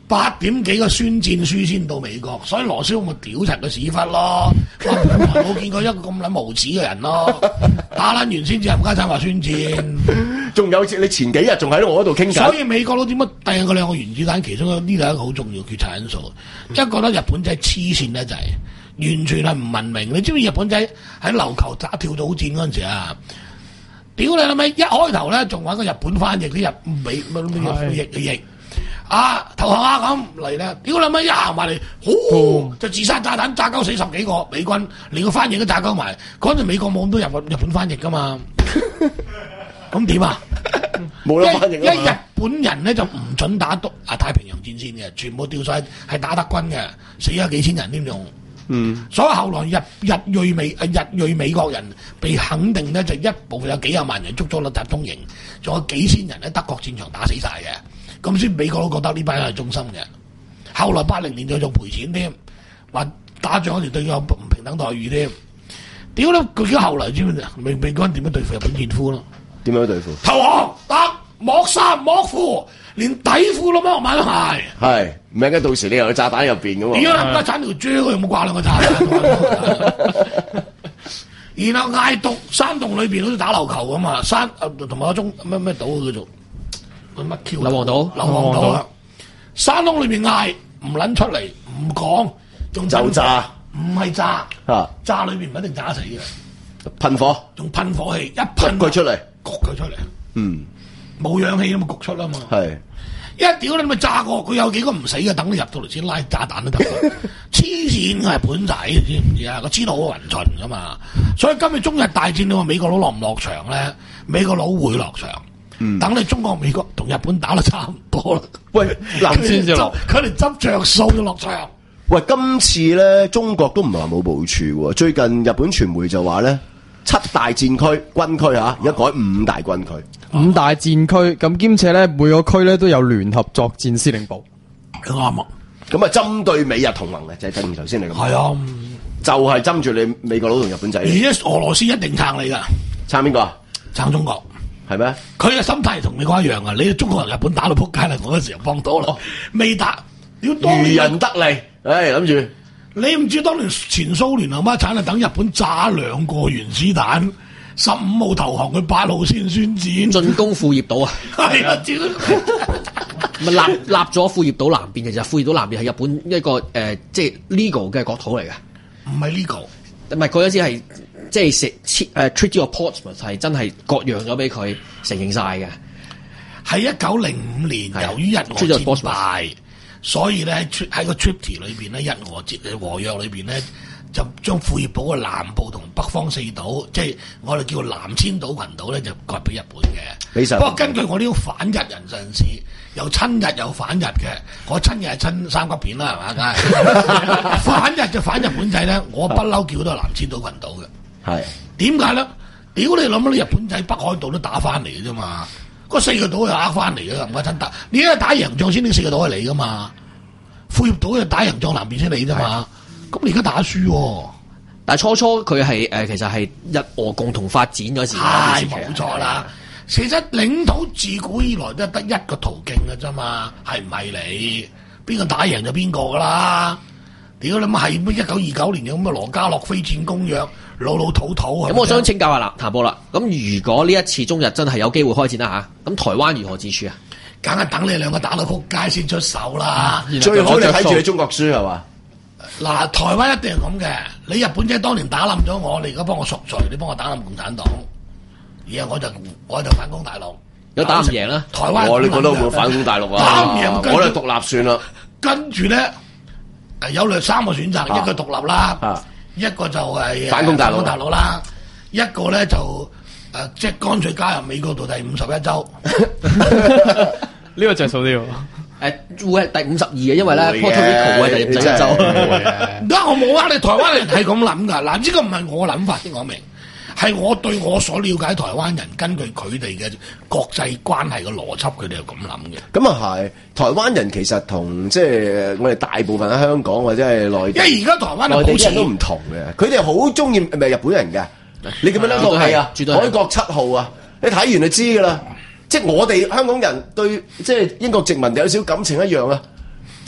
Speaker 7: 八點幾個宣戰書先到美國，所以羅斯福咪屌柒個屎忽咯，話冇見過一個咁撚無恥嘅人咯，打撚完先至冚家鏟話宣戰，
Speaker 2: 仲有你前幾日仲喺我嗰度傾緊，
Speaker 7: 所以美國佬點解掟嗰兩個原子彈？其中呢度係一個好重要決策因素，一覺得日本仔黐線咧就係完全係唔文明。你知唔知日本仔喺琉球打跳島戰嗰陣時啊？屌你老味！一開頭咧仲揾個日本翻譯啲日美乜乜譯嘅譯。啊投降啊咁嚟咧，屌你媽一行埋嚟，呼就自殺炸彈炸鳩死十幾個美軍，連個翻譯都炸鳩埋。嗰陣美國冇咁多日日本翻譯噶嘛，咁點啊？
Speaker 2: 冇得翻譯啊嘛！
Speaker 7: 因為日本人咧就唔準打督啊太平洋戰線嘅，全部調晒係打德軍嘅，死咗幾千人添用。嗯，所以後來日日裔美誒日裔美國人被肯定咧，就一部分有幾廿萬人捉咗落集中營，仲有幾千人喺德國戰場打死晒嘅。咁先美國都覺得呢班人係忠心嘅。後來八零年代仲賠錢添，話打仗嗰時對佢有唔平等待遇添。屌你！佢而家後嚟知唔知美美國人點樣對付日本戰俘咯？
Speaker 2: 點樣對付？
Speaker 7: 投降得剝衫剝褲，連底褲都剝埋都係。係，
Speaker 2: 唔係嘅，到時你又有炸彈入邊嘅喎。
Speaker 7: 而家唔得鏟條蕉，佢有冇掛兩個炸彈？然後嗌毒山洞裏邊好似打琉球咁嘛，山誒同埋嗰種咩咩島叫做。乜 Q？
Speaker 3: 硫磺島，
Speaker 7: 硫磺島啊！山窿裏邊嗌唔撚出嚟，唔講，仲
Speaker 2: 就炸，
Speaker 7: 唔係炸，
Speaker 2: 啊！
Speaker 7: 炸裏邊唔一定炸死嘅，
Speaker 2: 噴火，
Speaker 7: 仲噴火器，一噴
Speaker 2: 佢出嚟，
Speaker 7: 焗佢出嚟，
Speaker 2: 嗯，
Speaker 7: 冇氧氣咁嘛，焗出啦嘛，
Speaker 2: 係
Speaker 7: 一屌你咪炸過，佢有幾個唔死嘅，等你入到嚟先拉炸彈都得，黐線嘅日本仔，知唔知啊？佢知道好勻循噶嘛，所以今日中日大戰你話美國佬落唔落場咧？美國佬會落場。嗯、等你中國、美國同日本打得差唔多啦。
Speaker 2: 喂，嗱先至落，
Speaker 7: 佢哋執着數就落場。
Speaker 2: 喂，今次咧中國都唔係話冇部署喎。最近日本傳媒就話咧，七大戰區軍區嚇，而家改五大軍區。
Speaker 4: 五大戰區咁兼且咧，每個區咧都有聯合作戰司令部。
Speaker 7: 啱啊！
Speaker 2: 咁啊，針對美日同盟嘅，就係正如頭先你咁。係
Speaker 7: 啊，
Speaker 2: 就係針住你美國佬同日本仔。
Speaker 7: 而家俄羅斯一定撐你㗎。
Speaker 2: 撐邊個啊？
Speaker 7: 撐中國。係咩？佢嘅心態同美國一樣啊！你中國人日本打到撲街啦，我嗰時候幫到啦，未打，要當
Speaker 2: 漁人得利，唉諗住。
Speaker 7: 你唔知當年前蘇聯後媽產啊，等日本炸兩個原子彈，十五號投降，佢八號先宣戰，
Speaker 3: 進攻庫頁島啊！
Speaker 7: 係啊，
Speaker 3: 咪立立咗庫頁島南邊，其實庫頁島南邊係日本一個誒、呃，即係 legal 嘅國土嚟嘅，
Speaker 7: 唔係 legal，
Speaker 3: 唔係嗰陣時係。即係食誒 Treaty of Portsmouth 係真係割讓咗俾佢承認晒嘅，
Speaker 7: 喺一九零五年由於日俄戰敗，所以咧喺個 Treaty 裏邊咧，日俄戰和約裏邊咧就將庫頁島嘅南部同北方四島，即係我哋叫南千島群島咧，就割俾日本嘅。不過根據我呢種反日人陣時，有親日有反日嘅，我親日係親三級片啦，係嘛？梗係反日就反日本仔咧，我不嬲叫都係南千島群島嘅。係點解咧？屌你諗下，你日本仔北海道都打翻嚟嘅啫嘛，嗰四個島又呃翻嚟嘅，唔係真打。你而家打贏仗先，呢四個島係你噶嘛？庫頁島又打贏仗南邊先你啫嘛。咁你而家打輸、哦，
Speaker 3: 但係初初佢係誒，其實係日俄共同發展嗰時，
Speaker 7: 係冇錯啦。其實領土自古以來都係得一個途徑嘅啫嘛，係唔係你邊個打贏就邊個噶啦？屌你媽係咩？一九二九年有咁嘅羅家洛非戰公約，老老土土。
Speaker 3: 咁我想請教下啦，譚博啦。咁如果呢一次中日真係有機會開戰啦吓，咁台灣如何自處啊？
Speaker 7: 梗係等你兩個打到撲街先出手啦。
Speaker 2: 最好你睇住你中國輸係嘛？
Speaker 7: 嗱，台灣一定係咁嘅。你日本仔當年打冧咗我，你而家幫我贖罪，你幫我打冧共產黨，然後我就我就反攻大陸。
Speaker 3: 有打唔贏啦？
Speaker 7: 台灣
Speaker 2: 我你覺得會唔會反攻大陸啊？
Speaker 7: 打唔贏，
Speaker 2: 我哋獨立算啦。
Speaker 7: 跟住咧。有兩三個選擇，啊、一個獨立啦，啊、一個就係
Speaker 2: 反攻大陸，
Speaker 7: 大陸啦，一個咧就誒即係乾脆加入美國度第五十一州。
Speaker 4: 呢個着數啲喎。
Speaker 3: 誒會係第五十二嘅，因為咧 Puerto Rico 係第五十一州。
Speaker 7: 而家我冇呃你，台灣人係咁諗㗎。嗱，呢個唔係我諗法先講明。係我對我所了解台灣人，根據佢哋嘅國際關係嘅邏輯，佢哋係咁諗嘅。
Speaker 2: 咁啊係，台灣人其實同即係我哋大部分喺香港或者係內地，
Speaker 7: 因為而家台灣
Speaker 2: 內地人都唔同嘅，佢哋好中意咪日本人嘅。你記唔記得套戲啊？海角七號啊，你睇完就知㗎啦。即係我哋香港人對即係英國殖民有少少感情一樣啊。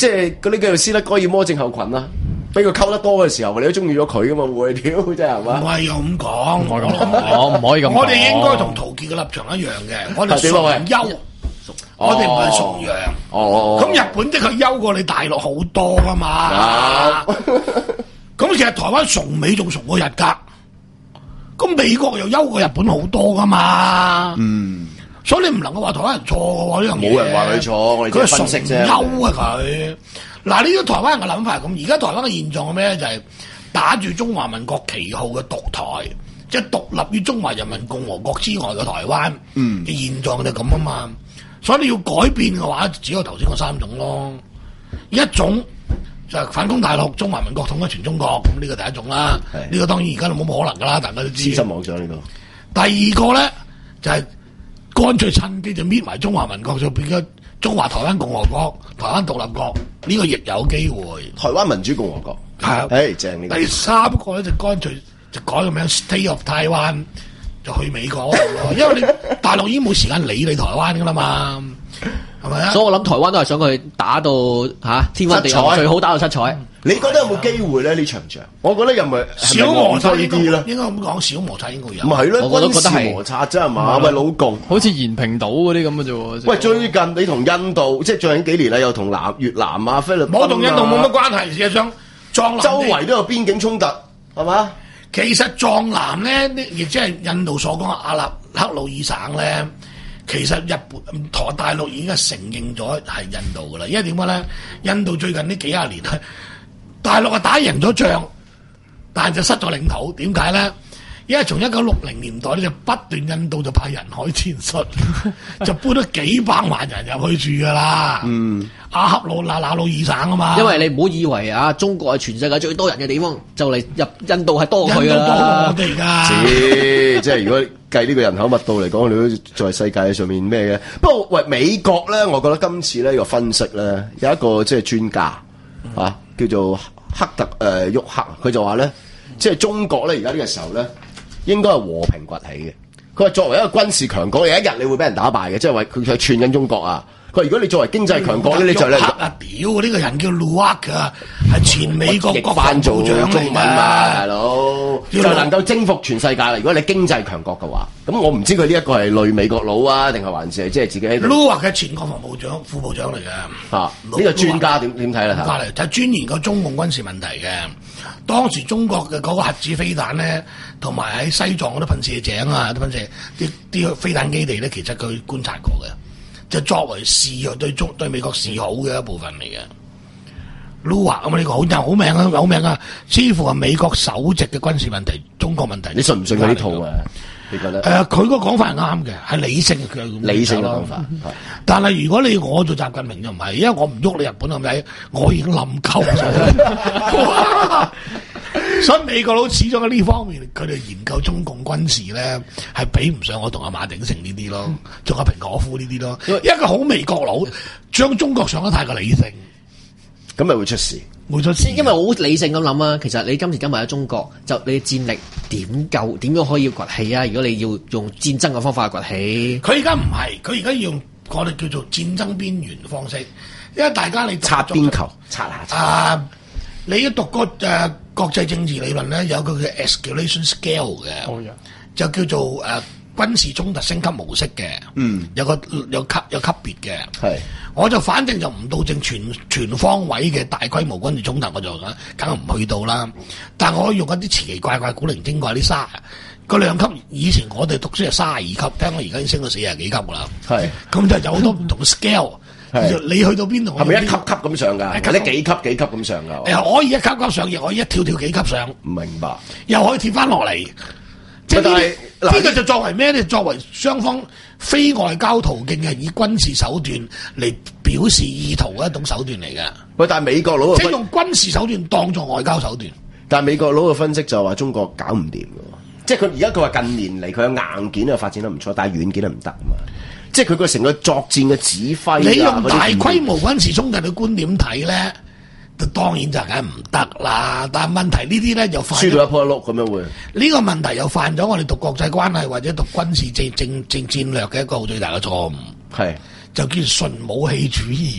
Speaker 2: 即係嗰啲叫做斯德哥爾摩症候群啦。俾佢溝得多嘅時候，你都中意咗佢噶嘛？會屌真係係嘛？
Speaker 7: 唔係又咁講，
Speaker 4: 唔可以咁講，唔可以咁講。
Speaker 7: 我哋應該同陶傑嘅立場一樣嘅，我哋崇優，我哋唔係崇洋。
Speaker 2: 哦，
Speaker 7: 咁日本的確優過你大陸好多噶嘛。咁其實台灣崇美仲崇過日㗎，咁美國又優過日本好多噶嘛。
Speaker 2: 嗯，
Speaker 7: 所以你唔能夠話台灣人錯嘅喎，呢樣嘢。
Speaker 2: 冇人話佢錯，我哋只係分析啫。
Speaker 7: 佢係崇優啊佢。嗱，呢個台灣人嘅諗法係咁，而家台灣嘅現狀係咩咧？就係、是、打住中華民國旗號嘅獨台，即係獨立於中華人民共和國之外嘅台灣嘅現狀就係咁啊嘛。所以你要改變嘅話，只有頭先嗰三種咯。一種就係反攻大陸，中華民國統一全中國，咁呢個第一種啦。呢個當然而家都冇乜可能噶啦，大家都知。
Speaker 2: 失望咗呢個。
Speaker 7: 第二個咧就係、是、乾脆趁機就搣埋中華民國，就變咗中華台灣共和國、台灣獨立國，呢、這個亦有機會。
Speaker 2: 台灣民主共和國係啊，誒正呢個。
Speaker 7: 第三個咧就乾脆就改個名 State of Taiwan，就去美國咯，因為你大陸已經冇時間理你台灣噶啦嘛，係咪啊？
Speaker 3: 所以我諗台灣都係想佢打到嚇、啊、天昏地暗，最好打到七彩。
Speaker 2: 你覺得有冇機會咧？呢場仗，我覺得又唔係
Speaker 7: 小摩擦
Speaker 2: 呢啲啦，
Speaker 7: 應該咁講，小摩擦應該有。
Speaker 2: 唔係咯，
Speaker 3: 我覺得覺得係
Speaker 2: 軍事摩擦啫係嘛？喂，老共，
Speaker 4: 好似延平島嗰啲咁嘅啫喎。
Speaker 2: 喂，最近你同印度，即係最近幾年啦，又同南越南啊、菲律賓啊，
Speaker 7: 我同印度冇乜關係，事實上藏南
Speaker 2: 周圍都有邊境衝突，係嘛？
Speaker 7: 其實藏南咧，亦即係印度所講嘅阿納克魯爾省咧，其實日本台大陸已經係承認咗係印度噶啦。因為點解咧？印度最近呢幾廿年咧，大陸係打贏咗仗，但係就失咗領土。點解咧？因為從一九六零年代咧就不斷印度就派人海戰術，就搬咗幾百萬人入去住噶啦。嗯，阿克魯那那魯爾省啊嘛。
Speaker 3: 因為你唔好以為啊，中國係全世界最多人嘅地方，就嚟入印度係多佢
Speaker 7: 啦。印度多
Speaker 3: 我
Speaker 7: 哋㗎。
Speaker 2: 即係如果計呢個人口密度嚟講，你都在世界上面咩嘅？不過喂，美國咧，我覺得今次呢個分析咧有一個即係專家、嗯、啊，叫做克特誒、呃、沃克，佢就話咧，即係中國咧而家呢個時候咧。應該係和平崛起嘅。佢話作為一個軍事強國，有一日你會俾人打敗嘅，即係話佢係串緊中國啊。佢話如果你作為經濟強國咧，你就咧。
Speaker 7: 黑啊屌！呢、這個人叫 Luak 啊，係前美國國防部長嚟㗎，
Speaker 2: 大佬就能夠征服全世界啦。如果你經濟強國嘅話，咁我唔知佢呢一個係類美國佬啊，定係還是係即係自己喺度。
Speaker 7: Luak 係前國防部長、副部長嚟嘅。啊，
Speaker 2: 呢、這個專家點點睇咧？
Speaker 7: 專家嚟就係專研究中共軍事問題嘅。當時中國嘅嗰個核子飛彈咧，同埋喺西藏嗰啲噴射井啊、啲噴射啲啲飛彈基地咧，其實佢觀察過嘅，就作為示對中對美國示好嘅一部分嚟嘅。Luak 咁啊，呢個好有好名啊，有名啊，似乎係美國首席嘅軍事問題、中國問題。
Speaker 2: 你信唔信佢呢套啊？你覺得？
Speaker 7: 誒、呃，佢個講法係啱嘅，係理性嘅
Speaker 2: 理性嘅講法。
Speaker 7: 但係如果你我做習近平就唔係，因為我唔喐你日本係咪？我已經冧鳩咗。所以美國佬始終喺呢方面，佢哋研究中共軍事咧，係比唔上我同阿馬鼎盛呢啲咯，仲有蘋果夫呢啲咯。一個好美國佬將中國上得太過理性，
Speaker 2: 咁咪會出事。
Speaker 7: 會出事，
Speaker 3: 因為好理性咁諗啊。其實你今時今日喺中國，就你戰力點夠？點樣可以崛起啊？如果你要用戰爭嘅方法去崛起，
Speaker 7: 佢而家唔係，佢而家要用我哋叫做戰爭邊緣嘅方式，因為大家你
Speaker 2: 擦邊球，擦下擦。
Speaker 7: 啊，你要讀個誒、呃、國際政治理論咧，有個叫 escalation scale 嘅，哦、就叫做誒、呃、軍事衝突升級模式嘅。嗯，有個有級有級別嘅。係，我就反正就唔到正全全方位嘅大規模軍事衝突，我就梗係唔去到啦。但我可以用一啲奇奇怪怪、古靈精怪啲沙個兩級。以前我哋讀書係卅二級，聽講而家已經升到四十幾級噶啦。係，咁就有好多唔同 scale。你去到邊度？
Speaker 2: 係咪一級級咁上㗎？或者幾級幾級咁上㗎？
Speaker 7: 誒，可以一級級上，亦可以一跳跳幾級上。
Speaker 2: 唔明白。又
Speaker 7: 可以貼翻落嚟。即係呢呢個就作為咩咧？作為雙方非外交途徑嘅以軍事手段嚟表示意圖嘅一種手段嚟嘅。
Speaker 2: 喂，但係美國佬
Speaker 7: 即係用軍事手段當作外交手段。
Speaker 2: 但係美國佬嘅分析就話中國搞唔掂㗎喎。即係佢而家佢話近年嚟佢有硬件啊發展得唔錯，但係軟件係唔得啊嘛。即係佢個成個作戰嘅指揮、啊，
Speaker 7: 你用大規模軍事衝突嘅觀點睇咧，就當然就梗係唔得啦。但係問題呢啲咧又犯
Speaker 2: 輸到一鋪一碌咁樣會。
Speaker 7: 呢個問題又犯咗我哋讀國際關係或者讀軍事政政政戰略嘅一個最大嘅錯誤。係就叫純武器主義。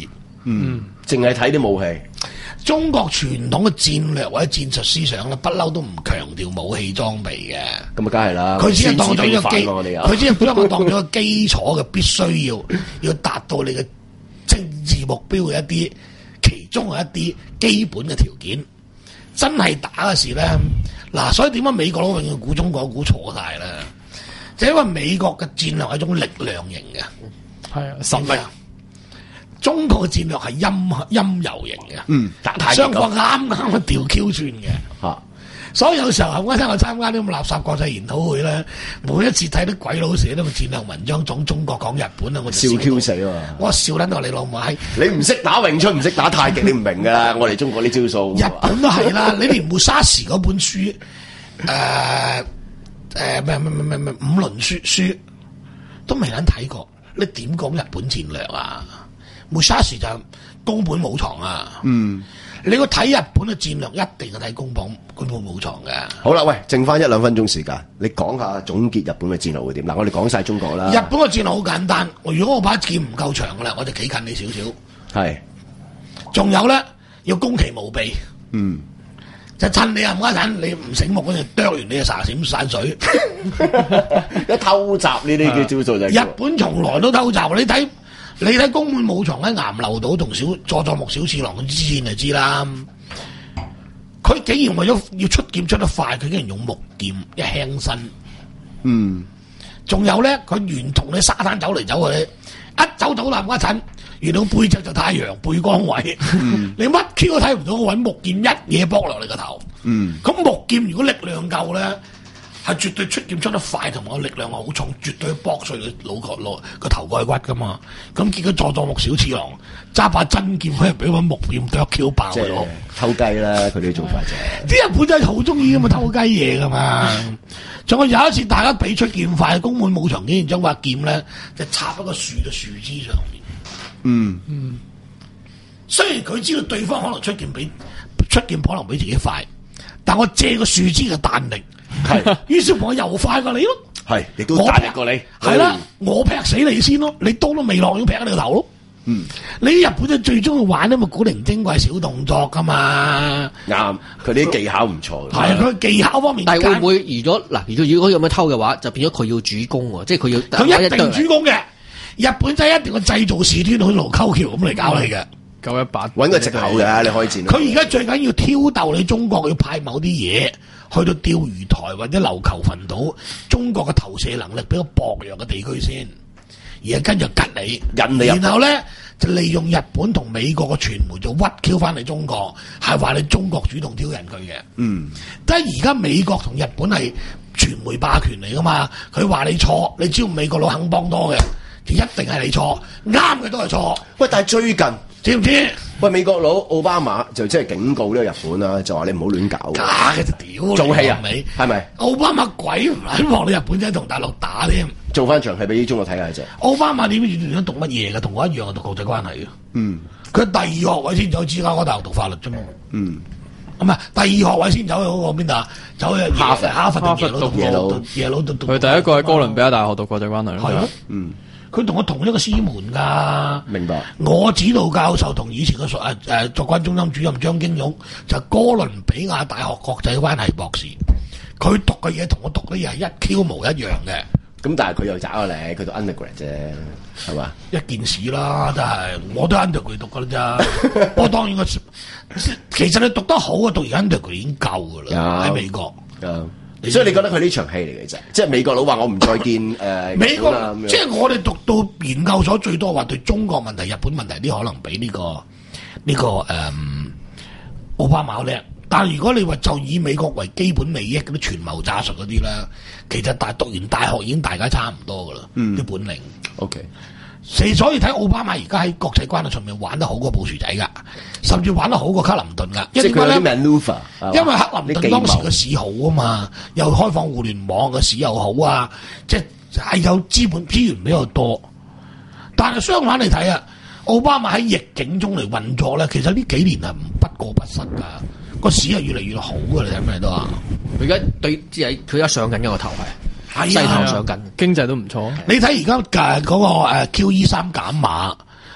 Speaker 2: 嗯，淨係睇啲武器。
Speaker 7: 中國傳統嘅戰略或者戰術思想咧，不嬲都唔強調武器裝備嘅。
Speaker 2: 咁啊，梗係啦。
Speaker 7: 佢只係當咗一個基，
Speaker 2: 佢
Speaker 7: 只係當當咗個基礎嘅必須要要達到你嘅政治目標嘅一啲其中嘅一啲基本嘅條件。真係打嘅時咧，嗱，所以點解美國佬永遠估中國估錯晒咧？就因為美國嘅戰略係一種力量型嘅，
Speaker 4: 係啊，實力。
Speaker 7: 中國嘅戰略係陰陰柔型嘅，
Speaker 2: 嗯，打太極
Speaker 7: 雙方啱啱去調 Q 轉嘅，
Speaker 2: 嚇。
Speaker 7: 所以有時候我聽我參加啲咁垃圾國際研討會咧，每一次睇啲鬼佬寫啲咁戰略文章講中國講日本啊，我就
Speaker 2: 笑 Q 死喎！
Speaker 7: 我笑撚到你老母閪，
Speaker 2: 你唔識打詠春，唔識打太極，你唔明噶啦！我哋中國啲招數，
Speaker 7: 日本都係啦，你連穆沙士嗰本書，誒誒咩咩咩咩咩五輪書書都未撚睇過，你點講日本戰略啊？穆沙士就係宮本武藏啊！嗯，你要睇日本嘅戰略，一定要睇宮本宮本武藏嘅。
Speaker 2: 好啦，喂，剩翻一兩分鐘時間，你講下總結日本嘅戰略會點？嗱，我哋講晒中國啦。
Speaker 7: 日本嘅戰略好簡單，如果我把劍唔夠長嘅啦，我就企近你少少。係，仲有咧要攻其無備。嗯，就趁你啊唔啱你唔醒目嗰陣，啄完你就撒閃散水。
Speaker 2: 一偷襲呢啲嘅招數就係。
Speaker 7: 日本從來都偷襲，你睇。你睇宮本武藏喺岩流島同小佐佐木小次郎之戰就知啦，佢竟然為咗要出劍出得快，佢竟然用木劍一輕身。嗯，仲有咧，佢沿同你沙灘走嚟走去，一走到南瓜陣，遇到背脊就太陽背光位，嗯、你乜 Q 都睇唔到，我揾木劍一嘢剝落你個頭。嗯，咁木劍如果力量夠咧，係絕對出劍出得快，同埋個力量好重，絕對剝碎佢腦殼腦個頭蓋骨噶嘛。咁結果佐佐木小次郎揸把真劍，佢係俾把木劍剁 Q 爆咗。
Speaker 2: 偷雞啦，佢哋做法啫。
Speaker 7: 啲日本仔好中意咁啊偷雞嘢噶嘛。仲有有一次大家比出劍快，宮本武藏竟然將把劍咧就插喺個樹嘅樹枝上面。嗯嗯。雖然佢知道對方可能出劍比出劍可能比自己快，但我借個樹枝嘅彈力。係，於是乎我又快過你咯，
Speaker 2: 係，亦都大力過你，
Speaker 7: 係啦，我劈死你先咯，你刀都未落，要劈喺你個頭咯。嗯，你日本就最中意玩啲咁古靈精怪小動作噶嘛。啱，
Speaker 2: 佢啲技巧唔錯。
Speaker 7: 係，佢技巧方面。
Speaker 3: 但係會唔會如果嗱，如果如果咁樣偷嘅話，就變咗佢要主攻喎，即係佢要。
Speaker 7: 佢一定主攻嘅，日本仔一定要製造事端，好似盧溝橋咁嚟搞你嘅。
Speaker 4: 夠一把，
Speaker 2: 揾個藉口嘅，你可以戰。
Speaker 7: 佢而家最緊要挑逗你中國，要派某啲嘢去到釣魚台或者琉球群島，中國嘅投射能力比較薄弱嘅地區先，而係跟住吉你，
Speaker 2: 引你入。
Speaker 7: 然後咧就利用日本同美國嘅傳媒就屈 Q 翻你中國，係話你中國主動挑釁佢嘅。嗯，但係而家美國同日本係傳媒霸權嚟噶嘛，佢話你錯，你只要美國佬肯幫多嘅，就一定係你錯，啱嘅都係錯。
Speaker 2: 喂，但係最近。
Speaker 7: 知唔知？
Speaker 2: 喂，美國佬奧巴馬就即係警告呢個日本啦，就話你唔好亂搞。
Speaker 7: 假嘅就屌，
Speaker 2: 做戲啊？你係咪？
Speaker 7: 奧巴馬鬼唔肯望你日本仔同大陸打添。
Speaker 2: 做翻場戲俾中國睇下啫。
Speaker 7: 奧巴馬點知讀乜嘢嘅？同我一樣係讀國際關係嘅。嗯。佢第二學位先走芝加哥大學讀法律啫嘛。嗯。唔係第二學位先走去嗰個邊度啊？走去哈佛、哈佛定耶魯讀耶魯耶魯讀。
Speaker 4: 佢第一個喺哥倫比亞大學讀國際關係咯。係咯。
Speaker 7: 嗯。佢同我同一個師門噶，
Speaker 2: 明白。
Speaker 7: 我指導教授同以前嘅誒誒作關中心主任張經勇就係、哥倫比亞大學國際關係博士，佢讀嘅嘢同我讀嘅嘢係一 Q 模一樣嘅。
Speaker 2: 咁但係佢又渣過你，佢讀 undergrad 啫，係嘛？
Speaker 7: 一件事啦，真係我都 undergrad 讀噶啦咋。不過當然我其實你讀得好啊，讀完 undergrad 已經夠噶啦，喺美國。
Speaker 2: 有所以你覺得佢呢場戲嚟嘅啫，即係美國佬話我唔再見誒、呃、
Speaker 7: 美國，即係我哋讀到研究所最多話對中國問題、日本問題啲可能比呢、這個呢、這個誒奧巴馬叻。但係如果你話就以美國為基本利益嗰啲權謀詐術嗰啲咧，其實大讀完大學已經大家差唔多噶啦，啲、嗯、本領。OK。所以睇奧巴馬而家喺國際關係上面玩得好過布殊仔噶，甚至玩得好過克林頓噶。
Speaker 2: 即係佢有啲 maneuver，
Speaker 7: 因為克林頓當時嘅市好啊嘛，又開放互聯網嘅市又好啊，即係有資本資源比較多。但係相反嚟睇啊，奧巴馬喺逆境中嚟運作咧，其實呢幾年係不過不失噶，個市係越嚟越好噶。你睇咩都話，
Speaker 3: 佢而家對即係佢而家上緊一個頭係。係
Speaker 4: 啊，上緊經濟都唔錯。
Speaker 7: 你睇而家誒嗰個誒 Q E 三減碼，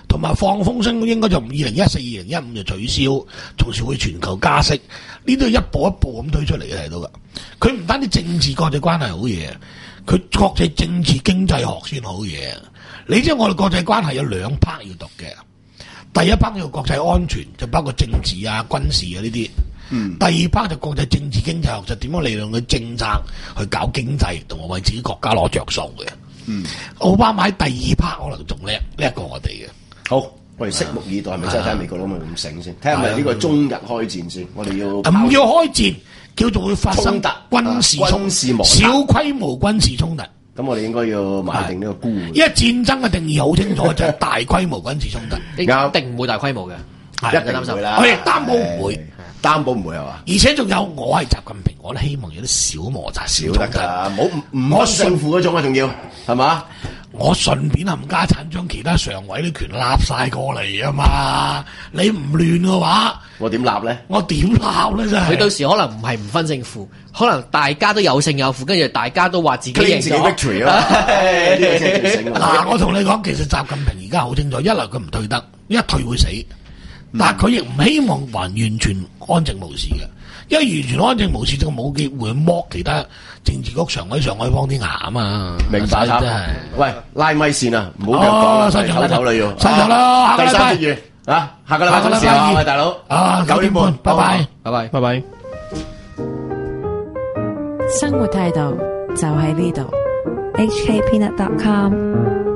Speaker 7: 同埋放風聲應該就二零一四、二零一五就取消，同時會全球加息，呢都係一步一步咁推出嚟嘅睇到噶。佢唔單止政治國際關係好嘢，佢國際政治經濟學先好嘢。你知我哋國際關係有兩 part 要讀嘅，第一 part 叫國際安全，就包括政治啊、軍事啊呢啲。嗯。第二 part 就國際政治經濟學，就點樣利用佢政策去搞經濟，同我為自己國家攞着數嘅。嗯。奧巴馬喺第二 part 可能仲叻叻過我哋嘅。
Speaker 2: 好，我哋拭目以待，係咪真係睇下美國佬咪咁醒先？睇下係咪呢個中日開戰先？我哋要
Speaker 7: 唔要開戰？叫做會發生
Speaker 2: 突
Speaker 7: 軍事衝
Speaker 2: 軍事摩擦
Speaker 7: 小規模軍事衝突。
Speaker 2: 咁我哋應該要買定呢個估。
Speaker 7: 因為戰爭嘅定義好清楚，就係大規模軍事衝突。
Speaker 3: 一定唔會大規模嘅，
Speaker 2: 一定唔會啦。
Speaker 7: 我亦擔保唔會，
Speaker 2: 擔保唔會係嘛？
Speaker 7: 而且仲有，我係習近平，我都希望有啲小摩擦、小衝突，
Speaker 2: 唔好唔唔分勝負嗰種啊，仲要係嘛？
Speaker 7: 我順便冚家產將其他常委啲權立晒過嚟啊嘛！你唔亂嘅話，
Speaker 2: 我點立咧？
Speaker 7: 我點立咧？真係
Speaker 3: 佢到時可能唔係唔分勝負，可能大家都有勝有負，跟住大家都話自己贏咗。
Speaker 2: victory 啊！
Speaker 7: 嗱，我同你講，其實習近平而家好清楚，一來佢唔退得，一退會死，但係佢亦唔希望還完全安靜無事嘅。因為完全安靜無事，就冇機會剝其他政治局常委、上海幫啲牙啊嘛。
Speaker 2: 明白真係。喂，拉咪線啊，唔好咁講啦，唞唞啦要。
Speaker 7: 收場啦，
Speaker 2: 第三節月啊，下個禮拜同時啊，喂大佬。
Speaker 7: 啊，九點半，拜拜，
Speaker 3: 拜拜，
Speaker 4: 拜拜。
Speaker 8: 生活態度就喺呢度。H K Peanut dot com